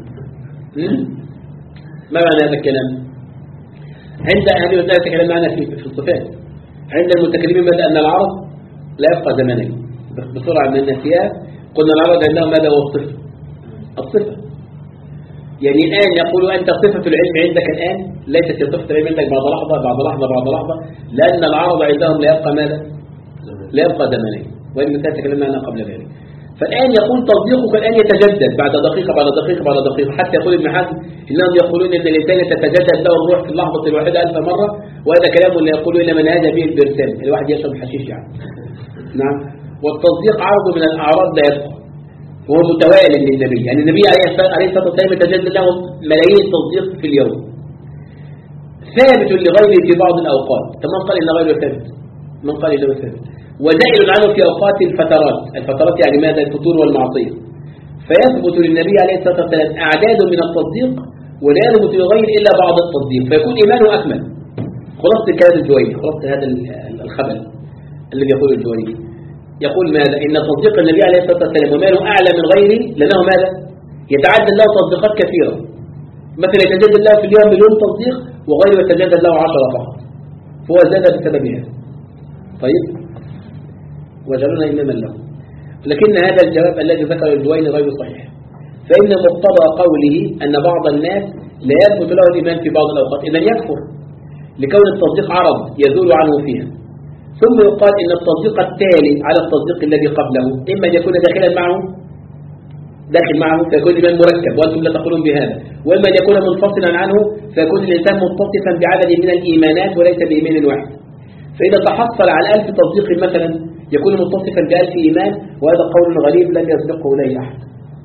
ما معنى هذا الكلام؟ عند هذه مسألة الكلام معنا في في الصفات. عند المتكلمين ماذا؟ أن العرض لا يبقى زمنين. بسرعة من النسيان قلنا العرض عندهم ماذا هو الصفة؟ الصفة. يعني الآن يقول أنت صفة العلم عندك الآن ليست صفة العلم عندك بعد لحظة بعد لحظة بعد لحظة، لأن العرض عندهم لا يبقى ماذا؟ لا يبقى زمنين. وإن مثال تكلمنا عنها قبل ذلك. فالآن يقول تصديقك الآن يتجدد بعد دقيقة بعد دقيقة بعد دقيقة، حتى يقول ابن حزم إنهم يقولون إن الإنسان تتجدد له الروح في اللحظة الواحدة ألف مرة، وهذا كلام لا يقول إلا من هذا به البرسام، الواحد يشرب حشيش يعني. نعم. والتصديق عرض من الأعراض لا يبقى، وهو متوالي للنبي. يعني النبي عليه الصلاة والسلام يتجدد له ملايين التصديق في اليوم، ثابت لغيره في بعض الأوقات. فمن قال إن غيره ثابت؟ من قال إنه ثابت؟ وزائل عنه في أوقات الفترات. الفترات يعني ماذا؟ الفتور والمعصية. فيثبت للنبي عليه الصلاة والسلام أعداد من التصديق ولا يثبت لغير إلا بعض التصديق، فيكون إيمانه أكمل. خلاص كلام الجويني، خلاص هذا الخبل الذي يقول الجويني. يقول ماذا؟ إن تصديق النبي عليه الصلاة والسلام وماله أعلى من غيره لأنه ماذا؟ يتعدد له تصديقات كثيرة. مثلا يتجدد له في اليوم مليون تصديق وغيره يتجدد له عشرة فقط. هو زاد بسبب هذا. طيب وجعلنا إماما له. لكن هذا الجواب الذي ذكره الجويني غير صحيح، فإن مقتضى قوله أن بعض الناس لا يثبت له الإيمان في بعض الأوقات إذن يكفر لكون التصديق عرض يزول عنه فيها. ثم يقال إن التصديق التالي على التصديق الذي قبله إما أن يكون داخلا معه داخل معه فيكون الإيمان مركب وأنتم لا تقولون بهذا، وإما أن يكون منفصلا عنه فيكون الإنسان متصفا بعدد من الإيمانات وليس بإيمان واحد. فإذا تحصل على ألف تصديق مثلا يكون متصفا بألف إيمان، وهذا قول غريب لم يسبقه إليه أحد.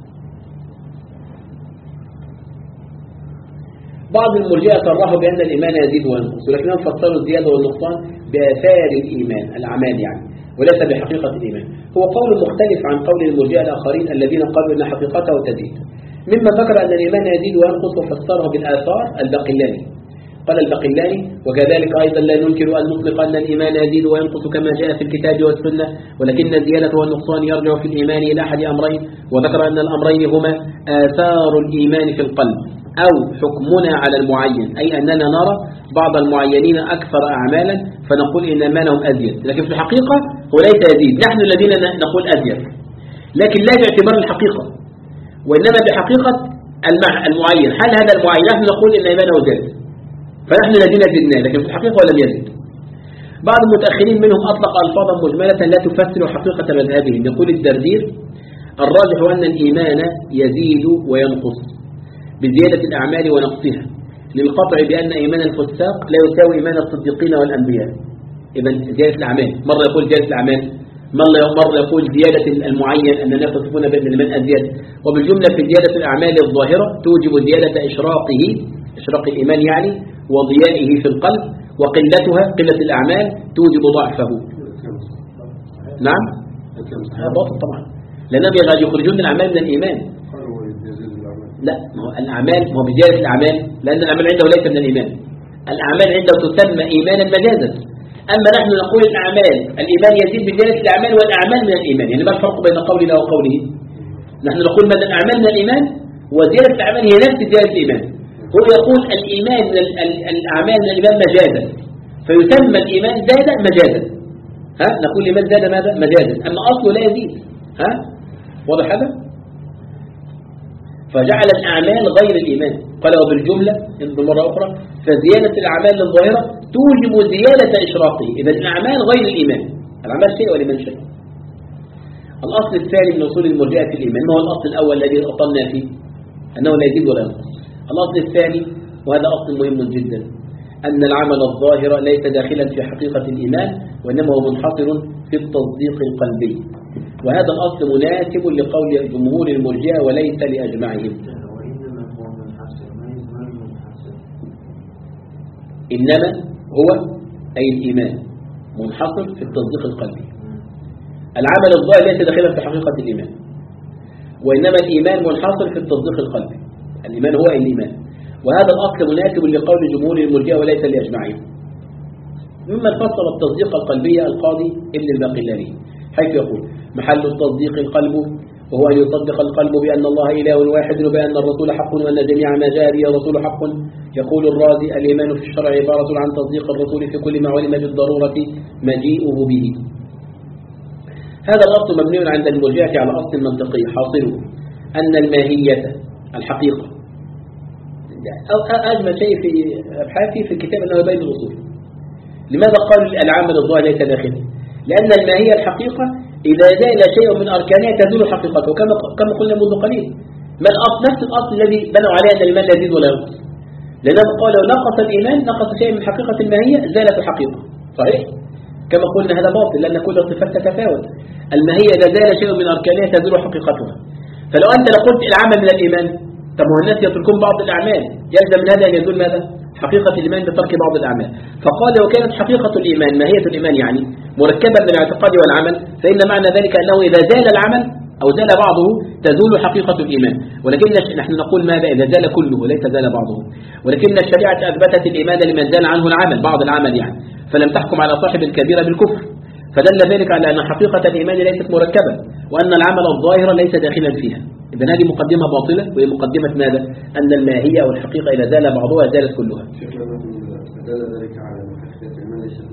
بعض المرجئة صرحوا بأن الإيمان يزيد وينقص، ولكنهم فسروا الزيادة والنقصان بآثار الإيمان الأعمال يعني، وليس بحقيقة الإيمان. هو قول مختلف عن قول المرجئة الآخرين الذين قالوا أن حقيقته تزيد، مما ذكر أن الإيمان يزيد وينقص وفسره بالآثار الباقلاني. قال الباقلاني: وكذلك أيضا لا ننكر أن نطلق أن الإيمان يزيد وينقص كما جاء في الكتاب والسنة، ولكن الزيادة والنقصان يرجع في الإيمان إلى أحد أمرين، وذكر أن الأمرين هما آثار الإيمان في القلب أو حكمنا على المعين، أي أننا نرى بعض المعينين أكثر أعمالا فنقول إن إيمانهم أزيد، لكن في الحقيقة هو ليس يزيد، نحن الذين نقول أزيد، لكن لا باعتبار الحقيقة وإنما بحقيقة المعين. هل هذا المعين نحن نقول إن إيمانه زاد فنحن الذين زدناه، لكن في الحقيقة ولم يزد. بعض المتأخرين منهم أطلق ألفاظا مجملة لا تفسر حقيقة مذهبهم. يقول الدردير: الراجح أن الإيمان يزيد وينقص بزيادة الأعمال ونقصها، للقطع بأن إيمان الفساق لا يساوي إيمان الصديقين والأنبياء. إذن زيادة الأعمال، مرة يقول زيادة الأعمال، مرة يقول زيادة المعين أن الناس يصفون بأن الإيمان أزيد. وبالجملة في زيادة الأعمال الظاهرة توجب زيادة إشراقه، إشراق الإيمان يعني، وضيائه في القلب، وقلتها قلة الأعمال توجب ضعفه. نعم هذا باطل طبعا، لأنهم يخرجون الأعمال من الإيمان. لا، ما هو الأعمال ما هو بزيادة الأعمال، لأن الأعمال عنده ليس من الإيمان. الأعمال عنده تسمى إيمانا مجازا، أما نحن نقول الأعمال الإيمان يزيد بزيادة الأعمال والأعمال من الإيمان. يعني ما الفرق بين قولنا وقوله؟ نحن نقول من الأعمال من الإيمان وزيادة الأعمال هي نفس زيادة الإيمان. هو يقول الإيمان من الأعمال من الإيمان مجازا، فيسمى الإيمان زاد مجازا. ها نقول الإيمان زاد ماذا؟ مجازا، أما أصله لا يزيد. ها واضح هذا؟ فجعل الأعمال غير الإيمان. قال: وبالجملة مرة أخرى فزيادة الأعمال الظاهرة توجب زيادة إشراقه. إذا الأعمال غير الإيمان، الأعمال شيء والإيمان شيء. الأصل الثاني من أصول المرجئة في الإيمان، ما هو الأصل الأول الذي أطلنا فيه؟ أنه لا يزيد ولا ينقص. الأصل الثاني وهذا أصل مهم جدا، أن العمل الظاهر ليس داخلا في حقيقة الإيمان، وإنما هو منحصر في التصديق القلبي، وهذا الأصل مناسب لقول جمهور المرجئة وليس لأجمعهم. إنما هو أي الإيمان منحصر في التصديق القلبي. العمل الظاهر ليس داخلا في حقيقة الإيمان، وإنما الإيمان منحصر في التصديق القلبي. الإيمان هو الإيمان، وهذا الأصل مناسب لقول جمهور المرجئة وليس لأجمعهم. مما فسر التصديق القلبي القاضي ابن الباقلاني، حيث يقول: محل التصديق القلب، وهو أن يصدق القلب بأن الله إله واحد، وبأن الرسول حق، وأن جميع ما جاء به الرسول حق. يقول الرازي: الإيمان في الشرع عبارة عن تصديق الرسول في كل ما علم بالضرورة مجيئه به. هذا الأصل مبني عند المرجئة على أصل منطقي حاصله أن الماهية الحقيقة. أجمل شيء في أبحاثي في الكتاب أنه يبين الأصول. لماذا قال العمل الظاهر ليس داخله؟ لأن الماهية الحقيقة إذا زال شيء من أركانها تزول حقيقته، كما كما قلنا منذ قليل. ما الأصل؟ نفس الأصل الذي بنوا عليه أن الإيمان لا يزيد ولا ينقص. لأنه قال: لو نقص الإيمان نقص شيء من حقيقة الماهية زالت الحقيقة. صحيح؟ كما قلنا هذا باطل، لأن كل الصفات تتفاوت. الماهية إذا زال شيء من أركانها تزول حقيقتها. فلو أنت لقلت العمل من الإيمان، طب هو الناس يتركون بعض الأعمال، يلزم من هذا أن يزول ماذا؟ حقيقة الإيمان بترك بعض الأعمال. فقال: لو كانت حقيقة الإيمان ماهية الإيمان يعني مركبا من الاعتقاد والعمل، فإن معنى ذلك أنه إذا زال العمل أو زال بعضه تزول حقيقة الإيمان. ولكن نحن نقول ماذا؟ إذا زال كله ليس زال بعضه. ولكن الشريعة أثبتت الإيمان لمن زال عنه العمل، بعض العمل يعني، فلم تحكم على صاحب الكبيرة بالكفر. فدل ذلك على أن حقيقة الإيمان ليست مركبة، وأن العمل الظاهر ليس داخلا فيها. إذن هذه مقدمة باطلة، وهي مقدمة ماذا؟ أن الماهية والحقيقة إذا زال بعضها زالت كلها. دل ذلك على أن حقيقة الإيمان ليست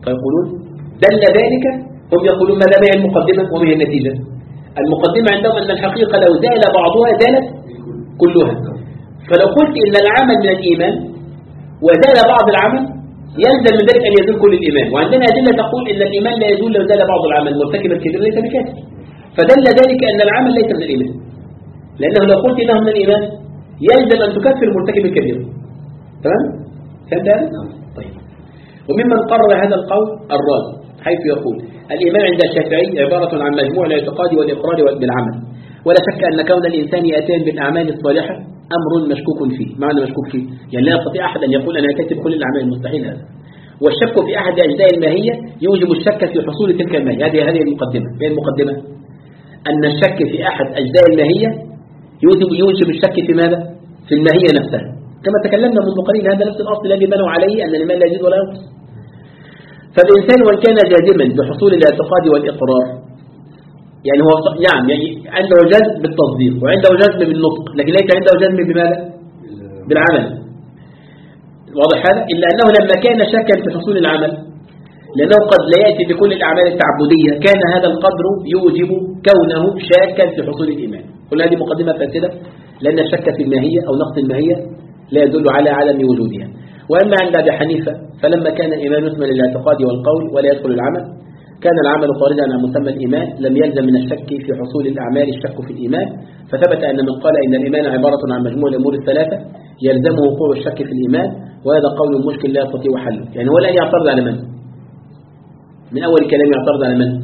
فيقولون دل ذلك. هم يقولون ماذا هي المقدمة وما هي النتيجة؟ المقدمة عندهم أن الحقيقة لو زال بعضها زالت كلها. فلو قلت إن العمل من الإيمان وزال بعض العمل يلزم من ذلك أن يزول كل الإيمان. وعندنا أدلة تقول إن الإيمان لا يزول لو زال بعض العمل، مرتكب الكبير ليس بكافر. فدل ذلك أن العمل ليس من الإيمان، لأنه لو قلت إنه من الإيمان يلزم أن تكفر مرتكب الكبير. تمام؟ فهمت هذا؟ طيب. وممن قرر هذا القول الرازي حيث يقول الإيمان عند الشافعي عبارة عن مجموع الاعتقاد والإقرار بالعمل، ولا شك أن كون الإنسان يأتي بالأعمال الصالحة أمر مشكوك فيه. معنى مشكوك فيه يعني لا يستطيع أحد أن يقول أنا أتيت بكل الأعمال، المستحيل هذا. والشك في أحد أجزاء الماهية يوجب الشك في حصول تلك الماهية. هذه هذه المقدمة. هي المقدمة أن الشك في أحد أجزاء الماهية يوجب يوجب الشك في ماذا؟ في الماهية نفسها، كما تكلمنا منذ قليل. هذا نفس الأصل الذي بنوا عليه أن الإيمان لا يزيد ولا ينقص. فالإنسان وإن كان جازما بحصول الاعتقاد والإقرار، يعني هو نعم يعني عنده جزم بالتصديق وعنده جزم بالنطق، لكن ليس عنده جزم بماذا؟ بالعمل. واضح هذا؟ إلا أنه لما كان شكا في حصول العمل، لأنه قد لا يأتي بكل الأعمال التعبدية، كان هذا القدر يوجب كونه شاكا في حصول الإيمان. قلنا هذه مقدمة فاسدة، لأن الشك في الماهية أو نقص الماهية لا يدل على عدم وجودها. وأما عند أبي حنيفة فلما كان الإيمان يشمل الاعتقاد والقول ولا يدخل العمل، كان العمل خارجا عن مسمى الإيمان، لم يلزم من الشك في حصول الأعمال الشك في الإيمان. فثبت أن من قال إن الإيمان عبارة عن مجموع الأمور الثلاثة يلزمه وقوع الشك في الإيمان، وهذا قول مشكل لا يستطيع حله. يعني هو الآن يعترض على من؟ من أول كلام يعترض على من؟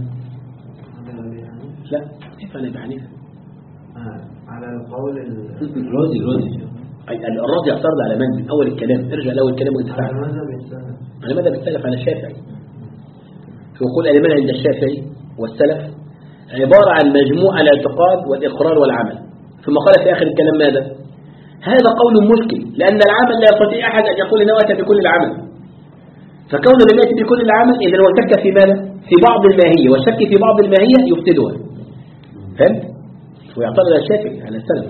لا كيف أنا أبي حنيفة؟ على القول الرازي الرازي الرازي يعترض على من؟ من أول الكلام. ارجع لأول الكلام وانت فاهم. على ماذا بالسلف؟ على ماذا بالسلف؟ على الشافعي. يقول الإيمان عند الشافعي والسلف عبارة عن مجموع الاعتقاد والإقرار والعمل. ثم قال في آخر الكلام ماذا؟ هذا قول مشكل، لأن العمل لا يستطيع أحد أن يقول إنه أتى بكل العمل. فكونه لم يأتي بكل العمل إذن هو شك في ماذا؟ في بعض الماهية، والشك في بعض الماهية يفسدها. فهمت؟ ويعترض على الشافعي على السلف.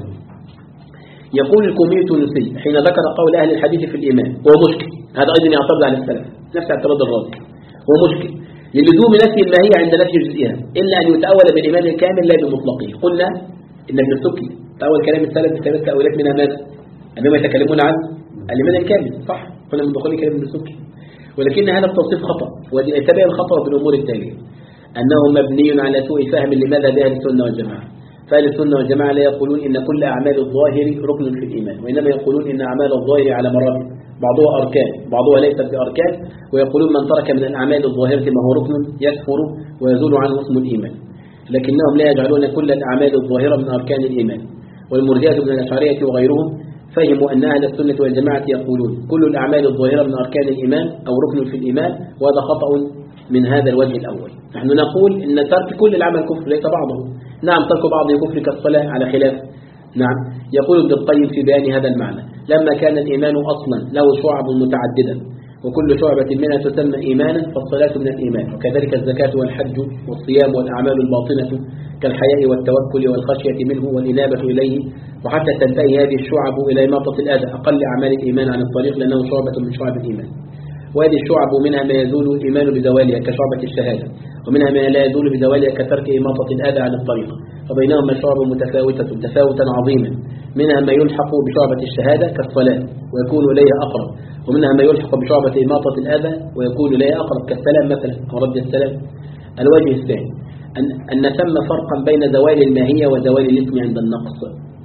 يقول الكومي التونسي حين ذكر قول أهل الحديث في الإيمان وهو مشكل، هذا أيضا يعترض على السلف نفس اعتراض الرازي. هو مشكل للزوم نفي الماهية عند نفي جزئها، إلا أن يتأول بالإيمان الكامل لا بمطلقه. قلنا إن ابن السكي تأول كلام السلف بثلاث تأويلات منها ماذا؟ أنهم يتكلمون عن الإيمان الكامل، صح؟ قلنا من دخول كلام ابن السكي. ولكن هذا التوصيف خطأ، ويتبين الخطأ بالأمور التالية: أنه مبني على سوء فهم لماذا بأهل السنة والجماعة. فأهل السنة والجماعة لا يقولون إن كل أعمال الظاهر ركن في الإيمان، وإنما يقولون إن أعمال الظاهر على مراتب، بعضها أركان بعضها ليست بأركان. ويقولون من ترك من الأعمال الظاهرة ما هو ركن يكفر ويزول عنه اسم الإيمان، لكنهم لا يجعلون كل الأعمال الظاهرة من أركان الإيمان. والمرجئة من الأشعرية وغيرهم فهموا أن أهل السنة والجماعة يقولون كل الأعمال الظاهرة من أركان الإيمان أو ركن في الإيمان، وهذا خطأ من هذا الوجه الأول. نحن نقول إن ترك كل العمل كفر ليس بعضه. نعم ترك بعض كفر كالصلاة على خلاف. نعم يقول ابن القيم في بيان هذا المعنى: لما كان الإيمان أصلا له شعب متعددة وكل شعبة منها تسمى إيمانا فالصلاة من الإيمان، وكذلك الزكاة والحج والصيام والأعمال الباطنة كالحياء والتوكل والخشية منه والإنابة إليه، وحتى تنتهي هذه الشعب إلى إماطة الأذى أقل أعمال الإيمان عن الطريق، لأنه شعبة من شعب الإيمان. وهذه الشعب منها ما يزول الإيمان بزوالها كشعبة الشهادة، ومنها ما لا يزول بزوالها كترك إماطة الأذى عن الطريق، وبينهما شعب متفاوتة تفاوتا عظيما. منها ما يلحق بشعبة الشهادة كالصلاة ويكون إليها أقرب، ومنها ما يلحق بشعبة إماطة الأذى ويكون إليها أقرب كالسلام مثلا أو رد السلام. الوجه الثاني أن, أن نسمى فرقا بين زوال الماهية وزوال الاسم عند النقص.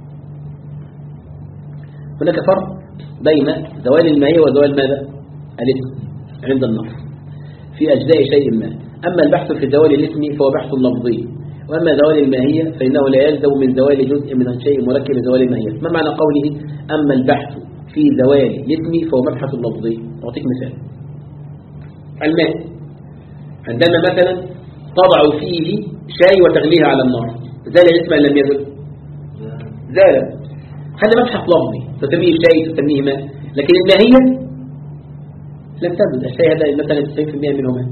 هناك فرق بين زوال الماهية وزوال ماذا؟ الاسم عند النقص في أجزاء شيء ما. أما البحث في زوال الاسم فهو بحث لفظي، وأما زوال الماهية فإنه لا يلزم من زوال جزء من شيء مركب زوال الماهية. ما معنى قوله أما البحث في زوال الاسم فهو مبحث لفظي؟ أعطيك مثال: الماء عندما مثلا تضع فيه شاي وتغليه على النار، زال الاسم أم لم يزل؟ زال. هذا مبحث لفظي، تسميه شاي تسميه ماء، لكن الماهية لم تزل. الشاي هذا مثلا تسعين بالمئة منه ماء.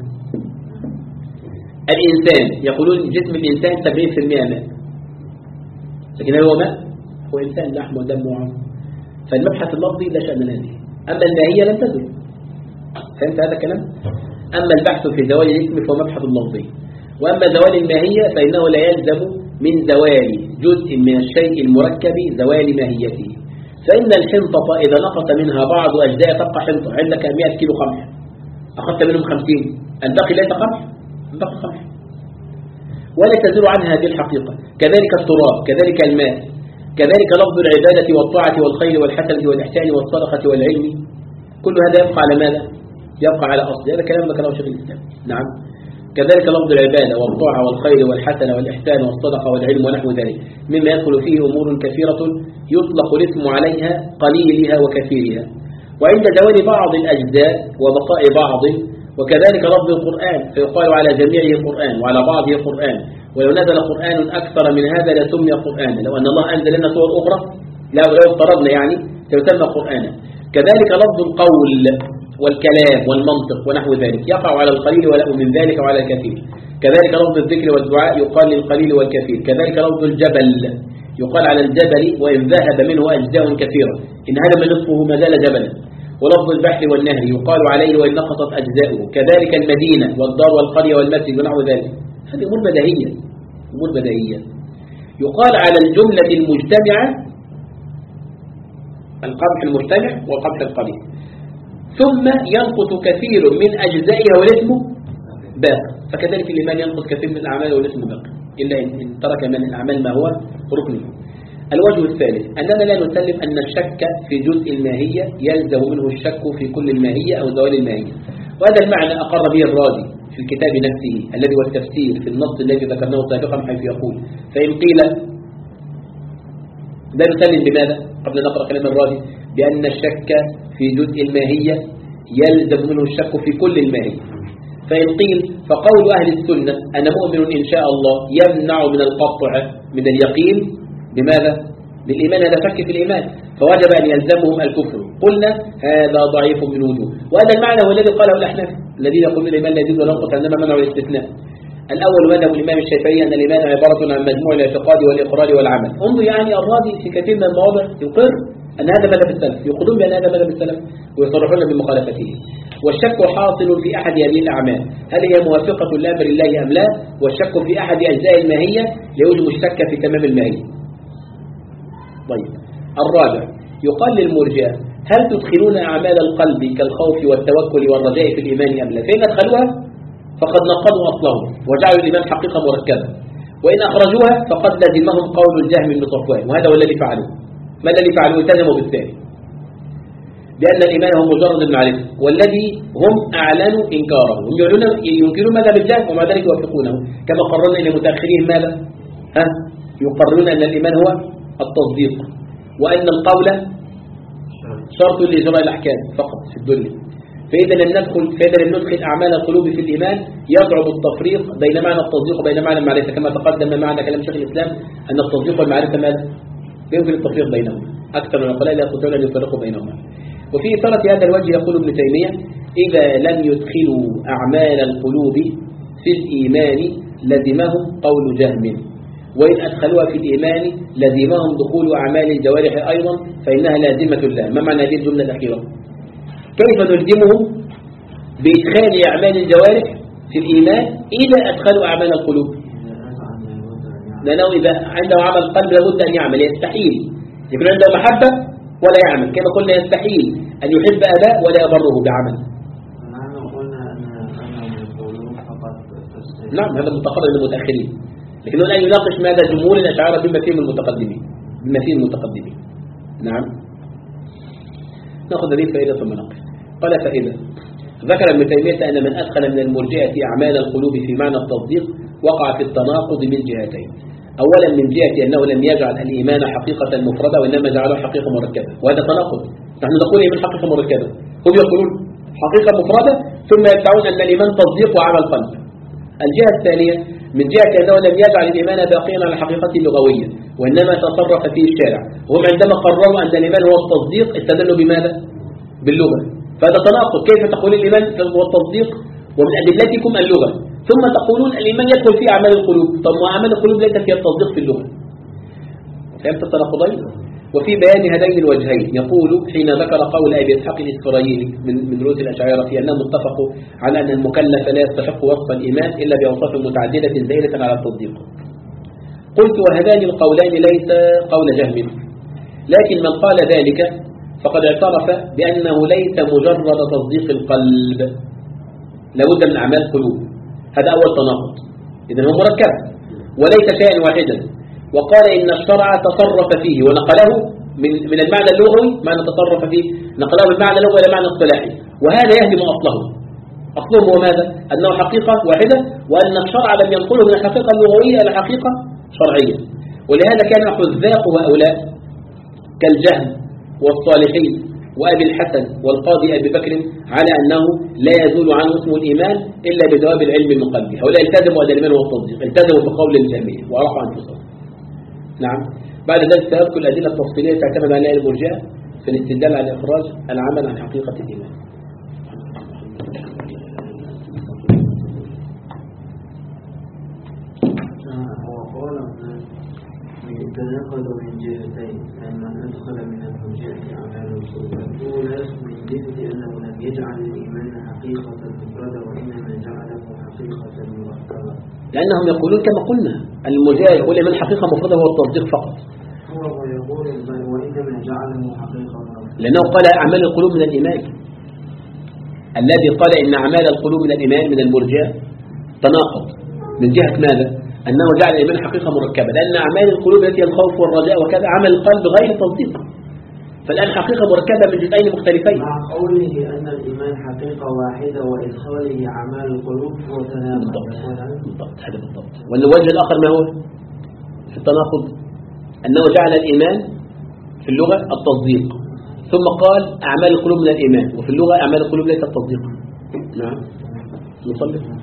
الإنسان يقولون جسم الإنسان سبعين بالمئة ماء، لكن هل هو ماء؟ هو إنسان لحم ودم وعظم. فالمبحث اللفظي لا شأن هذه. أما الماهية لم تزل. فهمت هذا الكلام؟ أما البحث في زوال الاسم فهو مبحث لفظي. وأما زوال الماهية فإنه لا يلزم من زوال جزء من الشيء المركب زوال ماهيته. فإن الحنطة إذا نقص منها بعض أجزاء تبقى حنطة. عندك مئة كيلو قمح، أخذت منهم خمسين، الباقي ليس قمح، الباقي قمح ولا تزول عنها هذه الحقيقة. كذلك التراب، كذلك الماء، كذلك لفظ العبادة والطاعة والخير والحسنة والإحسان والصدقة والعلم، كل هذا يبقى على ماذا؟ يبقى على أصل. هذا كلام ذكره شيخ الإسلام. نعم. كذلك لفظ العبادة والطاعة والخير والحسنة والإحسان والصدقة والعلم ونحو ذلك مما يدخل فيه أمور كثيرة يطلق الاسم عليها قليلها وكثيرها. وعند زوال بعض الأجزاء وبقاء بعض، وكذلك لفظ القرآن فيقال على جميعه قرآن وعلى بعضه قرآن. ولو نزل قرآن أكثر من هذا لسمي قرآنا. لو أن الله أنزل لنا سور أخرى لو افترضنا يعني سيسمى قرآنا. كذلك لفظ القول والكلام والمنطق ونحو ذلك يقع على القليل ولا من ذلك وعلى الكثير. كذلك لفظ الذكر والدعاء يقال للقليل والكثير. كذلك لفظ الجبل يقال على الجبل وإن ذهب منه أجزاء كثيرة، إن هذا من نصفه ما زال جبلا. ولفظ البحر والنهر يقال عليه وإن نقصت أجزاؤه. كذلك المدينة والدار والقرية والمسجد ونحو ذلك. هذه أمور بديهية، أمور بديهية. يقال على الجملة المجتمعة القمح المجتمع والقمح القليل، ثم ينقص كثير من أجزائها والاسم باقي. فكذلك الإيمان ينقص كثير من الأعمال والاسم باقي إلا إن ترك من الأعمال ما هو ركنه. الوجه الثالث أننا لا نسلم أن الشك في جزء الماهية يلزم منه الشك في كل الماهية أو زوال الماهية. وهذا المعنى أقر به الرازي في الكتاب نفسه الذي هو التفسير في النص الذي ذكرناه سابقا، حيث يقول: فإن قيل لا نسلم بماذا؟ قبل نقرأ كلام الرازي: بأن الشك في جزء الماهية يلزم منه الشك في كل الماهية. فإن قيل فقول أهل السنة أنا مؤمن إن شاء الله يمنع من القطع من اليقين بماذا؟ بالإيمان. هذا شك في الإيمان، فوجب أن يلزمهم الكفر. قلنا هذا ضعيف من وجوه. وهذا المعنى هو الذي قاله الأحناف الذين يقولون الإيمان لا يزيد ولا ينقص عندما منعوا الاستثناء. الأول مذهب الإمام الشافعي أن الإيمان عبارة عن مجموع الاعتقاد والإقرار والعمل. انظر يعني الرازي في كثير من المواضع يقر أن هذا مذهب السلف، يقولون بأن هذا مذهب السلف ويصرحون بمخالفته. والشك حاصل في أحد هذه الأعمال، هل هي موافقة لأمر الله أم لا؟ والشك في أحد أجزاء الماهية يوجب الشك في تمام الماهية. طيب، الرابع يقال للمرجئة: هل تدخلون أعمال القلب كالخوف والتوكل والرجاء في الإيمان أم لا؟ فإن أدخلوها فقد نقضوا أصلهم وجعلوا الإيمان حقيقة مركبة، وإن أخرجوها فقد لزمهم قول الجهم بن صفوان، وهذا هو الذي فعلوه. ما الذي فعلوه؟ التزموا بالثاني، لأن الإيمان هو مجرد المعرفة، والذي هم أعلنوا إنكاره. هم ينكرون ماذا بالجهم ومع ذلك يوافقونه، كما قررنا إلى متأخرين ماذا؟ ها؟ يقررون أن الإيمان هو التصديق، وأن القول شرط لإجراء الأحكام فقط في الدنيا. فإذا لم ندخل فإذا لم ندخل أعمال القلوب في الإيمان يصعب التفريق بين معنى التصديق وبين معنى المعرفة، كما تقدم معنا كلام شيخ الإسلام أن التصديق والمعرفة ماذا؟ يمكن التفريق بينهم، أكثر من العقلاء لا يستطيعون أن يفرقوا بينهما. وفي إثارة هذا الوجه يقول ابن تيمية: إذا لم يدخلوا أعمال القلوب في الإيمان لزمهم قول جهم، وإن أدخلوها في الإيمان لزمهم دخول أعمال الجوارح أيضا فإنها لازمة الله. ما معنى هذه الجملة الأخيرة؟ كيف نلزمهم بإدخال أعمال الجوارح في الإيمان إذا أدخلوا أعمال القلوب؟ لأنه إذا عنده عمل قلب لابد أن يعمل، يستحيل يكون عنده محبة ولا يعمل، كما قلنا يستحيل أن يحب أباه ولا يبره بعمل. نعم، هذا متقرر للمتأخرين، لكنه لا يناقش ماذا جمهور الأشاعرة بما فيهم المتقدمين بما فيهم المتقدمين. نعم، نأخذ هذه فائدة ثم نقف. قال: فإذا ذكر ابن تيمية أن من أدخل من المرجئة أعمال القلوب في معنى التصديق وقع في التناقض من جهتين. أولا من جهة أنه لم يجعل الإيمان حقيقة مفردة وإنما جعله حقيقة مركبة، وهذا تناقض. نحن نقول إيمان حقيقة مركبة، هم يقولون حقيقة مفردة ثم يدعون أن الإيمان تصديق وعمل قلب. الجهة الثانية من جهة أنه لم يجعل الإيمان باقيا على حقيقته اللغوية وإنما تصرف فيه الشارع، وهم عندما قرروا أن الإيمان هو التصديق استدلوا بماذا؟ باللغة. فهذا تناقض. كيف تقول الإيمان هو التصديق ومن أدلتكم اللغة، ثم تقولون الإيمان يدخل في أعمال القلوب؟ طب ما أعمال القلوب ليست هي التصديق في اللغة. فهمت التناقضين؟ وفي بيان هذين الوجهين يقول حين ذكر قول أبي إسحاق الإسفرايني من من رؤوس الأشاعرة في أنهم اتفقوا على أن المكلف لا يستحق وصف الإيمان إلا بأوصاف متعددة زائدة على التصديق. قلت وهذان القولان ليس قول جهم، لكن من قال ذلك فقد اعترف بأنه ليس مجرد تصديق القلب، لابد من أعمال القلوب. هذا أول تناقض، إذن هو مركب وليس شيئا واحدا. وقال إن الشرع تصرف فيه ونقله من من المعنى اللغوي، معنى تصرف فيه نقله من المعنى اللغوي إلى معنى اصطلاحي، وهذا يهدم أصله. أصله هو ماذا؟ أنه حقيقة واحدة، وأن الشرع لم ينقله من الحقيقة اللغوية إلى حقيقة شرعية. ولهذا كان حذاق هؤلاء كالجهم والصالحين وأبي الحسن والقاضي أبي بكر على أنه لا يزول عنه اسم الإيمان إلا بجواب العلم من قلبه. هؤلاء التزموا هذا الإيمان والتصديق، التزموا بقول الجهمية وأرقوا أنفسهم. نعم. بعد ذلك سيذكر الأدلة التفصيلية تعتمد عليها المرجئة في الاستدلال على إخراج العمل عن حقيقة الإيمان. وقال تناقض من جهتين، أن من أدخل من المرجئة أعمال القلوب الأولى من جهة أنه لم يجعل الإيمان حقيقة مفردة وإنما جعله حقيقة مركبة، لأنهم يقولون كما قلنا المرجئة يقول من حقيقة مفردة هو التصديق فقط، هو يقول وإنما جعله حقيقة مركبة، لأنه قال أعمال القلوب من الإيمان. الذي قال إن أعمال القلوب من الإيمان من المرجئة تناقض من جهة ماذا؟ أنه جعل الإيمان حقيقة مركبة، لأن أعمال القلوب التي الخوف والرجاء وكذا عمل القلب غير تصديق، فالآن حقيقة مركبة من جزئين مختلفين. مع قوله أن الإيمان حقيقة واحدة وإدخاله أعمال القلوب هو تناقض. بالضبط، هذا بالضبط. والوجه الآخر ما هو في التناقض؟ أنه جعل الإيمان في اللغة التصديق، ثم قال أعمال القلوب من الإيمان، وفي اللغة أعمال القلوب ليست تصديق. نعم. نصلي.